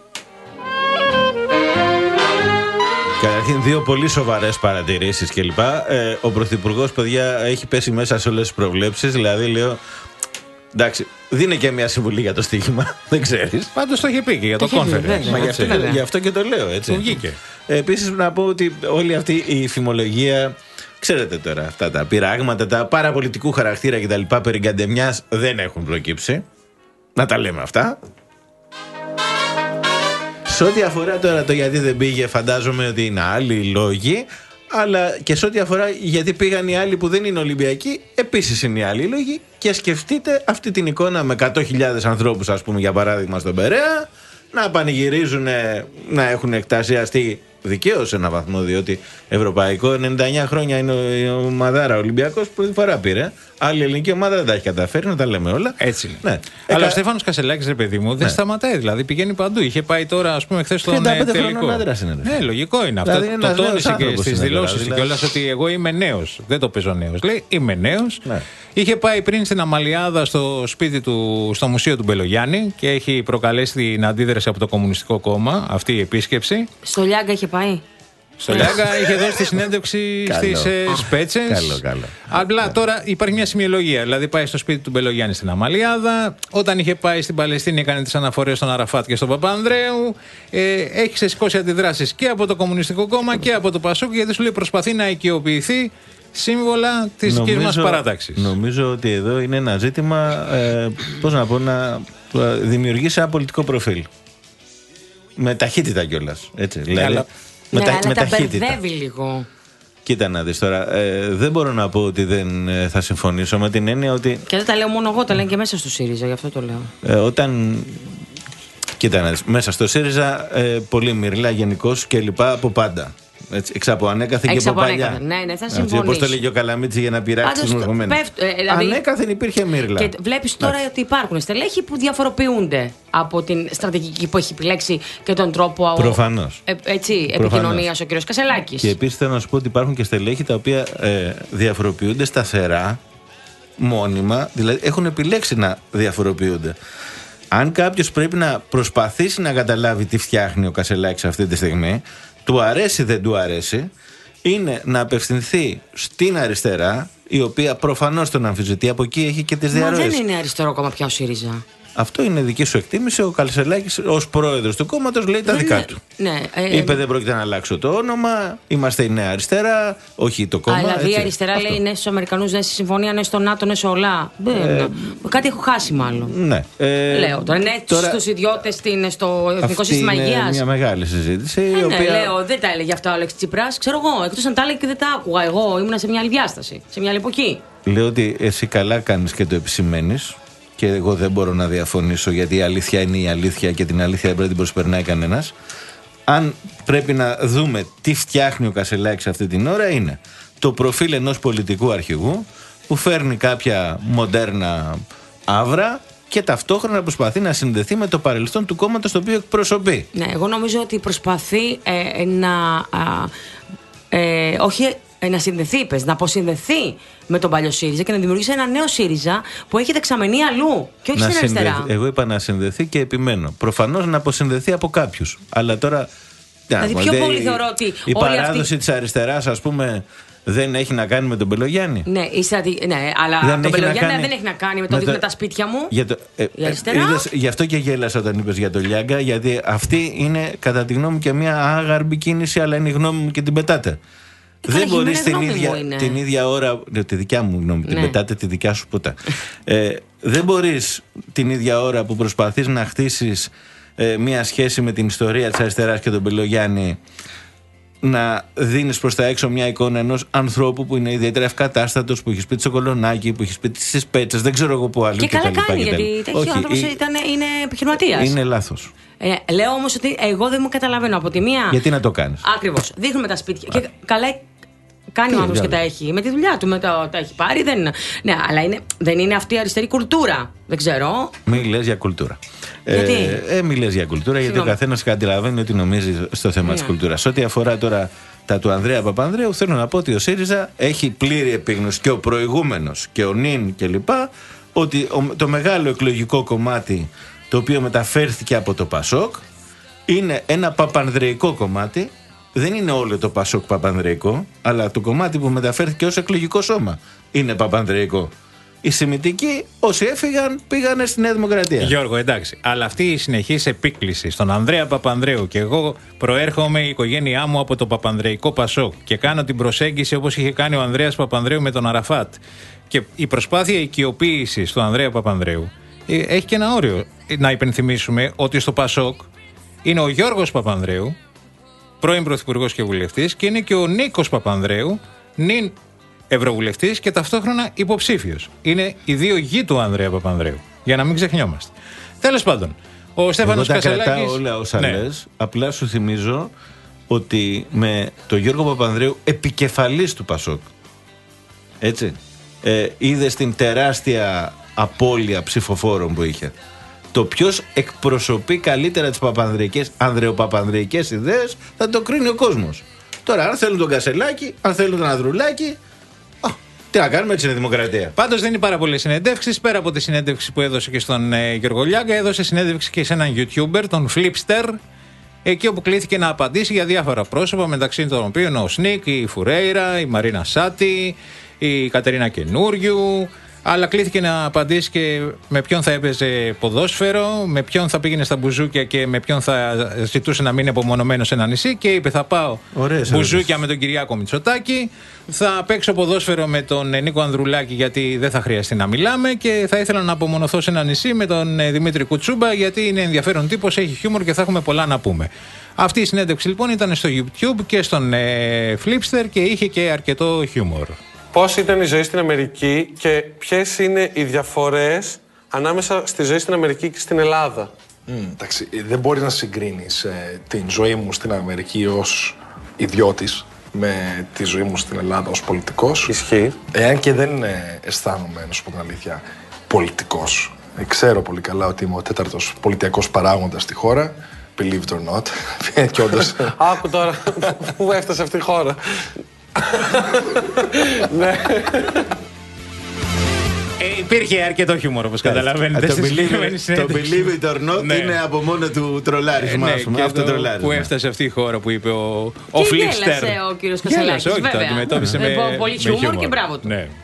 Speaker 3: Καταρχήν, δύο πολύ σοβαρές παρατηρήσεις κλπ. Ε, ο Πρωθυπουργός, παιδιά, έχει πέσει μέσα σε όλες τις προβλέψεις. Δηλαδή, λέω. Εντάξει, δίνει και μια συμβουλή για το στοίχημα. Δεν ξέρεις.
Speaker 4: Πάντως το είχε πει και για το
Speaker 2: Το είχε πει,
Speaker 4: conference.
Speaker 2: βέβαια.
Speaker 3: Μα γι'
Speaker 2: Έτσι,
Speaker 3: αυτό,
Speaker 2: βέβαια.
Speaker 3: γι' αυτό και το λέω, έτσι.
Speaker 4: Του βγήκε.
Speaker 3: Ε, επίσης, να πω ότι όλη αυτή η φημολογία. Ξέρετε τώρα, αυτά τα πειράγματα, τα παραπολιτικού χαρακτήρα κτλ. Περί γκαντεμιάς δεν έχουν προκύψει. Να τα λέμε αυτά. Σε ό,τι αφορά τώρα το γιατί δεν πήγε, φαντάζομαι ότι είναι άλλοι οι λόγοι. Αλλά και σε ό,τι αφορά γιατί πήγαν οι άλλοι που δεν είναι Ολυμπιακοί, επίσης είναι οι άλλοι οι λόγοι. Και σκεφτείτε αυτή την εικόνα με εκατό χιλιάδες ανθρώπους, ας πούμε, για παράδειγμα, στον Περαία, να πανηγυρίζουν, να έχουν εκτασιαστεί δικαίως σε έναν βαθμό, διότι ευρωπαϊκό ενενήντα εννιά χρόνια είναι ο- η ομαδάρα Ολυμπιακός, πρώτη φορά πήρε. Άλλη ελληνική ομάδα δεν τα έχει καταφέρει, να τα λέμε όλα.
Speaker 4: Έτσι είναι.
Speaker 3: Ναι.
Speaker 4: Αλλά
Speaker 3: Εκα-
Speaker 4: ο Στέφανος Κασελάκης, ρε παιδί μου, δεν
Speaker 3: Ναι.
Speaker 4: σταματάει. Δηλαδή πηγαίνει παντού. Είχε πάει τώρα, ας πούμε, χθες στον
Speaker 3: τριάντα πέντε
Speaker 4: ε, τελικό.
Speaker 3: χρονών άντρας είναι, ρε.
Speaker 4: Ναι, λογικό είναι
Speaker 3: Δηλαδή
Speaker 4: αυτό.
Speaker 3: είναι
Speaker 4: Το
Speaker 3: ένας νέος
Speaker 4: τόνισε και
Speaker 3: άνθρωπος
Speaker 4: στις
Speaker 3: είναι τώρα,
Speaker 4: δηλώσεις του
Speaker 3: δηλαδή.
Speaker 4: κιόλας ότι εγώ είμαι νέος. Δεν το παίζω νέος. Λέει είμαι νέος.
Speaker 3: Ναι.
Speaker 4: Είχε πάει πριν στην Αμαλιάδα στο σπίτι του, στο μουσείο του Μπελογιάννη και έχει προκαλέσει την αντίδραση από το Κομμουνιστικό Κόμμα αυτή η επίσκεψη.
Speaker 2: Στο Λιάγκα είχε πάει.
Speaker 4: Στο Λιάγκα είχε δώσει τη συνέντευξη
Speaker 3: Καλό.
Speaker 4: στις ε, Σπέτσες.
Speaker 3: Καλό, καλό.
Speaker 4: Απλά τώρα υπάρχει μια σημειολογία. Δηλαδή πάει στο σπίτι του Μπελογιάννη στην Αμαλιάδα. Όταν είχε πάει στην Παλαιστίνη, έκανε τις αναφορές στον Αραφάτ και στον Παπανδρέου. Ε, έχει ξεσηκώσει αντιδράσεις και από το Κομμουνιστικό Κόμμα και από το Πασόκ, γιατί σου λέει προσπαθεί να οικειοποιηθεί σύμβολα της δικής μας παράταξης.
Speaker 3: Νομίζω ότι εδώ είναι ένα ζήτημα, ε, πώς να πω, να ε, δημιουργήσει ένα πολιτικό προφίλ. Με ταχύτητα κιόλας. Έτσι. Δηλαδή,
Speaker 4: αλλά-
Speaker 3: με,
Speaker 2: Ναι,
Speaker 3: τα,
Speaker 2: αλλά
Speaker 3: με
Speaker 2: τα
Speaker 3: ταχύτητα.
Speaker 2: μπερδεύει λίγο.
Speaker 3: Κοίτα να δεις τώρα. Ε, δεν μπορώ να πω ότι δεν ε, θα συμφωνήσω με την έννοια ότι
Speaker 2: Και δεν τα λέω μόνο εγώ, τα λένε και μέσα στο ΣΥΡΙΖΑ, γι' αυτό το λέω.
Speaker 3: ε, όταν. Κοίτα να δεις. Μέσα στο ΣΥΡΙΖΑ ε, πολύ μυρλά γενικώς και λοιπά από πάντα. Έτσι, εξ από ανέκαθεν και
Speaker 2: Εξ
Speaker 3: από
Speaker 2: από
Speaker 3: παλιά.
Speaker 2: ανέκαθεν. Ναι, ναι, θα
Speaker 3: Έτσι, όπως
Speaker 2: συμφωνήσω.
Speaker 3: το λέγει ο Καλαμίτσης για να πειράξει
Speaker 2: Πάντως,
Speaker 3: τους μορφωμένους.
Speaker 2: πέφτ- ε, δηλαδή-
Speaker 3: Ανέκαθεν υπήρχε μύρλα.
Speaker 2: Και βλέπει τώρα
Speaker 3: Εντάξει.
Speaker 2: ότι υπάρχουν στελέχη που διαφοροποιούνται από την στρατηγική που έχει επιλέξει και τον τρόπο
Speaker 3: Προφανώς.
Speaker 2: ε, έτσι, επικοινωνία ο κ. Κασελάκης.
Speaker 3: Και επίσης θέλω να σου πω ότι υπάρχουν και στελέχη τα οποία ε, διαφοροποιούνται σταθερά, μόνιμα, δηλαδή έχουν επιλέξει να διαφοροποιούνται. Αν κάποιος πρέπει να προσπαθήσει να καταλάβει τι φτιάχνει ο Κασελάκης αυτή τη στιγμή, του αρέσει δεν του αρέσει, είναι να απευθυνθεί στην αριστερά, η οποία προφανώς τον αμφισβητεί, από εκεί έχει και τις
Speaker 2: Μα
Speaker 3: διαρροές.
Speaker 2: δεν είναι αριστερό κόμμα πια ο ΣΥΡΙΖΑ.
Speaker 3: Αυτό είναι δική σου εκτίμηση. Ο Κασελάκης ως πρόεδρος του κόμματος λέει τα
Speaker 2: Δεν
Speaker 3: δικά
Speaker 2: είναι-
Speaker 3: του.
Speaker 2: Ναι, ε,
Speaker 3: Είπε δεν πρόκειται να αλλάξω το όνομα. Είμαστε η Νέα Αριστερά, όχι το κόμμα.
Speaker 2: Α, δηλαδή η
Speaker 3: έτσι.
Speaker 2: αριστερά
Speaker 3: Αυτό.
Speaker 2: λέει ναι στους Αμερικανούς, ναι στη συμφωνία, ναι στο ΝΑΤΟ, ναι σε όλα. Δεν- Κάτι έχω χάσει μάλλον.
Speaker 3: Ναι. Ε,
Speaker 2: Λέω τώρα, ναι
Speaker 3: τώρα-
Speaker 2: στους ιδιώτες στην- στο Εθνικό
Speaker 3: αυτή
Speaker 2: Σύστημα
Speaker 3: είναι
Speaker 2: Υγείας.
Speaker 3: μια μεγάλη συζήτηση.
Speaker 2: Ε,
Speaker 3: η
Speaker 2: ναι,
Speaker 3: οποία...
Speaker 2: λέω, δεν τα έλεγε αυτά ο Αλέξης Τσίπρας. Ξέρω εγώ, εκτός αν τα έλεγε και δεν τα άκουγα. Εγώ ήμουνα σε μια άλλη διάσταση, σε μια άλλη εποχή.
Speaker 3: Λέω ότι εσύ καλά κάνεις και το επισημαίνεις. Και εγώ δεν μπορώ να διαφωνήσω, γιατί η αλήθεια είναι η αλήθεια και την αλήθεια δεν πρέπει να την προσπερνάει κανένας. Αν πρέπει να δούμε τι φτιάχνει ο Κασελάκης αυτή την ώρα, είναι το προφίλ ενός πολιτικού αρχηγού που φέρνει κάποια μοντέρνα άβρα και ταυτόχρονα προσπαθεί να συνδεθεί με το παρελθόν του κόμματος το οποίο εκπροσωπεί.
Speaker 2: Ναι, εγώ νομίζω ότι προσπαθεί ε, να. Α, ε, όχι ε, να συνδεθεί, είπες, να αποσυνδεθεί με τον παλιό ΣΥΡΙΖΑ και να δημιουργήσει ένα νέο ΣΥΡΙΖΑ που έχει δεξαμενή αλλού και όχι
Speaker 3: Να
Speaker 2: στην αριστερά.
Speaker 3: συνδεθεί- Εγώ είπα να συνδεθεί και επιμένω. Προφανώς να αποσυνδεθεί από κάποιους. Αλλά τώρα.
Speaker 2: Δηλαδή,
Speaker 3: να,
Speaker 2: πιο
Speaker 3: δε-
Speaker 2: πολύ θεωρώ ότι
Speaker 3: η
Speaker 2: όλη
Speaker 3: παράδοση
Speaker 2: αυτή-
Speaker 3: της αριστεράς, ας πούμε, δεν έχει να κάνει με τον Πελογιάννη.
Speaker 2: Ναι, η στρατη... ναι αλλά
Speaker 3: δεν
Speaker 2: τον Πελογιάννη
Speaker 3: κάνει...
Speaker 2: δεν έχει να κάνει με το δείχνω τα σπίτια μου.
Speaker 3: Για το... ε,
Speaker 2: η αριστερά.
Speaker 3: Είδες, γι' αυτό και γέλασα όταν είπες για το Λιάγκα, γιατί αυτή είναι κατά τη γνώμη μου και μια άγαρμπη κίνηση, αλλά είναι η γνώμη μου και την πετάτε. Ε, δεν μπορεί την ίδια, την ίδια ώρα. Ναι, τη δικιά μου γνώμη, ναι. Την πετάτε τη δικιά σου ποτέ. ε, δεν μπορεί την ίδια ώρα που προσπαθείς να χτίσεις ε, μια σχέση με την ιστορία της αριστεράς και τον Πελογιάννη, να δίνεις προς τα έξω μια εικόνα ενός ανθρώπου που είναι ιδιαίτερα ευκατάστατος, που έχει σπίτι στο Κολονάκι, που έχει σπίτι στις Πέτσες, δεν ξέρω εγώ που άλλο.
Speaker 2: Και,
Speaker 3: και
Speaker 2: καλά κάνει,
Speaker 3: και
Speaker 2: γιατί τέτοιο άνθρωπος
Speaker 3: ή...
Speaker 2: είναι επιχειρηματίας.
Speaker 3: Είναι λάθος.
Speaker 2: Ε, λέω όμως ότι εγώ δεν μου καταλαβαίνω από τη μία.
Speaker 3: Γιατί να το κάνεις.
Speaker 2: Ακριβώς. Δείχνουμε τα σπίτια. Και καλά κάνει ο άνθρωπος και τα έχει. Με τη δουλειά του με το, τα έχει πάρει. Δεν... Ναι, αλλά είναι, δεν είναι αυτή η αριστερή κουλτούρα. Δεν ξέρω.
Speaker 3: Μην λες για κουλτούρα.
Speaker 2: Γιατί?
Speaker 3: Ε, ε, μην λες για κουλτούρα, γιατί ο καθένας καταλαβαίνει ότι νομίζει στο θέμα ναι. της κουλτούρας. Ό,τι αφορά τώρα τα του Ανδρέα Παπανδρέου, θέλω να πω ότι ο ΣΥΡΙΖΑ έχει πλήρη επίγνωση, και ο προηγούμενος και ο νυν κλπ. Ότι το μεγάλο εκλογικό κομμάτι το οποίο μεταφέρθηκε από το ΠΑΣΟΚ είναι ένα παπανδρεϊκό κομμάτι. Δεν είναι όλο το ΠΑΣΟΚ παπανδρεϊκό, αλλά το κομμάτι που μεταφέρθηκε ως εκλογικό σώμα είναι παπανδρεϊκό. Οι Σεμιτικοί, όσοι έφυγαν, πήγανε στη Νέα Δημοκρατία.
Speaker 4: Γιώργο, εντάξει. Αλλά αυτή η συνεχής επίκληση στον Ανδρέα Παπανδρέου, και εγώ προέρχομαι η οικογένειά μου από το παπανδρεϊκό Πασόκ και κάνω την προσέγγιση όπως είχε κάνει ο Ανδρέας Παπανδρέου με τον Αραφάτ. Και η προσπάθεια οικειοποίησης του Ανδρέα Παπανδρέου έχει και ένα όριο. Να υπενθυμίσουμε ότι στο Πασόκ είναι ο Γιώργος Παπανδρέου, πρώην Πρωθυπουργός και Βουλευτής, και είναι και ο Νίκος Παπανδρέου, νυν Ευρωβουλευτής και ταυτόχρονα υποψήφιος. Είναι οι δύο γη του Ανδρέα Παπανδρέου. Για να μην ξεχνιόμαστε. Τέλος πάντων, ο Στέφανος Κασελάκης.
Speaker 3: Εγώ τα κρατάω όλα όσα ναι. λες. Απλά σου θυμίζω ότι με τον Γιώργο Παπανδρέου, επικεφαλής του ΠΑΣΟΚ, έτσι, ε, είδες την τεράστια απώλεια ψηφοφόρων που είχε. Το ποιος εκπροσωπεί καλύτερα τις παπανδρεϊκές, ανδρεοπαπανδρεϊκές ιδέες, θα το κρίνει ο κόσμος. Τώρα, αν θέλουν τον Κασελάκη, αν θέλουν τον Ανδρουλάκη, α, τι να κάνουμε, έτσι είναι η δημοκρατία.
Speaker 4: Πάντως δεν είναι πάρα πολλές συνεντεύξεις. Πέρα από τη συνέντευξη που έδωσε και στον ε, Γιώργο Λιάγκα, έδωσε συνέντευξη και σε έναν YouTuber, τον Flipster, εκεί όπου κλήθηκε να απαντήσει για διάφορα πρόσωπα, μεταξύ των οποίων ο Σνίκ, η Φουρέιρα, η Μαρίνα Σάτι, η Κατερίνα Καινούριου. Αλλά κλήθηκε να απαντήσει και με ποιον θα έπαιζε ποδόσφαιρο, με ποιον θα πήγαινε στα μπουζούκια και με ποιον θα ζητούσε να μείνει απομονωμένο σε ένα νησί. Και είπε: θα πάω Ωραίες μπουζούκια ωραίες. με τον Κυριάκο Μητσοτάκη, θα παίξω ποδόσφαιρο με τον Νίκο Ανδρουλάκη γιατί δεν θα χρειαστεί να μιλάμε, και θα ήθελα να απομονωθώ σε ένα νησί με τον Δημήτρη Κουτσούμπα γιατί είναι ενδιαφέρον τύπος, έχει χιούμορ και θα έχουμε πολλά να πούμε. Αυτή η συνέντευξη λοιπόν ήταν στο YouTube και στον ε, Flipster και είχε και αρκετό χιούμορ.
Speaker 1: Πώς ήταν η ζωή στην Αμερική και ποιες είναι οι διαφορές ανάμεσα στη ζωή στην Αμερική και στην Ελλάδα?
Speaker 22: Mm, εντάξει, δεν μπορεί να συγκρίνεις ε, την ζωή μου στην Αμερική ως ιδιώτης με τη ζωή μου στην Ελλάδα ως πολιτικός.
Speaker 1: Ισχύει.
Speaker 22: Εάν και δεν ε, αισθάνομαι, να σου πω την αλήθεια, πολιτικός. Ε, ξέρω πολύ καλά ότι είμαι ο τέταρτος πολιτιακός παράγοντας στη χώρα. Believe it or not. Και όντως...
Speaker 1: Άκου τώρα, πού έφτασε αυτή η χώρα. Ναι.
Speaker 4: Ε, υπήρχε αρκετό χιούμορ, όπως καταλαβαίνετε.
Speaker 3: Το believe it or not
Speaker 4: ναι.
Speaker 3: είναι από μόνο του τρολάρισμα.
Speaker 4: Ε, ναι, αυτό που έφτασε αυτή η χώρα που είπε ο, ο Flipster.
Speaker 2: Και γέλασε ο κύριος Κασελάκης,
Speaker 4: όχι,
Speaker 2: βέβαια.
Speaker 4: Το αντιμετώπισε με,
Speaker 2: με πολύ χιούμορ, χιούμορ και μπράβο του.
Speaker 4: Ναι.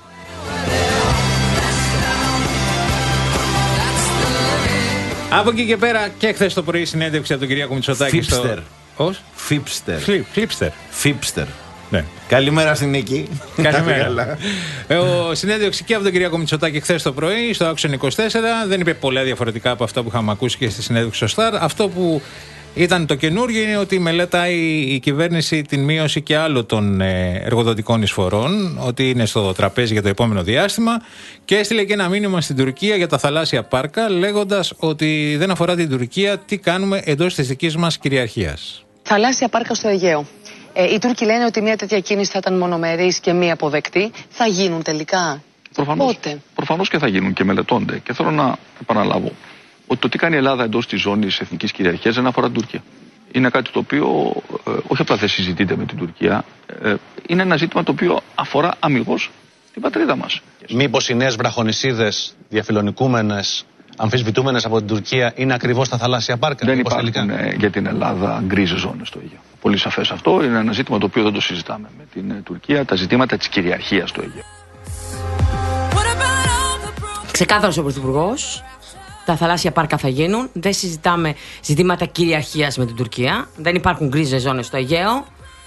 Speaker 4: Από εκεί και πέρα και χθες το πρωί συνέντευξη από τον Κυριάκο Μητσοτάκη.
Speaker 3: Φίπστερ.
Speaker 4: Ως?
Speaker 3: Φίπστερ.
Speaker 4: Φίπστερ.
Speaker 3: Φίπστερ.
Speaker 4: Ναι.
Speaker 3: Καλημέρα στην Νίκη.
Speaker 4: Καλημέρα. Ο συνέντευξη και από τον Κυριάκο Μητσοτάκη χθες το πρωί στο Action είκοσι τέσσερα. Δεν είπε πολλά διαφορετικά από αυτά που είχαμε ακούσει και στη συνέντευξη στο Star. Αυτό που ήταν το καινούργιο είναι ότι μελετάει η κυβέρνηση την μείωση και άλλων των εργοδοτικών εισφορών, ότι είναι στο τραπέζι για το επόμενο διάστημα, και έστειλε και ένα μήνυμα στην Τουρκία για τα θαλάσσια πάρκα, λέγοντας ότι δεν αφορά την Τουρκία, τι κάνουμε εντός της δικής μας κυριαρχίας.
Speaker 23: Θαλάσσια πάρκα στο Αιγαίο. Ε, οι Τούρκοι λένε ότι μια τέτοια κίνηση θα ήταν μονομερής και μη αποδεκτή. Θα γίνουν τελικά?
Speaker 24: Προφανώς,
Speaker 23: πότε?
Speaker 24: Προφανώς και θα γίνουν και μελετώνται. Και θέλω να επαναλάβω ότι το τι κάνει η Ελλάδα εντός της ζώνης εθνικής κυριαρχίας δεν αφορά την Τουρκία. Είναι κάτι το οποίο ε, όχι απλά δεν συζητείται με την Τουρκία, ε, είναι ένα ζήτημα το οποίο αφορά αμιγώς την πατρίδα μας.
Speaker 25: Μήπως οι νέες βραχονησίδες διαφιλονικούμενες
Speaker 6: αμφισβητούμενες από την Τουρκία είναι ακριβώς τα θαλάσσια πάρκα?
Speaker 24: Δεν υπάρχουν ε, για την Ελλάδα γκρίζες ζώνες στο Αιγαίο. Πολύ σαφές αυτό. Είναι ένα ζήτημα το οποίο δεν το συζητάμε με την ε, Τουρκία. Τα ζητήματα της κυριαρχίας στο Αιγαίο.
Speaker 2: Ξεκάθαρος ο Πρωθυπουργός. Τα θαλάσσια πάρκα θα γίνουν. Δεν συζητάμε ζητήματα κυριαρχίας με την Τουρκία. Δεν υπάρχουν γκρίζες ζώνες στο Αιγαίο.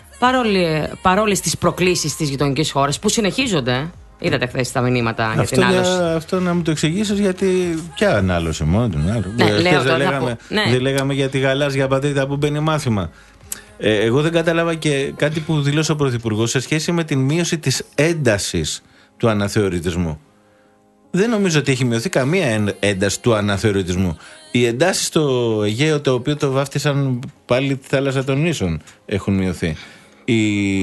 Speaker 2: Παρόλες τις προκλήσεις στις γειτονικές χώρες που συνεχίζονται. Είδατε χθες τα μηνύματα για
Speaker 3: αυτό
Speaker 2: την άλωση.
Speaker 3: Για, αυτό να μου το εξηγήσεις, γιατί ποια ανάλωση μόνο την άλλη.
Speaker 2: Ναι,
Speaker 3: ε,
Speaker 2: λέω,
Speaker 3: δεν, λέγαμε,
Speaker 2: ναι.
Speaker 3: δεν λέγαμε για τη γαλάζια πατρίδα που μπαίνει μάθημα. Ε, εγώ δεν κατάλαβα και κάτι που δηλώσε ο Πρωθυπουργός σε σχέση με την μείωση της έντασης του αναθεωρητισμού. Δεν νομίζω ότι έχει μειωθεί καμία ένταση του αναθεωρητισμού. Οι εντάσεις στο Αιγαίο, το οποίο το βάφτισαν πάλι τη θάλασσα των νήσων, έχουν μειωθεί. Η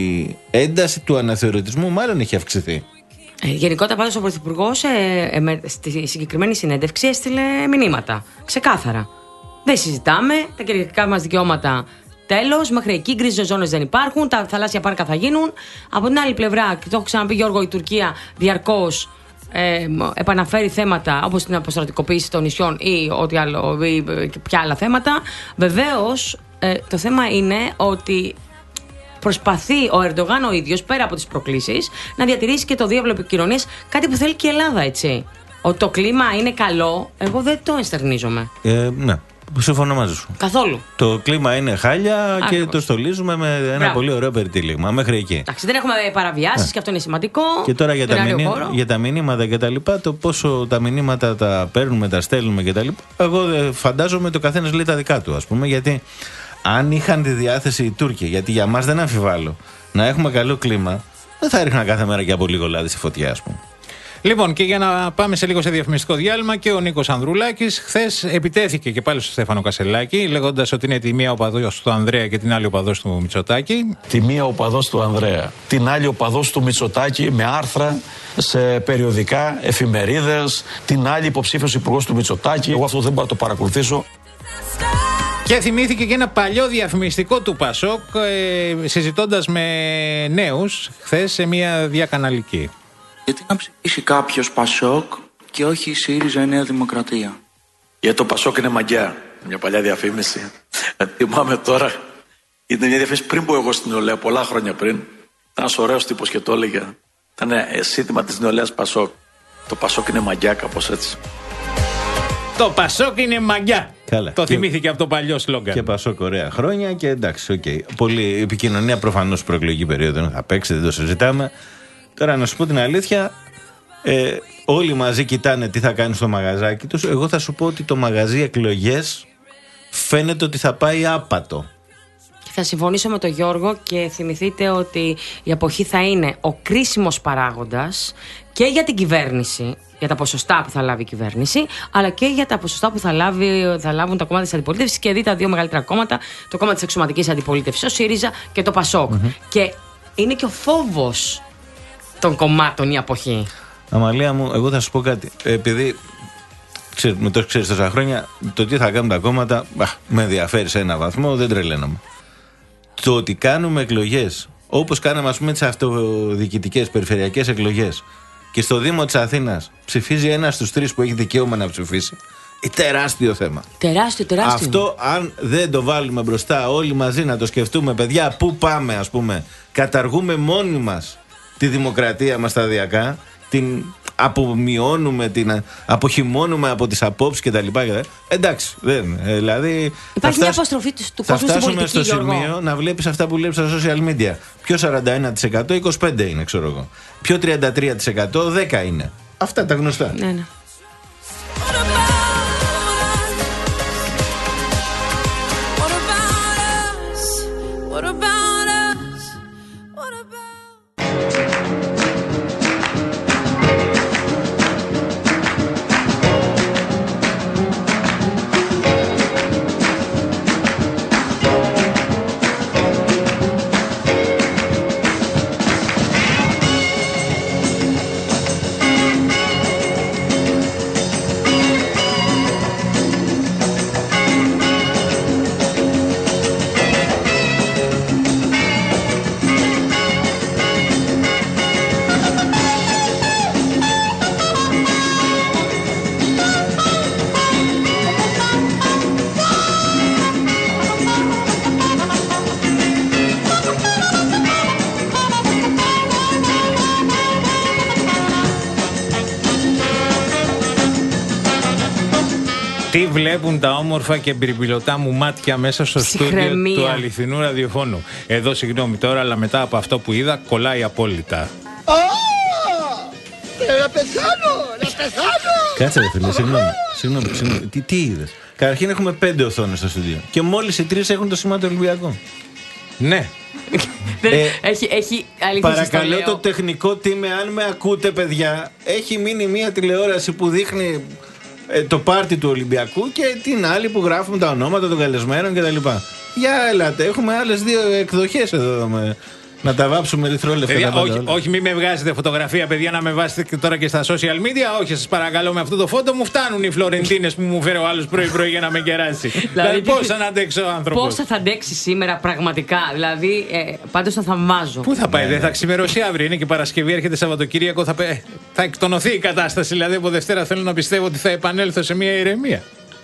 Speaker 3: ένταση του αναθεωρητισμού μάλλον έχει αυξηθεί.
Speaker 2: Ε, γενικότερα πάντως ο Πρωθυπουργός ε, ε, στη συγκεκριμένη συνέντευξη έστειλε μηνύματα. Ξεκάθαρα. Δεν συζητάμε, τα κυριαρχικά μας δικαιώματα τέλος, μέχρι εκεί γκρίζες ζώνες δεν υπάρχουν, τα θαλάσσια πάρκα θα γίνουν. Από την άλλη πλευρά, και το έχω ξαναπεί Γιώργο, η Τουρκία διαρκώς ε, επαναφέρει θέματα όπως την αποστρατικοποίηση των νησιών ή, ό,τι άλλο, ή ποια άλλα θέματα. Βεβαίως ε, το θέμα είναι ότι προσπαθεί ο Ερντογάν ο ίδιος, πέρα από τις προκλήσεις, να διατηρήσει και το διάβλο επικοινωνίας, κάτι που θέλει και η Ελλάδα, έτσι. Ότι το κλίμα είναι καλό, εγώ δεν το ενστερνίζομαι.
Speaker 3: Ε, ναι, συμφωνώ μαζί σου.
Speaker 2: Καθόλου.
Speaker 3: Το κλίμα είναι χάλια. Άκρος. Και το στολίζουμε με ένα
Speaker 2: Μπράβο.
Speaker 3: πολύ ωραίο περιτύλιγμα. Μέχρι εκεί.
Speaker 2: Εντάξει, δεν έχουμε παραβιάσεις ναι. Και αυτό είναι σημαντικό.
Speaker 3: Και τώρα για τα, μηνύ... για τα μηνύματα και τα λοιπά, το πόσο τα μηνύματα τα παίρνουμε, τα στέλνουμε και τα λοιπά. Εγώ φαντάζομαι το καθένας λέει τα δικά του, ας πούμε, γιατί. Αν είχαν τη διάθεση οι Τούρκοι, γιατί για μας δεν αμφιβάλλω, να έχουμε καλό κλίμα, δεν θα ρίχναν κάθε μέρα και από λίγο λάδι σε φωτιά, ας πούμε.
Speaker 4: Λοιπόν, και για να πάμε σε λίγο σε διαφημιστικό διάλειμμα, και ο Νίκος Ανδρουλάκης χθες επιτέθηκε και πάλι στο Στέφανο Κασελάκη, λέγοντας ότι είναι τη μία οπαδός του Ανδρέα και την άλλη οπαδός του Μητσοτάκη.
Speaker 7: Τη μία οπαδός του Ανδρέα, την άλλη οπαδός του Μητσοτάκη, με άρθρα σε περιοδικά, εφημερίδες, την άλλη υποψήφιος υπουργός του Μητσοτάκη. Εγώ αυτό δεν μπορώ να το παρακολουθήσω.
Speaker 4: Και θυμήθηκε και ένα παλιό διαφημιστικό του Πασόκ, ε, συζητώντας με νέους χθες σε μια διακαναλική.
Speaker 8: Γιατί να ψηφίσει κάποιος Πασόκ και όχι η ΣΥΡΙΖΑ ή Νέα Δημοκρατία?
Speaker 7: Γιατί το Πασόκ είναι μαγιά. Μια παλιά διαφήμιση. Θυμάμαι τώρα. Ήταν μια διαφήμιση πριν που εγώ στην νεολαία, πολλά χρόνια πριν. Ήταν ένας ωραίος τύπος και το έλεγε. Ήταν σύνθημα της νεολαίας Πασόκ. Το Πασόκ είναι μαγιά, κάπως έτσι.
Speaker 4: Το Πασόκ είναι μαγιά.
Speaker 3: Καλά.
Speaker 4: Το
Speaker 3: και...
Speaker 4: θυμήθηκε από το παλιό σλόγγαν.
Speaker 3: Και Πασόκ ωραία χρόνια και εντάξει, οκ. Okay. Πολύ επικοινωνία προφανώς προεκλογική περίοδο θα παίξει, δεν το συζητάμε. Τώρα να σου πω την αλήθεια, ε, όλοι μαζί κοιτάνε τι θα κάνει στο μαγαζάκι τους. Εγώ θα σου πω ότι το μαγαζί εκλογές φαίνεται ότι θα πάει άπατο.
Speaker 2: Θα συμφωνήσω με τον Γιώργο και θυμηθείτε ότι η αποχή θα είναι ο κρίσιμος παράγοντας και για την κυβέρνηση, για τα ποσοστά που θα λάβει η κυβέρνηση, αλλά και για τα ποσοστά που θα, λάβει, θα λάβουν τα κόμματα της αντιπολίτευσης, και δει τα δύο μεγαλύτερα κόμματα, το κόμμα της εξωματικής αντιπολίτευσης, ο ΣΥΡΙΖΑ και το ΠΑΣΟΚ. Mm-hmm. Και είναι και ο φόβος των κομμάτων η αποχή.
Speaker 3: Αμαλία μου, εγώ θα σου πω κάτι. Επειδή ξέρ, με το ξέρεις τόσα χρόνια, το τι θα κάνουν τα κόμματα α, με ενδιαφέρει σε ένα βαθμό, δεν τρελαίνομαι. Το ότι κάνουμε εκλογές όπως κάναμε, ας πούμε, τις αυτοδιοικητικές περιφερειακές εκλογές, και στο Δήμο της Αθήνας ψηφίζει ένας στους τρεις που έχει δικαίωμα να ψηφίσει, είναι τεράστιο θέμα.
Speaker 2: Τεράστιο, τεράστιο.
Speaker 3: Αυτό, αν δεν το βάλουμε μπροστά όλοι μαζί να το σκεφτούμε, παιδιά, πού πάμε, ας πούμε, καταργούμε μόνοι μας τη δημοκρατία μας σταδιακά, την απομειώνουμε, την αποχυμώνουμε από τις απόψεις κτλ. Εντάξει, δεν. Δηλαδή.
Speaker 2: Υπάρχει μια αποστροφή του, του κόσμου στην πολιτική.
Speaker 3: Θα φτάσουμε στο σημείο να βλέπεις αυτά που βλέπεις στα social media. Ποιο σαράντα ένα τοις εκατό είκοσι πέντε τοις εκατό είναι, ξέρω εγώ. Ποιο τριάντα τρία τοις εκατό δέκα τοις εκατό είναι. Αυτά τα γνωστά.
Speaker 2: Ναι, ναι.
Speaker 4: Τι βλέπουν τα όμορφα και μπριμπιλωτά μου μάτια μέσα στο στούντιο του αληθινού ραδιοφώνου. Εδώ συγγνώμη τώρα, αλλά μετά από αυτό που είδα, κολλάει απόλυτα.
Speaker 13: Να πεθάνω, να πεθάνω.
Speaker 3: Κάτσε ρε φίλε, συγγνώμη, συγγνώμη, συγγνώμη. Τι, τι είδες? Καταρχήν έχουμε πέντε οθόνες στο στούντιο και μόλις οι τρεις έχουν το σήμα του Ολυμπιακού.
Speaker 4: Ναι.
Speaker 2: ε, έχει, έχει αλήθεια.
Speaker 3: Παρακαλώ το, το τεχνικό team, αν με ακούτε παιδιά, έχει μείνει μια τηλεόραση που δείχνει ε, το πάρτι του Ολυμπιακού και την άλλη που γράφουμε τα ονόματα των καλεσμένων κτλ. Για ελάτε, έχουμε άλλες δύο εκδοχές εδώ με... Να τα βάψουμε ερυθρόλευκα.
Speaker 4: Παιδιά, όχι, όχι, μην με βγάζετε φωτογραφία, παιδιά, να με βάζετε τώρα και στα social media. Όχι, σας παρακαλώ, με αυτό το φώτο μου φτάνουν οι Φλωρεντίνες που μου φέρε ο άλλος πρωί-πρωί για να με κεράσει. Δηλαδή, πώς θα αντέξει ο άνθρωπος.
Speaker 2: Πόσα θα αντέξει σήμερα πραγματικά. Δηλαδή, ε, πάντως θα θαυμάζω.
Speaker 4: Πού θα πάει, δεν θα ξημερώσει αύριο. Είναι και Παρασκευή, έρχεται Σαββατοκύριακο. Θα, θα εκτονωθεί η κατάσταση. Δηλαδή, από Δευτέρα θέλω να πιστεύω ότι θα επανέλθω σε μια ηρεμία.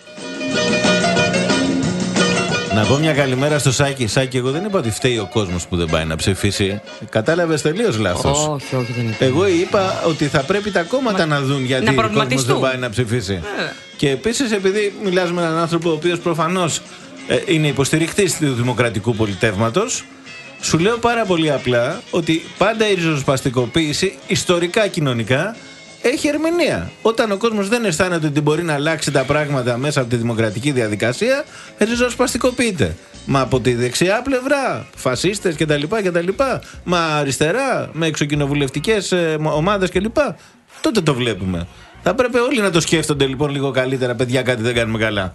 Speaker 3: Να πω μια καλημέρα στο Σάκη. Σάκη, εγώ δεν είπα ότι φταίει ο κόσμος που δεν πάει να ψηφίσει. Κατάλαβες τελείως λάθος.
Speaker 2: Όχι, όχι, δεν είπα.
Speaker 3: Εγώ είπα ότι θα πρέπει τα κόμματα Μα... να δουν γιατί ο κόσμος δεν πάει να ψηφίσει. Ε. Και επίσης, επειδή μιλάς με έναν άνθρωπο ο οποίος προφανώς ε, είναι υποστηρικτής του δημοκρατικού πολιτεύματος, σου λέω πάρα πολύ απλά ότι πάντα η ριζοσπαστικοποίηση ιστορικά κοινωνικά έχει ερμηνεία. Όταν ο κόσμος δεν αισθάνεται ότι μπορεί να αλλάξει τα πράγματα μέσα από τη δημοκρατική διαδικασία, ριζοσπαστικοποιείται. Μα από τη δεξιά πλευρά, φασίστες κτλ. κτλ. Μα αριστερά, με εξοκοινοβουλευτικές ε, ομάδες κλπ. Τότε το βλέπουμε. Θα πρέπει όλοι να το σκέφτονται λοιπόν λίγο καλύτερα, παιδιά, κάτι δεν κάνουμε καλά.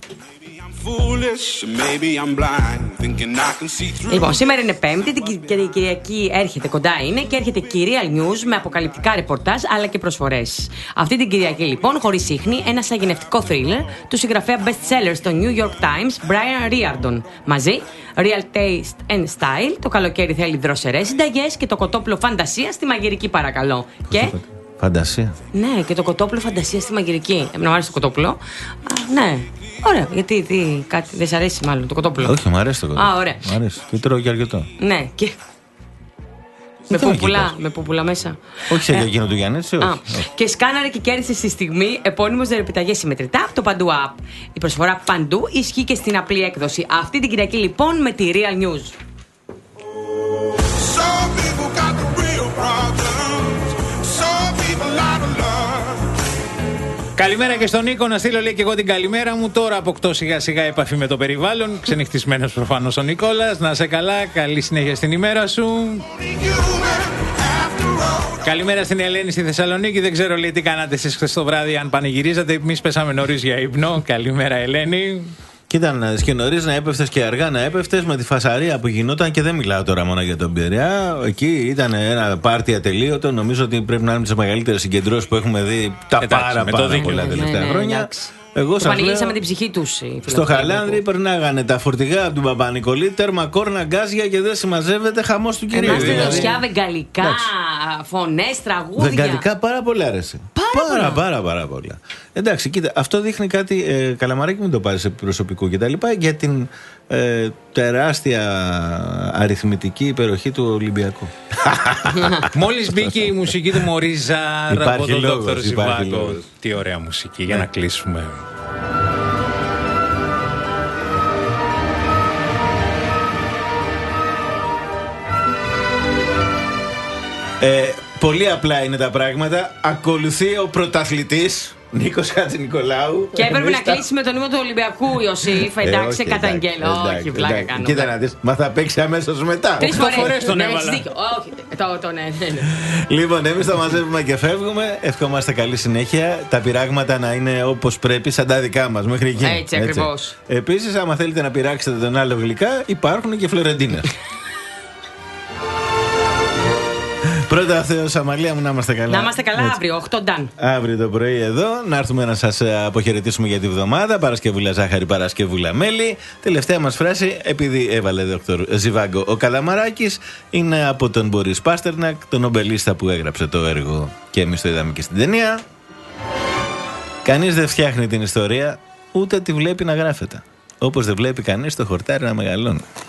Speaker 2: Λοιπόν, σήμερα είναι Πέμπτη, την Κυριακή έρχεται κοντά είναι και έρχεται και η Real News με αποκαλυπτικά ρεπορτάζ αλλά και προσφορές. Αυτή την Κυριακή λοιπόν, χωρίς ίχνη, ένα σαγηνευτικό thriller του συγγραφέα best-seller στο New York Times, Brian Reardon. Μαζί, Real Taste and Style, το καλοκαίρι θέλει δροσερές συνταγές και το κοτόπουλο φαντασία στη μαγειρική παρακαλώ. Και...
Speaker 3: Φαντασία.
Speaker 2: Ναι, και το κοτόπουλο φαντασία στη μαγειρική. Εμένα μου άρεσε το κοτόπουλο. Α, ναι. Ωραία, γιατί τι, κάτι δεν σ' αρέσει μάλλον το κοτόπουλο.
Speaker 3: Όχι, μου αρέσει το κοτόπουλο.
Speaker 2: Α, ωραία.
Speaker 3: Μου αρέσει. Και τρώω και αρκετό.
Speaker 2: Ναι, και. Με πουπουλά, με πουπουλά μέσα.
Speaker 3: Όχι σε εκείνο του Γιάννη, όχι.
Speaker 2: Α, και σκάναρε και κέρδισε στη στιγμή επώνυμος δερεπιταγές συμμετρητά από το Παντού App. Η προσφορά παντού ισχύει και στην απλή έκδοση. Αυτή την Κυριακή λοιπόν με τη Real News.
Speaker 4: Καλημέρα και στον Νίκο, να στείλω λέει και εγώ την καλημέρα μου. Τώρα αποκτώ σιγά σιγά επαφή με το περιβάλλον. Ξενυχτισμένος προφανώς ο Νικόλας. Να σε καλά, καλή συνέχεια στην ημέρα σου. Καλημέρα στην Ελένη στη Θεσσαλονίκη. Δεν ξέρω λέει τι κάνατε εσείς χθες το βράδυ, αν πανηγυρίζατε. Εμείς πέσαμε νωρίς για ύπνο. Καλημέρα Ελένη.
Speaker 3: Κοίτα να δεις, και νωρίς να έπεφτες και αργά να έπεφτες με τη φασαρία που γινόταν, και δεν μιλάω τώρα μόνο για τον Πειραιά. Εκεί ήταν ένα πάρτι ατελείωτο. Νομίζω ότι πρέπει να είναι τις μεγαλύτερες συγκεντρώσεις που έχουμε δει τα εντάξει, πάρα πάρα πολλά τελευταία ναι, ναι, χρόνια. Εντάξει.
Speaker 2: Εγώ σας λέω, με την ψυχή τους.
Speaker 3: Στο Χαλάνδρι περνάγανε τα φορτηγά από τον Παπα-Νικολή, τέρμα κόρνα, γκάζια και δεν συμμαζεύεται, χαμός του κυρίου.
Speaker 2: Εμάς δηλαδή... δοσιά, βεγγαλικά, φωνές, τραγούδια.
Speaker 3: Βεγγαλικά πάρα πολλά αρέσει. Πάρα, πάρα, πάρα, πάρα πολλά. Εντάξει, κοίτα, αυτό δείχνει κάτι. Ε, Καλαμαράκι, μην το πάρει σε προσωπικό κτλ. Για την ε, τεράστια αριθμητική υπεροχή του Ολυμπιακού.
Speaker 4: Μόλις μπήκε η μουσική του Μωρίζαρ από τον Δόκτωρο Ζιβάγκο. Τι ωραία μουσική, για να κλείσουμε.
Speaker 3: Ε, πολύ απλά είναι τα πράγματα. Ακολουθεί ο πρωταθλητής Νίκος Χατζηνικολάου.
Speaker 2: Και έπρεπε να κλείσει με τον νούμερο του Ολυμπιακού, Ιωσήφ. Εντάξει, καταγγέλω. Όχι, πλάκα κάνω.
Speaker 3: Κοίτα να δεις, μα θα παίξει αμέσως μετά.
Speaker 2: Τρεις φορές τον έβαλα. Όχι, το ναι.
Speaker 3: Λοιπόν, εμείς θα μαζεύουμε και φεύγουμε. Ευχόμαστε καλή συνέχεια. Τα πειράγματα να είναι όπως πρέπει, σαν τα δικά μας μέχρι εκεί.
Speaker 2: Έτσι ακριβώς.
Speaker 3: Επίσης, άμα θέλετε να πειράξετε τον άλλο γλυκά, υπάρχουν και Φλωρεντίνες. Πρώτα Θεός, Αμαλία μου, να είμαστε καλά.
Speaker 2: Να είμαστε καλά. Έτσι. Αύριο, οκτώ Νταν.
Speaker 3: Αύριο το πρωί εδώ, να έρθουμε να σας αποχαιρετήσουμε για τη βδομάδα. Παρασκευούλα ζάχαρη, Παρασκευούλα μέλι. Τελευταία μας φράση, επειδή έβαλε δόκτωρ Ζιβάγκο ο Καλαμαράκης, είναι από τον Μπορίς Πάστερνακ, τον νομπελίστα που έγραψε το έργο και εμείς το είδαμε και στην ταινία. Κανείς δεν φτιάχνει την ιστορία, ούτε τη βλέπει να γράφεται. Όπως δεν βλέπει κανείς το χορτάρι να μεγαλώνει.